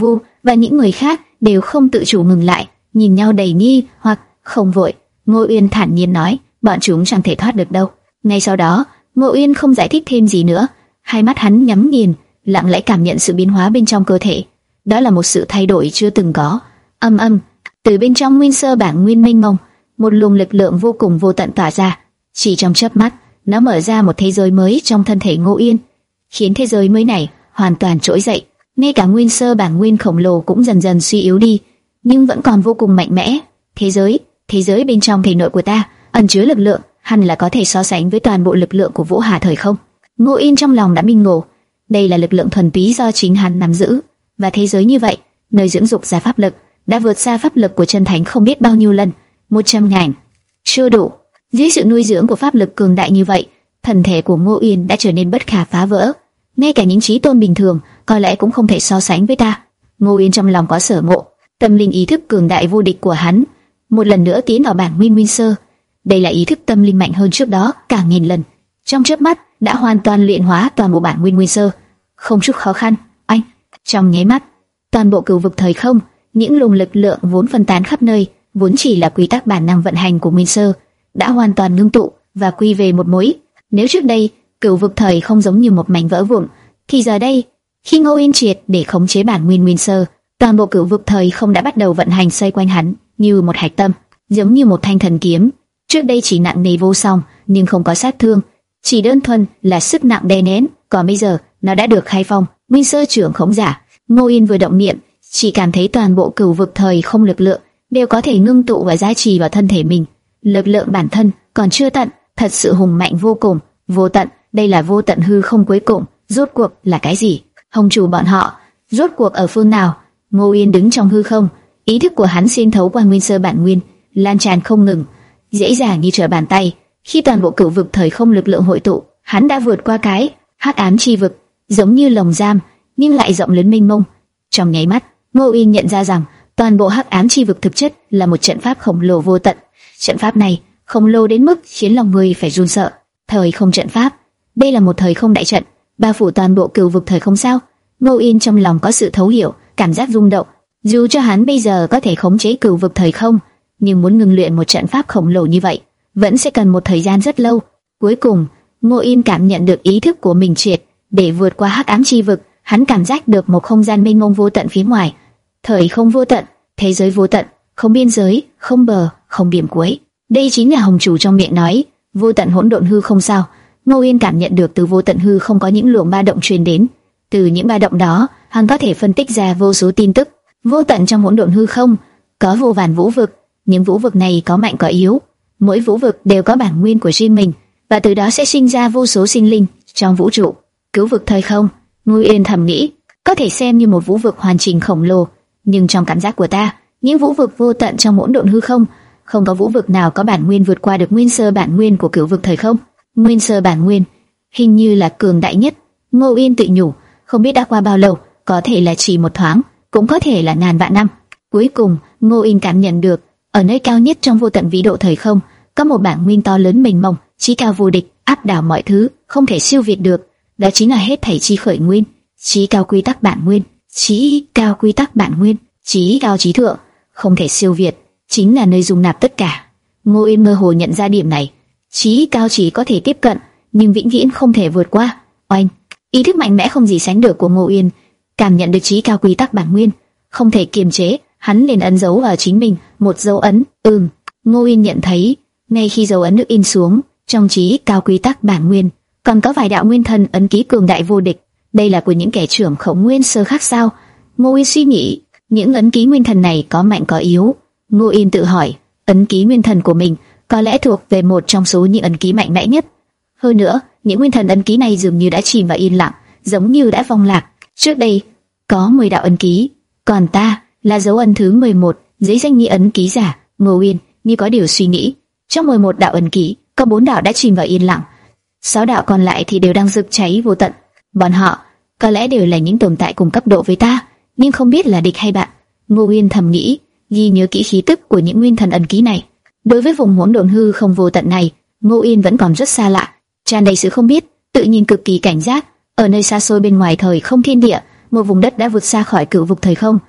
và những người khác đều không tự chủ ngừng lại, nhìn nhau đầy nghi hoặc. Không vội, Ngô Uyên thản nhiên nói, bọn chúng chẳng thể thoát được đâu. Ngay sau đó, Ngô Uyên không giải thích thêm gì nữa, hai mắt hắn nhắm nghiền, lặng lẽ cảm nhận sự biến hóa bên trong cơ thể. Đó là một sự thay đổi chưa từng có. Âm âm, từ bên trong nguyên sơ bản nguyên mênh mông, một luồng lực lượng vô cùng vô tận tỏa ra. Chỉ trong chớp mắt, nó mở ra một thế giới mới trong thân thể Ngô Uyên, khiến thế giới mới này hoàn toàn trỗi dậy. Ngay cả nguyên sơ bản nguyên khổng lồ cũng dần dần suy yếu đi, nhưng vẫn còn vô cùng mạnh mẽ. Thế giới, thế giới bên trong thể nội của ta ẩn chứa lực lượng, hẳn là có thể so sánh với toàn bộ lực lượng của Vũ Hà thời không. Ngô Uyên trong lòng đã minh ngộ, đây là lực lượng thuần túy do chính hắn nắm giữ, và thế giới như vậy, nơi dưỡng dục ra pháp lực, đã vượt xa pháp lực của chân thánh không biết bao nhiêu lần, một trăm ngàn. Chưa đủ, dưới sự nuôi dưỡng của pháp lực cường đại như vậy, thân thể của Ngô Uyên đã trở nên bất khả phá vỡ. Ngay cả những chí tôn bình thường có lẽ cũng không thể so sánh với ta. Ngô Uyên trong lòng có sở ngộ, tâm linh ý thức cường đại vô địch của hắn một lần nữa tiến vào bản nguyên nguyên sơ. Đây là ý thức tâm linh mạnh hơn trước đó cả nghìn lần, trong chớp mắt đã hoàn toàn luyện hóa toàn bộ bản nguyên nguyên sơ, không chút khó khăn. Anh, trong nháy mắt, toàn bộ cửu vực thời không, những luồng lực lượng vốn phân tán khắp nơi, vốn chỉ là quy tắc bản năng vận hành của nguyên sơ, đã hoàn toàn ngưng tụ và quy về một mối. Nếu trước đây cửu vực thời không giống như một mảnh vỡ vụn, thì giờ đây, khi Ngô Uyên triệt để khống chế bản nguyên nguyên sơ, toàn bộ cửu vực thời không đã bắt đầu vận hành xoay quanh hắn như một hạch tâm, giống như một thanh thần kiếm. Trước đây chỉ nặng nề vô song, nhưng không có sát thương, chỉ đơn thuần là sức nặng đè nén. Còn bây giờ, nó đã được khai phong, nguyên sơ trưởng khống giả. Ngô Uyên vừa động niệm, chỉ cảm thấy toàn bộ cửu vực thời không lực lượng đều có thể ngưng tụ và gia trì vào thân thể mình. Lực lượng bản thân còn chưa tận, thật sự hùng mạnh vô cùng, vô tận. Đây là vô tận hư không cuối cùng, rốt cuộc là cái gì? Hồng chủ bọn họ rốt cuộc ở phương nào? Ngô Uyên đứng trong hư không, ý thức của hắn xuyên thấu qua nguyên sơ bản nguyên, lan tràn không ngừng, dễ dàng như trở bàn tay. Khi toàn bộ cửu vực thời không lực lượng hội tụ, hắn đã vượt qua cái hắc ám chi vực, giống như lồng giam nhưng lại rộng lớn mênh mông. Trong nháy mắt, Ngô Uyên nhận ra rằng toàn bộ hắc ám chi vực thực chất là một trận pháp khổng lồ vô tận. Trận pháp này khổng lồ đến mức khiến lòng người phải run sợ. Thời không trận pháp, đây là một thời không đại trận, bao phủ toàn bộ cửu vực thời không sao? Ngô Uyên trong lòng có sự thấu hiểu, cảm giác rung động. Dù cho hắn bây giờ có thể khống chế cửu vực thời không, nhưng muốn ngưng luyện một trận pháp khổng lồ như vậy, vẫn sẽ cần một thời gian rất lâu. Cuối cùng, Ngô Uyên cảm nhận được ý thức của mình triệt để vượt qua hắc ám chi vực. Hắn cảm giác được một không gian mênh mông vô tận phía ngoài, thời không vô tận, thế giới vô tận, không biên giới, không bờ, không điểm cuối. Đây chính là Hồng chủ trong miệng nói vô tận hỗn độn hư không sao? Ngô Uyên cảm nhận được từ vô tận hư không có những luồng ba động truyền đến. Từ những ba động đó, hắn có thể phân tích ra vô số tin tức. Vô tận trong hỗn độn hư không có vô vàn vũ vực, những vũ vực này có mạnh có yếu, mỗi vũ vực đều có bản nguyên của riêng mình, và từ đó sẽ sinh ra vô số sinh linh trong vũ trụ. Cửu vực thời không, Ngô Uyên thầm nghĩ, có thể xem như một vũ vực hoàn chỉnh khổng lồ, nhưng trong cảm giác của ta, những vũ vực vô tận trong hỗn độn hư không, không có vũ vực nào có bản nguyên vượt qua được nguyên sơ bản nguyên của cửu vực thời không. Nguyên sơ bản nguyên, hình như là cường đại nhất. Ngô Uyên tự nhủ, không biết đã qua bao lâu, có thể là chỉ một thoáng, cũng có thể là ngàn vạn năm. Cuối cùng, Ngô Uyên cảm nhận được, ở nơi cao nhất trong vô tận vĩ độ thời không, có một bản nguyên to lớn mênh mông, chí cao vô địch, áp đảo mọi thứ, không thể siêu việt được. Đó chính là hết thảy chi khởi nguyên, chí cao quy tắc bản nguyên, chí cao quy tắc bản nguyên, chí cao chí thượng, không thể siêu việt, chính là nơi dung nạp tất cả. Ngô Uyên mơ hồ nhận ra điểm này, chí cao chỉ có thể tiếp cận, nhưng vĩnh viễn không thể vượt qua. Oanh, ý thức mạnh mẽ không gì sánh được của Ngô Uyên cảm nhận được chí cao quy tắc bản nguyên, không thể kiềm chế, hắn liền ấn dấu ở chính mình một dấu ấn. Ừm, Ngô Uyên nhận thấy, ngay khi dấu ấn được in xuống, trong chí cao quy tắc bản nguyên còn có vài đạo nguyên thần ấn ký cường đại vô địch. Đây là của những kẻ trưởng khống nguyên sơ khác sao? Ngô Uyên suy nghĩ, những ấn ký nguyên thần này có mạnh có yếu. Ngô Uyên tự hỏi, ấn ký nguyên thần của mình có lẽ thuộc về một trong số những ấn ký mạnh mẽ nhất. Hơn nữa, những nguyên thần ấn ký này dường như đã chìm vào yên lặng, giống như đã vong lạc. Trước đây có mười đạo ấn ký, còn ta là dấu ấn thứ mười một, dưới danh nghĩa ấn ký giả. Ngô Uyên như có điều suy nghĩ, trong mười một đạo ấn ký, có bốn đạo đã chìm vào yên lặng, sáu đạo còn lại thì đều đang rực cháy vô tận. Bọn họ có lẽ đều là những tồn tại cùng cấp độ với ta, nhưng không biết là địch hay bạn. Ngô Uyên thầm nghĩ, ghi nhớ kỹ khí tức của những nguyên thần ấn ký này. Đối với vùng hỗn độn hư không vô tận này, Ngô Uyên vẫn còn rất xa lạ, tràn đầy sự không biết, tự nhiên cực kỳ cảnh giác. Ở nơi xa xôi bên ngoài thời không thiên địa, một vùng đất đã vượt xa khỏi cửu vực thời không,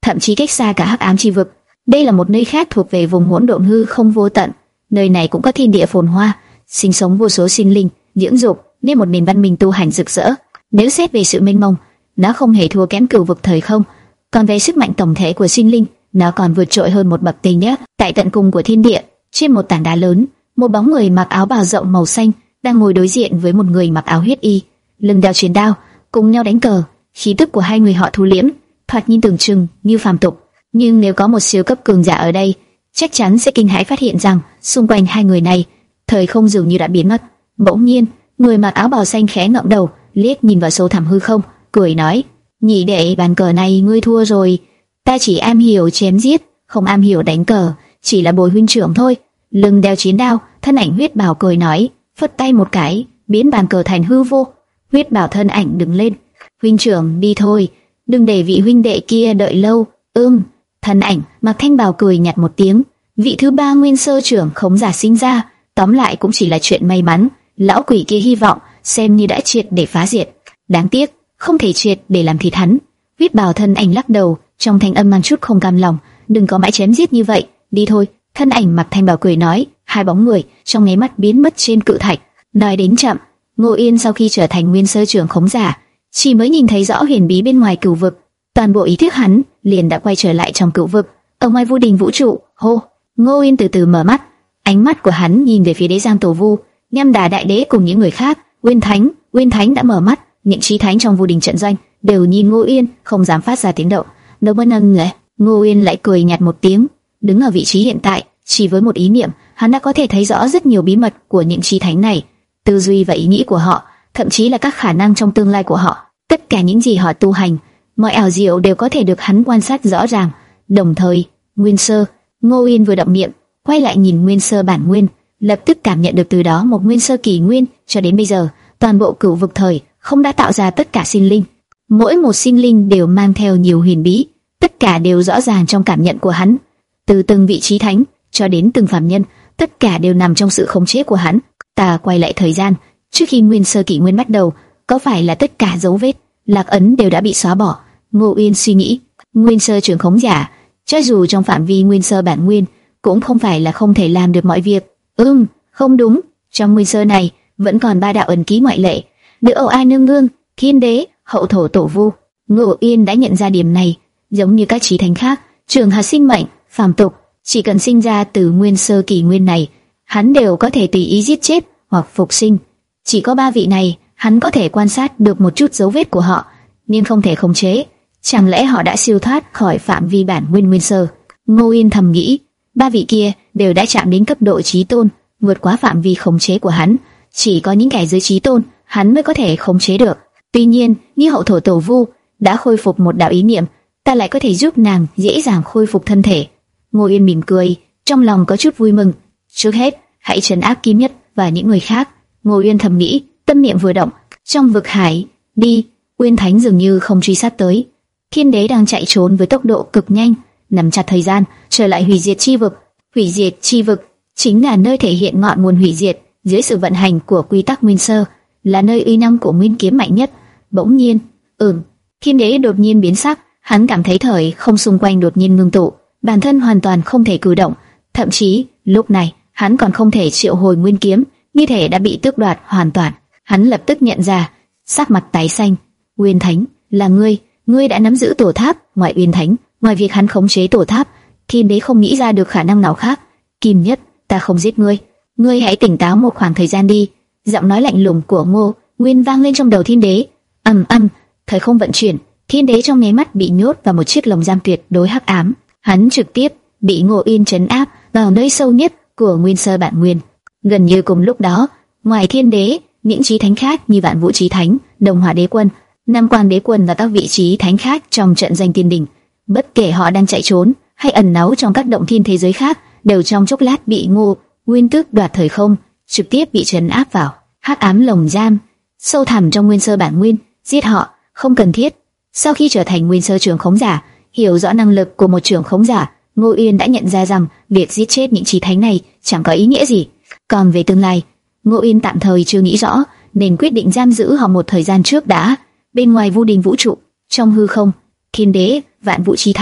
thậm chí cách xa cả hắc ám chi vực. Đây là một nơi khác thuộc về vùng hỗn độn hư không vô tận. Nơi này cũng có thiên địa phồn hoa, sinh sống vô số sinh linh, dưỡng dục nên một nền văn minh tu hành rực rỡ. Nếu xét về sự mênh mông, nó không hề thua kém cửu vực thời không. Còn về sức mạnh tổng thể của sinh linh, nó còn vượt trội hơn một bậc tây nhất. Tại tận cùng của thiên địa, trên một tảng đá lớn, một bóng người mặc áo bào rộng màu xanh đang ngồi đối diện với một người mặc áo huyết y, lưng đeo chiến đao, cùng nhau đánh cờ. Khí tức của hai người họ thu liễm, thoạt nhìn tưởng chừng như phàm tục, nhưng nếu có một siêu cấp cường giả ở đây, chắc chắn sẽ kinh hãi phát hiện rằng xung quanh hai người này, thời không dường như đã biến mất. Bỗng nhiên, người mặc áo bào xanh khẽ ngẩng đầu, liếc nhìn vào sâu thẳm hư không, cười nói: "Nhị đệ, bàn cờ này ngươi thua rồi. Ta chỉ am hiểu chém giết, không am hiểu đánh cờ, chỉ là bồi huynh trưởng thôi." Lưng đeo chiến đao, thân ảnh huyết bào cười nói, phất tay một cái, biến bàn cờ thành hư vô. Huyết bào thân ảnh đứng lên: "Huynh trưởng đi thôi, đừng để vị huynh đệ kia đợi lâu." Ừm. Thân ảnh mặc thanh bào cười nhạt một tiếng: "Vị thứ ba nguyên sơ trưởng khống giả sinh ra, tóm lại cũng chỉ là chuyện may mắn. Lão quỷ kia hy vọng xem như đã triệt để phá diệt. Đáng tiếc, không thể triệt để làm thịt hắn." Huyết bào thân ảnh lắc đầu, trong thanh âm mang chút không cam lòng: "Đừng có mãi chém giết như vậy, đi thôi." Thân ảnh mặc thanh bào cười nói, hai bóng người trong nháy mắt biến mất trên cự thạch. Nói đến chậm, Ngô Yên sau khi trở thành nguyên sơ trưởng khống giả, chỉ mới nhìn thấy rõ huyền bí bên ngoài cửu vực, toàn bộ ý thức hắn liền đã quay trở lại trong cửu vực. Ở ngoài vô đình vũ trụ, hô, Ngô Yên từ từ mở mắt, ánh mắt của hắn nhìn về phía đế giang tổ vu, Nhâm Đà đại đế cùng những người khác. Nguyên Thánh, Nguyên Thánh đã mở mắt, những chí thánh trong vô đình trận doanh đều nhìn Ngô Yên, không dám phát ra tiếng động. Đâu bất nâng lẽ, Ngô Yên lại cười nhạt một tiếng, đứng ở vị trí hiện tại, chỉ với một ý niệm, hắn đã có thể thấy rõ rất nhiều bí mật của những chí thánh này, tư duy và ý nghĩ của họ, thậm chí là các khả năng trong tương lai của họ. Tất cả những gì họ tu hành, mọi ảo diệu đều có thể được hắn quan sát rõ ràng. Đồng thời, Nguyên Sơ, Ngô Yên vừa động miệng, quay lại nhìn Nguyên Sơ bản nguyên, lập tức cảm nhận được từ đó một Nguyên Sơ kỳ nguyên. Cho đến bây giờ, toàn bộ cửu vực thời không đã tạo ra tất cả sinh linh, mỗi một sinh linh đều mang theo nhiều huyền bí, tất cả đều rõ ràng trong cảm nhận của hắn. Từ từng vị chí thánh cho đến từng phàm nhân, tất cả đều nằm trong sự khống chế của hắn. Ta quay lại thời gian, trước khi Nguyên Sơ kỷ nguyên bắt đầu, có phải là tất cả dấu vết, lạc ấn đều đã bị xóa bỏ? Ngô Yên suy nghĩ, Nguyên Sơ trưởng khống giả, cho dù trong phạm vi Nguyên Sơ bản nguyên, cũng không phải là không thể làm được mọi việc. Ừm, không đúng, trong Nguyên Sơ này vẫn còn ba đạo ẩn ký ngoại lệ, Nữ Âu Ai Nương Nương, Thiên Đế, Hậu Thổ Tổ Vu. Ngô Yên đã nhận ra điểm này, giống như các chí thánh khác, trường hạt sinh mệnh, phàm tục, chỉ cần sinh ra từ Nguyên Sơ kỷ nguyên này, hắn đều có thể tùy ý giết chết hoặc phục sinh. Chỉ có ba vị này, hắn có thể quan sát được một chút dấu vết của họ, nhưng không thể khống chế. Chẳng lẽ họ đã siêu thoát khỏi phạm vi bản nguyên Nguyên Sơ? Ngô Yên thầm nghĩ, ba vị kia đều đã chạm đến cấp độ chí tôn, vượt quá phạm vi khống chế của hắn. Chỉ có những kẻ dưới chí tôn, hắn mới có thể khống chế được. Tuy nhiên, như Hậu Thổ Tổ Vu đã khôi phục một đạo ý niệm, ta lại có thể giúp nàng dễ dàng khôi phục thân thể. Ngô Yên mỉm cười, trong lòng có chút vui mừng. Trước hết, hãy trấn áp Kim Nhất và những người khác. Ngô Yên thầm nghĩ, tâm niệm vừa động, trong vực hải, đi. Nguyên Thánh dường như không truy sát tới. Thiên Đế đang chạy trốn với tốc độ cực nhanh, nắm chặt thời gian trở lại hủy diệt chi vực. Hủy diệt chi vực chính là nơi thể hiện ngọn nguồn hủy diệt dưới sự vận hành của quy tắc Nguyên Sơ, là nơi uy năng của nguyên kiếm mạnh nhất. Bỗng nhiên, ừm, Thiên Đế đột nhiên biến sắc, hắn cảm thấy thời không xung quanh đột nhiên ngưng tụ, bản thân hoàn toàn không thể cử động, thậm chí lúc này hắn còn không thể triệu hồi nguyên kiếm, như thể đã bị tước đoạt hoàn toàn. Hắn lập tức nhận ra, sắc mặt tái xanh. Nguyên Thánh, là ngươi, ngươi đã nắm giữ tổ tháp. Ngoài Uyên Thánh, ngoài việc hắn khống chế tổ tháp, Thiên Đế không nghĩ ra được khả năng nào khác. Kim Nhất, ta không giết ngươi, ngươi hãy tỉnh táo một khoảng thời gian đi. Giọng nói lạnh lùng của Ngô Nguyên vang lên trong đầu Thiên Đế. Ầm ầm, thời không vận chuyển, Thiên Đế trong nháy mắt bị nhốt vào một chiếc lồng giam tuyệt đối hắc ám. Hắn trực tiếp bị Ngô Yên trấn áp vào nơi sâu nhất của Nguyên Sơ bản nguyên. Gần như cùng lúc đó, ngoài Thiên Đế, những chí thánh khác như Vạn Vũ Chí Thánh, Đồng Hỏa Đế Quân, Nam Quang Đế Quân và các vị chí thánh khác trong trận danh tiên đỉnh, bất kể họ đang chạy trốn hay ẩn náu trong các động thiên thế giới khác, đều trong chốc lát bị Ngô Nguyên tước đoạt thời không, trực tiếp bị trấn áp vào hắc ám lồng giam sâu thẳm trong Nguyên Sơ bản nguyên. Giết họ không cần thiết. Sau khi trở thành Nguyên Sơ trưởng khống giả, hiểu rõ năng lực của một trưởng khống giả, Ngô Yên đã nhận ra rằng việc giết chết những chí thánh này chẳng có ý nghĩa gì. Còn về tương lai, Ngô Yên tạm thời chưa nghĩ rõ, nên quyết định giam giữ họ một thời gian trước đã. Bên ngoài vô đình vũ trụ, trong hư không, Thiên Đế, Vạn Vũ Chí Thánh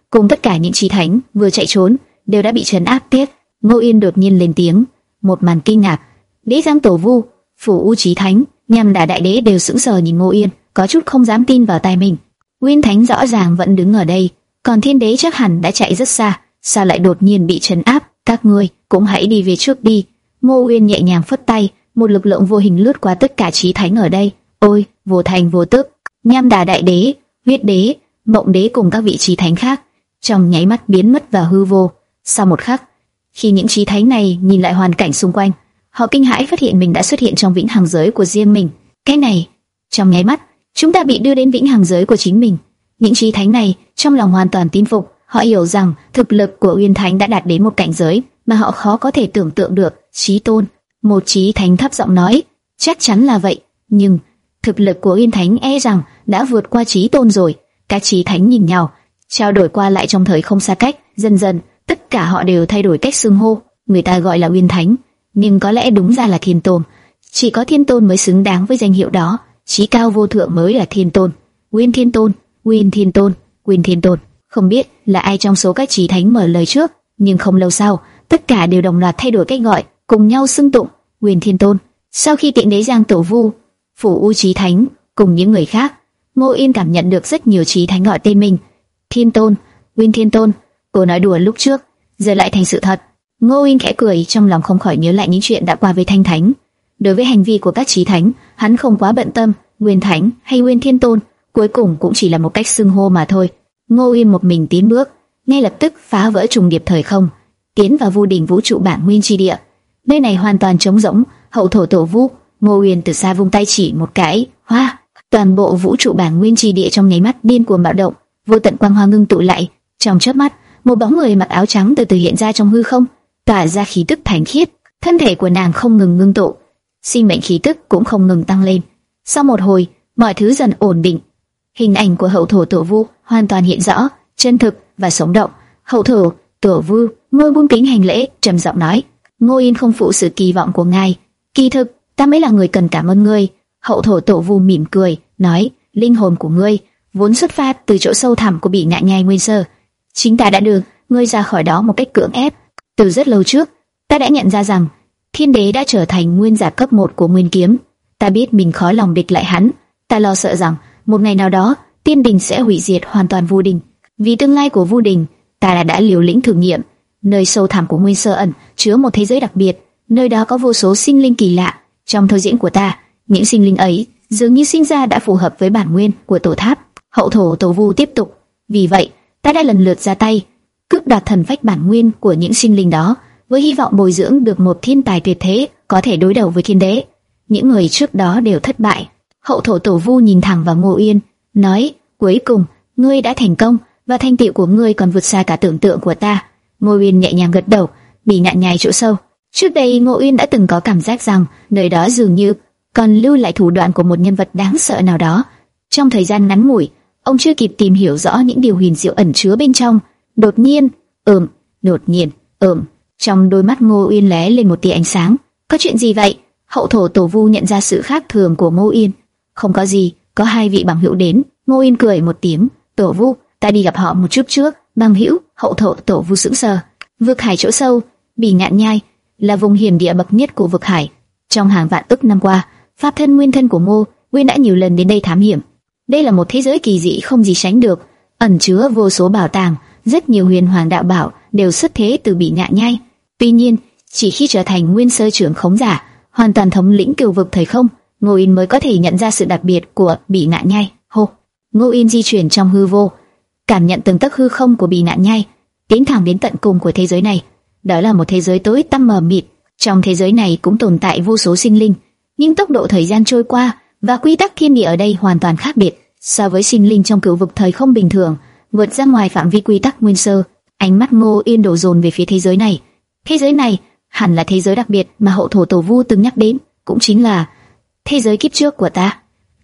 cùng tất cả những chí thánh vừa chạy trốn đều đã bị trấn áp tiếp. Ngô Yên đột nhiên lên tiếng, một màn kinh ngạc. Đế Giang Tổ Vu, Phủ U Chí Thánh, Nham Đà Đại Đế đều sững sờ nhìn Ngô Yên, có chút không dám tin vào tai mình. Nguyên Thánh rõ ràng vẫn đứng ở đây, còn Thiên Đế chắc hẳn đã chạy rất xa, sao lại đột nhiên bị trấn áp? Các ngươi cũng hãy đi về trước đi. Ngô Uyên nhẹ nhàng phất tay, một lực lượng vô hình lướt qua tất cả chí thánh ở đây. Ôi, vô thành vô tức, Nham Đà Đại Đế, Huyết Đế, Mộng Đế cùng các vị chí thánh khác trong nháy mắt biến mất vào hư vô. Sau một khắc, khi những chí thánh này nhìn lại hoàn cảnh xung quanh, họ kinh hãi phát hiện mình đã xuất hiện trong vĩnh hằng giới của riêng mình. Cái này, trong nháy mắt, chúng ta bị đưa đến vĩnh hằng giới của chính mình. Những chí thánh này trong lòng hoàn toàn tin phục, họ hiểu rằng thực lực của Uyên Thánh đã đạt đến một cảnh giới mà họ khó có thể tưởng tượng được. Chí tôn, một chí thánh thấp giọng nói, chắc chắn là vậy, nhưng thực lực của Uyên Thánh e rằng đã vượt qua chí tôn rồi. Các chí thánh nhìn nhau, trao đổi qua lại trong thời không xa cách, dần dần tất cả họ đều thay đổi cách xưng hô. Người ta gọi là Uyên Thánh, nhưng có lẽ đúng ra là Thiên Tôn. Chỉ có Thiên Tôn mới xứng đáng với danh hiệu đó, chí cao vô thượng mới là Thiên Tôn. Uyên Thiên Tôn, Uyên Thiên Tôn, Uyên Thiên Tôn. Không biết là ai trong số các chí thánh mở lời trước, nhưng không lâu sau, tất cả đều đồng loạt thay đổi cách gọi, cùng nhau xưng tụng Uyên Thiên Tôn. Sau khi tiện Đế Giang Tổ Vu, Phủ U Chí Thánh cùng những người khác, Ngô Yên cảm nhận được rất nhiều chí thánh gọi tên mình. Thiên Tôn, Uyên Thiên Tôn. Cô nói đùa lúc trước, giờ lại thành sự thật. Ngô Yên khẽ cười, trong lòng không khỏi nhớ lại những chuyện đã qua với Thanh Thánh. Đối với hành vi của các chí thánh, hắn không quá bận tâm. Nguyên Thánh hay Nguyên Thiên Tôn, cuối cùng cũng chỉ là một cách xưng hô mà thôi. Ngô Yên một mình tiến bước, ngay lập tức phá vỡ trùng điệp thời không, tiến vào vô đỉnh vũ trụ bản nguyên chi địa. Nơi này hoàn toàn trống rỗng, hậu thổ tổ vu. Ngô Yên từ xa vung tay chỉ một cái, hoa, toàn bộ vũ trụ bản nguyên chi địa trong nháy mắt điên cuồng bạo động, vô tận quang hoa ngưng tụ lại. Trong chớp mắt, một bóng người mặc áo trắng từ từ hiện ra trong hư không, tỏa ra khí tức thánh khiết. Thân thể của nàng không ngừng ngưng tụ, sinh mệnh khí tức cũng không ngừng tăng lên. Sau một hồi, mọi thứ dần ổn định. Hình ảnh của hậu thổ tổ vu hoàn toàn hiện rõ, chân thực và sống động. Hậu thổ tổ vu ngôi buông kính hành lễ, trầm giọng nói: Ngô Yên không phụ sự kỳ vọng của ngài, kỳ thực ta mới là người cần cảm ơn ngươi. Hậu thổ tổ vu mỉm cười nói: linh hồn của ngươi vốn xuất phát từ chỗ sâu thẳm của Bỉ Ngạn Nhai nguyên sơ, chính ta đã đưa ngươi ra khỏi đó một cách cưỡng ép. Từ rất lâu trước, ta đã nhận ra rằng Thiên Đế đã trở thành nguyên giả cấp một của Nguyên Kiếm. Ta biết mình khó lòng địch lại hắn, ta lo sợ rằng một ngày nào đó Tiên Đình sẽ hủy diệt hoàn toàn Vu Đình. Vì tương lai của Vu Đình, ta đã, đã liều lĩnh thử nghiệm. Nơi sâu thẳm của Nguyên Sơ ẩn chứa một thế giới đặc biệt, nơi đó có vô số sinh linh kỳ lạ. Trong thôi diễn của ta, những sinh linh ấy dường như sinh ra đã phù hợp với bản nguyên của tổ tháp. Hậu thổ tổ vu tiếp tục: vì vậy, ta đã lần lượt ra tay, cướp đoạt thần phách bản nguyên của những sinh linh đó, với hy vọng bồi dưỡng được một thiên tài tuyệt thế có thể đối đầu với Thiên Đế. Những người trước đó đều thất bại. Hậu thổ tổ vu nhìn thẳng vào Ngô Yên, nói: cuối cùng, ngươi đã thành công, và thành tựu của ngươi còn vượt xa cả tưởng tượng của ta. Ngô Yên nhẹ nhàng gật đầu, Bỉ Ngạn Nhai chỗ sâu. Trước đây Ngô Yên đã từng có cảm giác rằng nơi đó dường như còn lưu lại thủ đoạn của một nhân vật đáng sợ nào đó. Trong thời gian ngắn ngủi, ông chưa kịp tìm hiểu rõ những điều huyền diệu ẩn chứa bên trong. Đột nhiên, ừm, đột nhiên, ừm, trong đôi mắt Ngô Yên lóe lên một tia ánh sáng. Có chuyện gì vậy? Hậu thổ tổ vu nhận ra sự khác thường của Ngô Yên. Không có gì, có hai vị bằng hữu đến. Ngô Yên cười một tiếng: tổ vu, ta đi gặp họ một chút trước. Bằng hữu? Hậu thổ tổ vu sững sờ. Vực hải chỗ sâu, Bỉ Ngạn Nhai là vùng hiểm địa bậc nhất của vực hải. Trong hàng vạn ức năm qua, pháp thân nguyên thân của Ngô Uyên đã nhiều lần đến đây thám hiểm. Đây là một thế giới kỳ dị không gì sánh được, ẩn chứa vô số bảo tàng, rất nhiều huyền hoàng đạo bảo đều xuất thế từ Bỉ Ngạn Nhai. Tuy nhiên, chỉ khi trở thành nguyên sơ trưởng khống giả, hoàn toàn thống lĩnh cửu vực thời không, Ngô Uyên mới có thể nhận ra sự đặc biệt của Bỉ Ngạn Nhai. Hô, Ngô Uyên di chuyển trong hư vô, cảm nhận từng tấc hư không của Bỉ Ngạn Nhai, tiến thẳng đến tận cùng của thế giới này. Đó là một thế giới tối tăm mờ mịt. Trong thế giới này cũng tồn tại vô số sinh linh, nhưng tốc độ thời gian trôi qua và quy tắc thiên địa ở đây hoàn toàn khác biệt so với sinh linh trong cửu vực thời không bình thường, vượt ra ngoài phạm vi quy tắc nguyên sơ. Ánh mắt Ngô Yên đổ dồn về phía thế giới này. Thế giới này hẳn là thế giới đặc biệt mà hậu thổ tổ vu từng nhắc đến, cũng chính là thế giới kiếp trước của ta.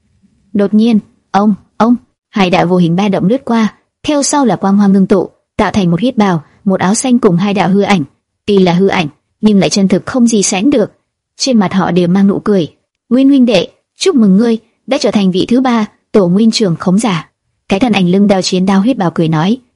Đột nhiên, ông, ông, hai đạo vô hình ba động lướt qua, theo sau là quang hoa ngưng tụ, tạo thành một huyết bào, một áo xanh cùng hai đạo hư ảnh. Tuy là hư ảnh, nhưng lại chân thực không gì sánh được. Trên mặt họ đều mang nụ cười. Nguyên huynh đệ, chúc mừng ngươi đã trở thành vị thứ ba tổ nguyên trưởng khống giả. Cái thân ảnh lưng đeo chiến đao huyết bào cười nói,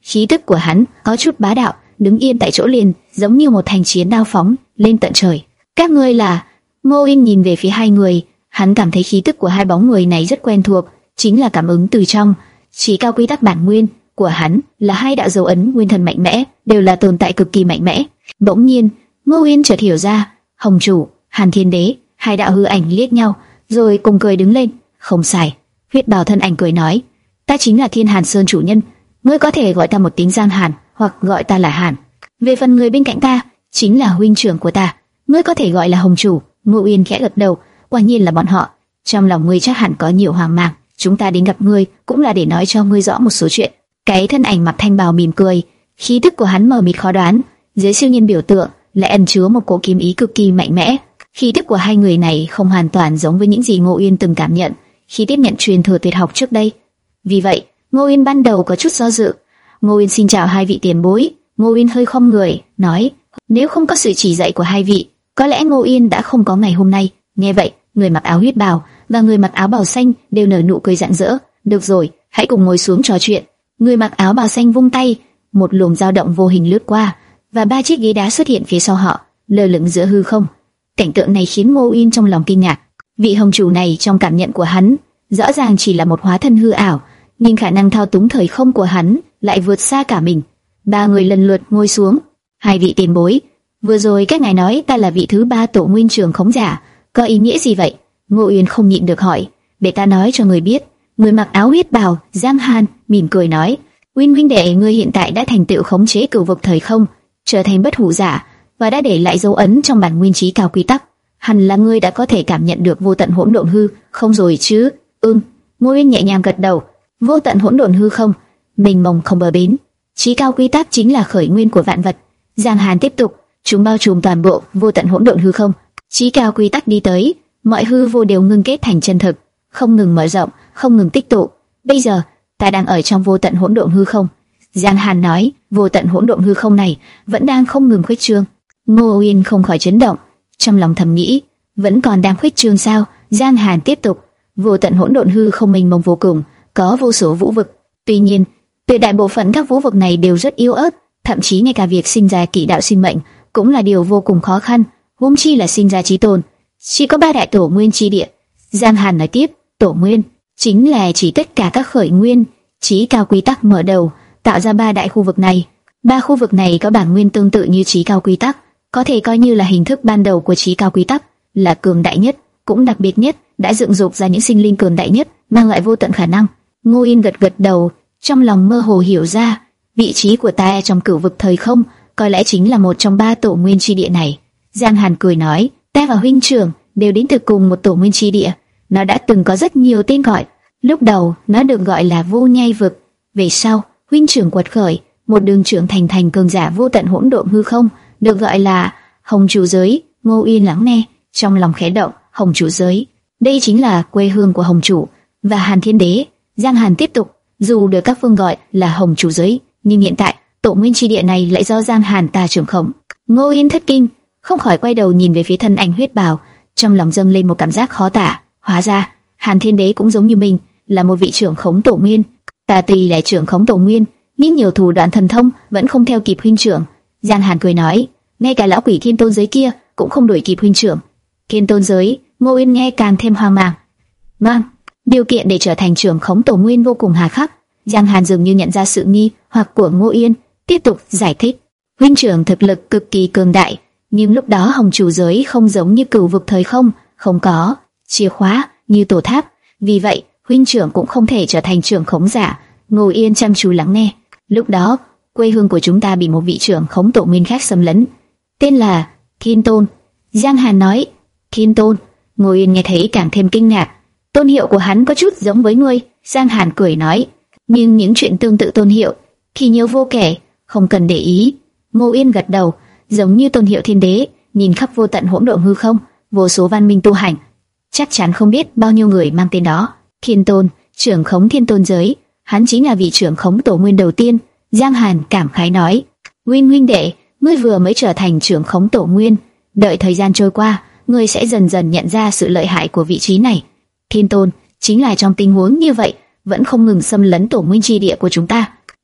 khí tức của hắn có chút bá đạo, đứng yên tại chỗ liền giống như một thanh chiến đao phóng lên tận trời. Các ngươi là? Ngô Yên nhìn về phía hai người, hắn cảm thấy khí tức của hai bóng người này rất quen thuộc, chính là cảm ứng từ trong. Chí cao quy tắc bản nguyên của hắn là hai đạo dấu ấn nguyên thần mạnh mẽ, đều là tồn tại cực kỳ mạnh mẽ. Bỗng nhiên, Ngô Yên chợt hiểu ra, Hồng Chủ, Hàn Thiên Đế, hai đạo hư ảnh liếc nhau, rồi cùng cười đứng lên. Không sai, huyết bào thân ảnh cười nói, ta chính là Thiên Hàn Sơn chủ nhân, ngươi có thể gọi ta một tiếng Giang Hàn, hoặc gọi ta là Hàn. Về phần người bên cạnh ta, chính là huynh trưởng của ta, ngươi có thể gọi là Hồng Chủ. Ngô Yên khẽ gật đầu, quả nhiên là bọn họ. Trong lòng ngươi chắc hẳn có nhiều hoang mang, chúng ta đến gặp ngươi cũng là để nói cho ngươi rõ một số chuyện. Cái thân ảnh mặc thanh bào mỉm cười, khí tức của hắn mờ mịt khó đoán, dưới siêu nhiên biểu tượng lại ẩn chứa một cỗ kiếm ý cực kỳ mạnh mẽ. Khí tức của hai người này không hoàn toàn giống với những gì Ngô Yên từng cảm nhận khi tiếp nhận truyền thừa tuyệt học trước đây. Vì vậy, Ngô Yên ban đầu có chút do dự. Ngô Yên xin chào hai vị tiền bối. Ngô Yên hơi khom người, nói, nếu không có sự chỉ dạy của hai vị, có lẽ Ngô Yên đã không có ngày hôm nay. Nghe vậy, người mặc áo huyết bào và người mặc áo bào xanh đều nở nụ cười rạng rỡ. Được rồi, hãy cùng ngồi xuống trò chuyện. Người mặc áo bào xanh vung tay, một luồng dao động vô hình lướt qua, và ba chiếc ghế đá xuất hiện phía sau họ, lơ lửng giữa hư không. Cảnh tượng này khiến Ngô Yên trong lòng kinh ngạc. Vị Hồng Chủ này trong cảm nhận của hắn, rõ ràng chỉ là một hóa thân hư ảo, nhưng khả năng thao túng thời không của hắn lại vượt xa cả mình. Ba người lần lượt ngồi xuống. Hai vị tiền bối, vừa rồi các ngài nói ta là vị thứ ba tổ nguyên trưởng khống giả, có ý nghĩa gì vậy? Ngô Yên không nhịn được hỏi. Để ta nói cho người biết. Người mặc áo huyết bào Giang Hàn mỉm cười nói, Uyên huynh đệ, ngươi hiện tại đã thành tựu khống chế cửu vực thời không, trở thành bất hủ giả, và đã để lại dấu ấn trong bản nguyên chí cao quy tắc. Hẳn là ngươi đã có thể cảm nhận được vô tận hỗn độn hư không rồi chứ? Ừm. Ngô Yên nhẹ nhàng gật đầu. Vô tận hỗn độn hư không, mênh mông không bờ bến. Chí cao quy tắc chính là khởi nguyên của vạn vật. Giang Hàn tiếp tục, chúng bao trùm toàn bộ vô tận hỗn độn hư không. Chí cao quy tắc đi tới, mọi hư vô đều ngưng kết thành chân thực, không ngừng mở rộng, không ngừng tích tụ. Bây giờ, ta đang ở trong vô tận hỗn độn hư không. Giang Hàn nói, vô tận hỗn độn hư không này vẫn đang không ngừng khuếch trương. Ngô Yên không khỏi chấn động, trong lòng thầm nghĩ, vẫn còn đang khuếch trương sao? Giang Hàn tiếp tục, vô tận hỗn độn hư không mênh mông vô cùng, có vô số vũ vực. Tuy nhiên, tuyệt đại bộ phận các vũ vực này đều rất yếu ớt, thậm chí ngay cả việc sinh ra kỷ đạo sinh mệnh cũng là điều vô cùng khó khăn, huống chi là sinh ra chí tôn. Chỉ có ba đại tổ nguyên chi địa. Giang Hàn nói tiếp, tổ nguyên chính là chỉ tất cả các khởi nguyên chí cao quy tắc mở đầu, tạo ra ba đại khu vực này. Ba khu vực này có bản nguyên tương tự như chí cao quy tắc, có thể coi như là hình thức ban đầu của chí cao quy tắc, là cường đại nhất, cũng đặc biệt nhất, đã dựng dục ra những sinh linh cường đại nhất, mang lại vô tận khả năng. Ngô Yên gật gật đầu, trong lòng mơ hồ hiểu ra, vị trí của ta trong cửu vực thời không có lẽ chính là một trong ba tổ nguyên chi địa này. Giang Hàn cười nói, ta và huynh trưởng đều đến từ cùng một tổ nguyên chi địa, nó đã từng có rất nhiều tên gọi. Lúc đầu nó được gọi là Vô Nhai vực, về sau huynh trưởng quật khởi, một đường trưởng thành thành cường giả vô tận hỗn độn hư không, được gọi là Hồng Chủ giới. Ngô Yên lắng nghe, trong lòng khẽ động. Hồng Chủ giới, đây chính là quê hương của Hồng Chủ và Hàn Thiên Đế. Giang Hàn tiếp tục, dù được các phương gọi là Hồng Chủ giới, nhưng hiện tại tổ nguyên chi địa này lại do Giang Hàn ta trưởng khống. Ngô Yên thất kinh, không khỏi quay đầu nhìn về phía thân ảnh huyết bào, trong lòng dâng lên một cảm giác khó tả. Hóa ra Hàn Thiên Đế cũng giống như mình, là một vị trưởng khống tổ nguyên. Ta tuy là trưởng khống tổ nguyên, nhưng nhiều thủ đoạn thần thông vẫn không theo kịp huynh trưởng. Giang Hàn cười nói, ngay cả lão quỷ Thiên Tôn giới kia cũng không đuổi kịp huynh trưởng. Thiên Tôn giới, Ngô Yên nghe càng thêm hoang mang. Vâng, điều kiện để trở thành trưởng khống tổ nguyên vô cùng hà khắc. Giang Hàn dường như nhận ra sự nghi hoặc của Ngô Yên, tiếp tục giải thích, huynh trưởng thực lực cực kỳ cường đại, nhưng lúc đó Hồng Chủ giới không giống như cửu vực thời không, không có chìa khóa như tổ tháp, vì vậy huynh trưởng cũng không thể trở thành trưởng khống giả. Ngô Yên chăm chú lắng nghe. Lúc đó quê hương của chúng ta bị một vị trưởng khống tổ nguyên khác xâm lấn, tên là Thiên Tôn. Giang Hàn nói, Thiên Tôn. Ngô Yên nghe thấy càng thêm kinh ngạc. Tôn hiệu của hắn có chút giống với ngươi. Giang Hàn cười nói, nhưng những chuyện tương tự tôn hiệu thì nhiều vô kể, không cần để ý. Ngô Yên gật đầu, giống như tôn hiệu Thiên Đế, nhìn khắp vô tận hỗn độn hư không, vô số văn minh tu hành, chắc chắn không biết bao nhiêu người mang tên đó. Thiên Tôn, trưởng khống Thiên Tôn giới, hắn chính là vị trưởng khống tổ nguyên đầu tiên. Giang Hàn cảm khái nói, Nguyên huynh đệ, ngươi vừa mới trở thành trưởng khống tổ nguyên, đợi thời gian trôi qua, ngươi sẽ dần dần nhận ra sự lợi hại của vị trí này. Thiên Tôn chính là trong tình huống như vậy vẫn không ngừng xâm lấn tổ nguyên chi địa của chúng ta.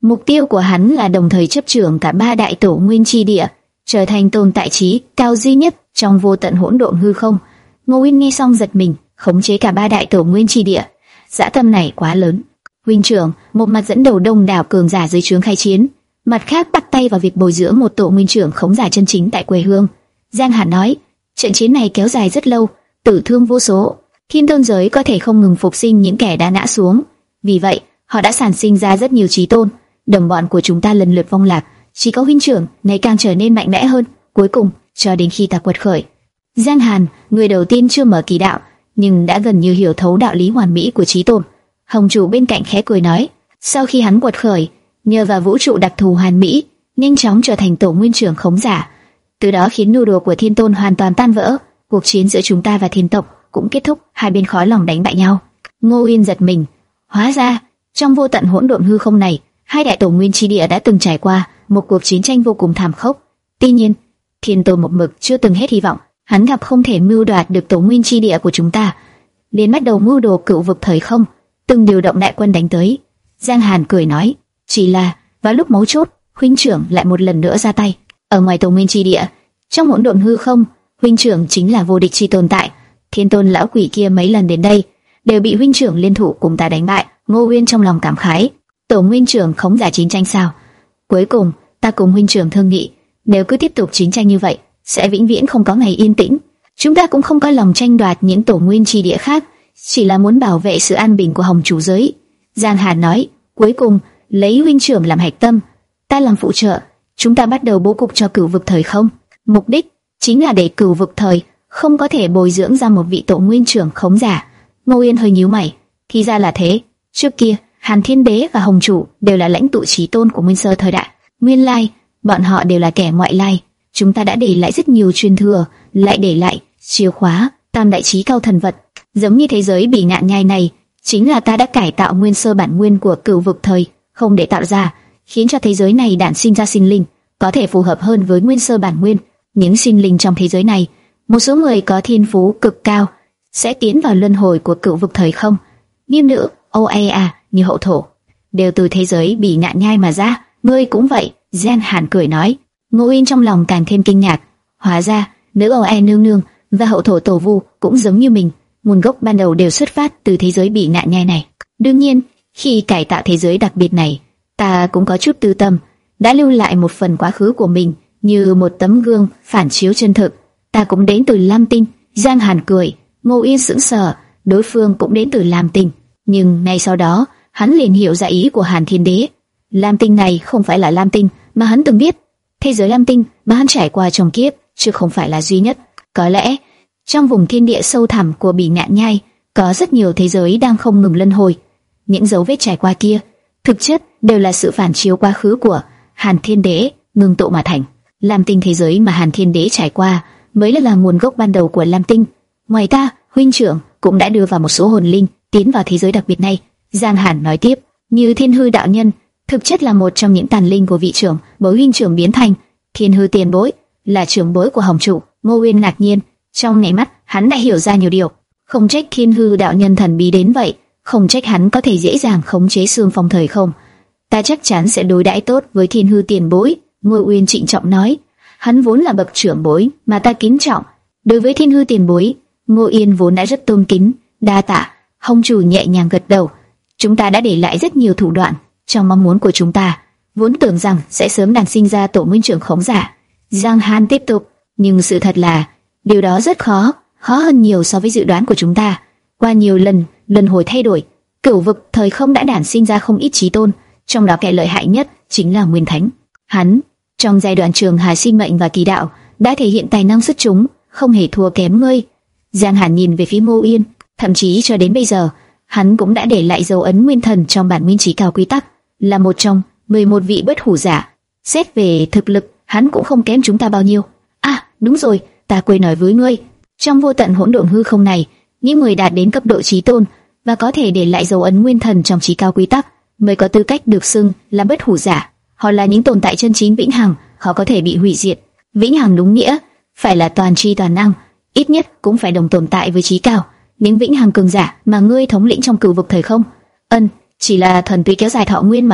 Mục tiêu của hắn là đồng thời chấp trưởng cả ba đại tổ nguyên chi địa, trở thành tồn tại trí cao duy nhất trong vô tận hỗn độn hư không. Ngô Uyên nghe xong giật mình, khống chế cả ba đại tổ nguyên chi địa, dã tâm này quá lớn. Huynh trưởng một mặt dẫn đầu đông đảo cường giả dưới trướng khai chiến, mặt khác bắt tay vào việc bồi dưỡng một tổ nguyên trưởng khống giả chân chính tại quê hương. Giang Hàn nói, trận chiến này kéo dài rất lâu, tử thương vô số, thiên tôn giới có thể không ngừng phục sinh những kẻ đã ngã xuống, vì vậy họ đã sản sinh ra rất nhiều chí tôn. Đồng bọn của chúng ta lần lượt vong lạc, chỉ có huynh trưởng ngày càng trở nên mạnh mẽ hơn, cuối cùng cho đến khi ta quật khởi. Giang Hàn, người đầu tiên chưa mở kỳ đạo, nhưng đã gần như hiểu thấu đạo lý hoàn mỹ của chí tôn. Hồng chủ bên cạnh khẽ cười nói, sau khi hắn quật khởi, nhờ vào vũ trụ đặc thù hoàn mỹ, nhanh chóng trở thành tổ nguyên trưởng khống giả, từ đó khiến nhu đồ của thiên tôn hoàn toàn tan vỡ. Cuộc chiến giữa chúng ta và thiên tộc cũng kết thúc, hai bên khó lòng đánh bại nhau. Ngô Uyên giật mình, hóa ra trong vô tận hỗn độn hư không này, hai đại tổ nguyên chi địa đã từng trải qua một cuộc chiến tranh vô cùng thảm khốc. Tuy nhiên, thiên tôn một mực chưa từng hết hy vọng, hắn gặp không thể mưu đoạt được tổ nguyên chi địa của chúng ta, liền bắt đầu mưu đồ cựu vực thời không, từng điều động đại quân đánh tới. Giang Hàn cười nói, chỉ là vào lúc mấu chốt, huynh trưởng lại một lần nữa ra tay. Ở ngoài tổ nguyên chi địa, trong hỗn độn hư không, huynh trưởng chính là vô địch chi tồn tại. Thiên tôn lão quỷ kia mấy lần đến đây đều bị huynh trưởng liên thủ cùng ta đánh bại. Ngô Uyên trong lòng cảm khái, tổ nguyên trưởng khống giả chiến tranh sao? Cuối cùng ta cùng huynh trưởng thương nghị, nếu cứ tiếp tục chiến tranh như vậy, sẽ vĩnh viễn không có ngày yên tĩnh. Chúng ta cũng không có lòng tranh đoạt những tổ nguyên chi địa khác, chỉ là muốn bảo vệ sự an bình của Hồng chủ giới. Giang Hà nói, cuối cùng lấy huynh trưởng làm hạch tâm, ta làm phụ trợ, chúng ta bắt đầu bố cục cho cửu vực thời không. Mục đích chính là để cửu vực thời không có thể bồi dưỡng ra một vị tổ nguyên trưởng khống giả. Ngô Uyên hơi nhíu mày, thì ra là thế. Trước kia Hàn Thiên Đế và Hồng chủ đều là lãnh tụ chí tôn của Nguyên Sơ thời đại. Nguyên lai bọn họ đều là kẻ ngoại lai. Chúng ta đã để lại rất nhiều truyền thừa, lại để lại chìa khóa tam đại chí cao thần vật, giống như thế giới bị ngạn nhai này, chính là ta đã cải tạo nguyên sơ bản nguyên của cửu vực thời không để tạo ra, khiến cho thế giới này đản sinh ra sinh linh có thể phù hợp hơn với nguyên sơ bản nguyên. Những sinh linh trong thế giới này, một số người có thiên phú cực cao sẽ tiến vào luân hồi của cửu vực thời không. Nghiêm nữ, ô a a như hậu thổ đều từ thế giới bị ngạn nhai mà ra. Ngươi cũng vậy. Giang Hàn cười nói. Ngô Uyên trong lòng càng thêm kinh ngạc, hóa ra nữ ô a nương nương và hậu thổ tổ vu cũng giống như mình, nguồn gốc ban đầu đều xuất phát từ thế giới bị ngạn nhai này. Đương nhiên, khi cải tạo thế giới đặc biệt này, ta cũng có chút tư tâm, đã lưu lại một phần quá khứ của mình như một tấm gương phản chiếu chân thực. Ta cũng đến từ Lam Tinh. Giang Hàn cười. Ngô Uyên sững sờ, đối phương cũng đến từ Lam Tinh, nhưng ngay sau đó hắn liền hiểu ra ý của Hàn Thiên Đế. Lam Tinh này không phải là Lam Tinh mà hắn từng biết, thế giới Lam Tinh mà hắn trải qua trong kiếp, chứ không phải là duy nhất. Có lẽ trong vùng thiên địa sâu thẳm của Bỉ Ngạn Nhai có rất nhiều thế giới đang không ngừng luân hồi. Những dấu vết trải qua kia thực chất đều là sự phản chiếu quá khứ của Hàn Thiên Đế ngưng tụ mà thành. Lam Tinh, thế giới mà Hàn Thiên Đế trải qua, mới là, là nguồn gốc ban đầu của Lam Tinh. Ngoài ta, huynh trưởng cũng đã đưa vào một số hồn linh tiến vào thế giới đặc biệt này. Giang Hàn nói tiếp, như Thiên Hư đạo nhân thực chất là một trong những tàn linh của vị trưởng bối huynh trưởng biến thành. Thiên Hư tiền bối là trưởng bối của Hồng chủ. Ngô Uyên ngạc nhiên, trong nháy mắt hắn đã hiểu ra nhiều điều. Không trách Thiên Hư đạo nhân thần bí đến vậy, không trách hắn có thể dễ dàng khống chế xương phong thời không. Ta chắc chắn sẽ đối đãi tốt với Thiên Hư tiền bối. Ngô Uyên trịnh trọng nói, hắn vốn là bậc trưởng bối mà ta kính trọng. Đối với Thiên Hư tiền bối, Ngô Uyên vốn đã rất tôn kính. Đa tạ. Hồng chủ nhẹ nhàng gật đầu. Chúng ta đã để lại rất nhiều thủ đoạn trong mong muốn của chúng ta, vốn tưởng rằng sẽ sớm đản sinh ra tổ nguyên trưởng khống giả. Giang Hàn tiếp tục, nhưng sự thật là điều đó rất khó, khó hơn nhiều so với dự đoán của chúng ta. Qua nhiều lần luân hồi thay đổi, cửu vực thời không đã đản sinh ra không ít chí tôn, trong đó kẻ lợi hại nhất chính là Nguyên Thánh. Hắn trong giai đoạn trường hà sinh mệnh và kỳ đạo đã thể hiện tài năng xuất chúng, không hề thua kém ngươi. Giang Hàn nhìn về phía Ngô Uyên, thậm chí cho đến bây giờ, hắn cũng đã để lại dấu ấn nguyên thần trong bản nguyên chí cao quy tắc, là một trong mười một vị bất hủ giả. Xét về thực lực, hắn cũng không kém chúng ta bao nhiêu. À, đúng rồi, ta quên nói với ngươi, trong vô tận hỗn độn hư không này, những người đạt đến cấp độ chí tôn và có thể để lại dấu ấn nguyên thần trong chí cao quy tắc mới có tư cách được xưng là bất hủ giả. Họ là những tồn tại chân chính vĩnh hằng, họ có thể bị hủy diệt. Vĩnh hằng đúng nghĩa phải là toàn tri toàn năng, ít nhất cũng phải đồng tồn tại với chí cao. Những vĩnh hằng cường giả mà ngươi thống lĩnh trong cửu vực thời không, ân chỉ là thuần túy kéo dài thọ nguyên mà thôi.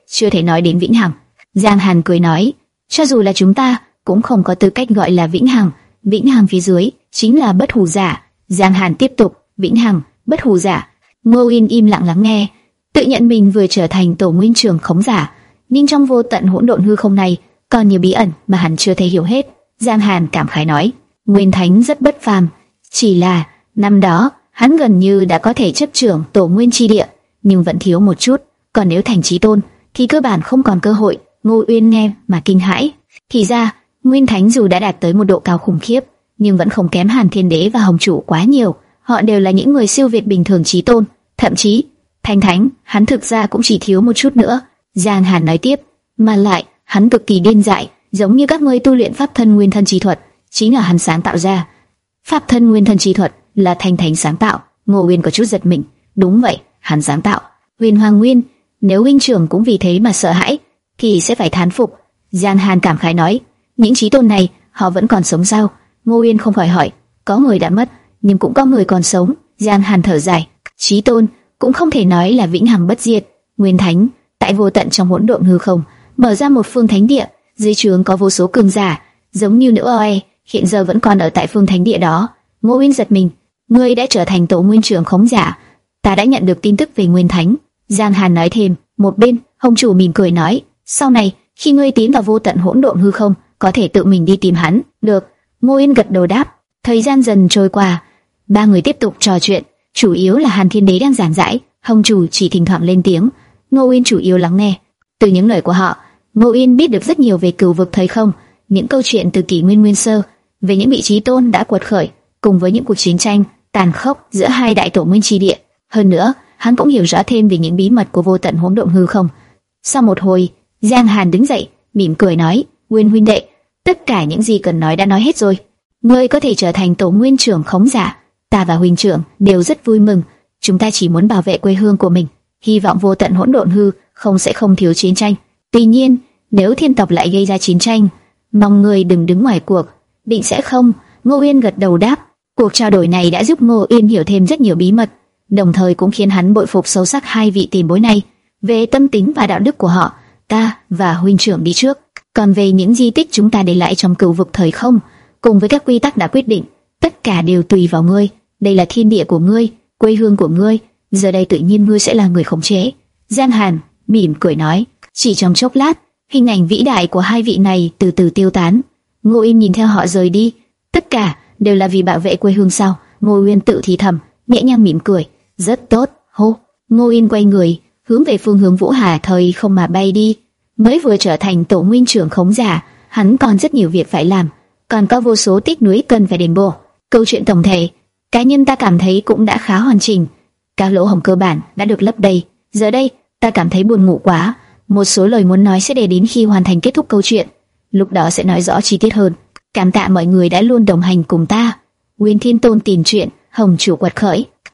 chưa thể nói đến vĩnh hằng. Giang Hàn cười nói, cho dù là chúng ta cũng không có tư cách gọi là vĩnh hằng. Vĩnh hằng phía dưới chính là bất hủ giả. Giang Hàn tiếp tục, vĩnh hằng, bất hủ giả. Ngô Uyên im lặng lắng nghe, tự nhận mình vừa trở thành tổ nguyên trưởng khống giả, nhưng trong vô tận hỗn độn hư không này còn nhiều bí ẩn mà hắn chưa thể hiểu hết. Giang Hàn cảm khái nói, Nguyên Thánh rất bất phàm, chỉ là năm đó hắn gần như đã có thể chấp trưởng tổ nguyên chi địa, nhưng vẫn thiếu một chút. Còn nếu thành chí tôn thì cơ bản không còn cơ hội. Ngô Uyên nghe mà kinh hãi. Thì ra Nguyên Thánh dù đã đạt tới một độ cao khủng khiếp, nhưng vẫn không kém Hàn Thiên Đế và Hồng Chủ quá nhiều. Họ đều là những người siêu việt bình thường chí tôn, thậm chí thành thánh, hắn thực ra cũng chỉ thiếu một chút nữa. Giang Hàn nói tiếp, mà lại hắn cực kỳ điên dại, giống như các ngươi tu luyện pháp thân nguyên thân chi thuật, chính là hắn sáng tạo ra. Pháp thân nguyên thân chi thuật là thành thánh sáng tạo. Ngô Uyên có chút giật mình. Đúng vậy, hắn sáng tạo. Huyền Hoàng Nguyên, nếu huynh trưởng cũng vì thế mà sợ hãi thì sẽ phải thán phục. Giang Hàn cảm khái nói, những chí tôn này họ vẫn còn sống sao? Ngô Uyên không khỏi hỏi, có người đã mất, nhưng cũng có người còn sống. Giang Hàn thở dài, chí tôn cũng không thể nói là vĩnh hằng bất diệt. Nguyên Thánh tại vô tận trong hỗn độn hư không mở ra một phương thánh địa, dưới trướng có vô số cường giả, giống như nữ oe, hiện giờ vẫn còn ở tại phương thánh địa đó. Ngô Uyên giật mình, ngươi đã trở thành tổ nguyên trưởng khống giả. Ta đã nhận được tin tức về Nguyên Thánh. Giang Hàn nói thêm. Một bên Hồng Chủ mỉm cười nói, sau này khi ngươi tiến vào vô tận hỗn độn hư không, có thể tự mình đi tìm hắn. Được. Ngô Uyên gật đầu đáp. Thời gian dần trôi qua, ba người tiếp tục trò chuyện, chủ yếu là Hàn Thiên Đế đang giảng giải, Hồng Chủ chỉ thỉnh thoảng lên tiếng. Ngô Uyên chủ yếu lắng nghe. Từ những lời của họ, Ngô Uyên biết được rất nhiều về cửu vực thời không, những câu chuyện từ kỷ nguyên nguyên sơ, về những vị chí tôn đã quật khởi, cùng với những cuộc chiến tranh tàn khốc giữa hai đại tổ nguyên chi địa. Hơn nữa, hắn cũng hiểu rõ thêm về những bí mật của vô tận hỗn độn hư không. Sau một hồi, Giang Hàn đứng dậy, mỉm cười nói, Nguyên huynh đệ, tất cả những gì cần nói đã nói hết rồi. Ngươi có thể trở thành tổ nguyên trưởng khống giả, ta và huynh trưởng đều rất vui mừng. Chúng ta chỉ muốn bảo vệ quê hương của mình, hy vọng vô tận hỗn độn hư không sẽ không thiếu chiến tranh. Tuy nhiên, nếu thiên tộc lại gây ra chiến tranh, mong ngươi đừng đứng ngoài cuộc. Định sẽ không? Ngô Uyên gật đầu đáp. Cuộc trao đổi này đã giúp Ngô Uyên hiểu thêm rất nhiều bí mật, đồng thời cũng khiến hắn bội phục sâu sắc hai vị tiền bối này. Về tâm tính và đạo đức của họ, ta và huynh trưởng đi trước. Còn về những di tích chúng ta để lại trong cửu vực thời không, cùng với các quy tắc đã quyết định, tất cả đều tùy vào ngươi. Đây là thiên địa của ngươi, quê hương của ngươi, giờ đây tự nhiên ngươi sẽ là người khống chế. Giang Hàn mỉm cười nói. Chỉ trong chốc lát, hình ảnh vĩ đại của hai vị này từ từ tiêu tán. Ngô Uyên nhìn theo họ rời đi. Tất cả đều là vì bảo vệ quê hương sao? Ngô Uyên tự thì thầm, nhẹ nhàng mỉm cười. Rất tốt. Hô. Ngô Uyên quay người, hướng về phương hướng Vũ Hà thời không mà bay đi. Mới vừa trở thành tổ nguyên trưởng khống giả, hắn còn rất nhiều việc phải làm, còn có vô số tiếc nuối cần phải đền bù. Câu chuyện tổng thể, cá nhân ta cảm thấy cũng đã khá hoàn chỉnh. Các lỗ hổng cơ bản đã được lấp đầy. Giờ đây, ta cảm thấy buồn ngủ quá. Một số lời muốn nói sẽ để đến khi hoàn thành kết thúc câu chuyện, lúc đó sẽ nói rõ chi tiết hơn. Cảm tạ mọi người đã luôn đồng hành cùng ta. Nguyên Thiên Tôn tiền truyện, Hồng Chủ quật khởi.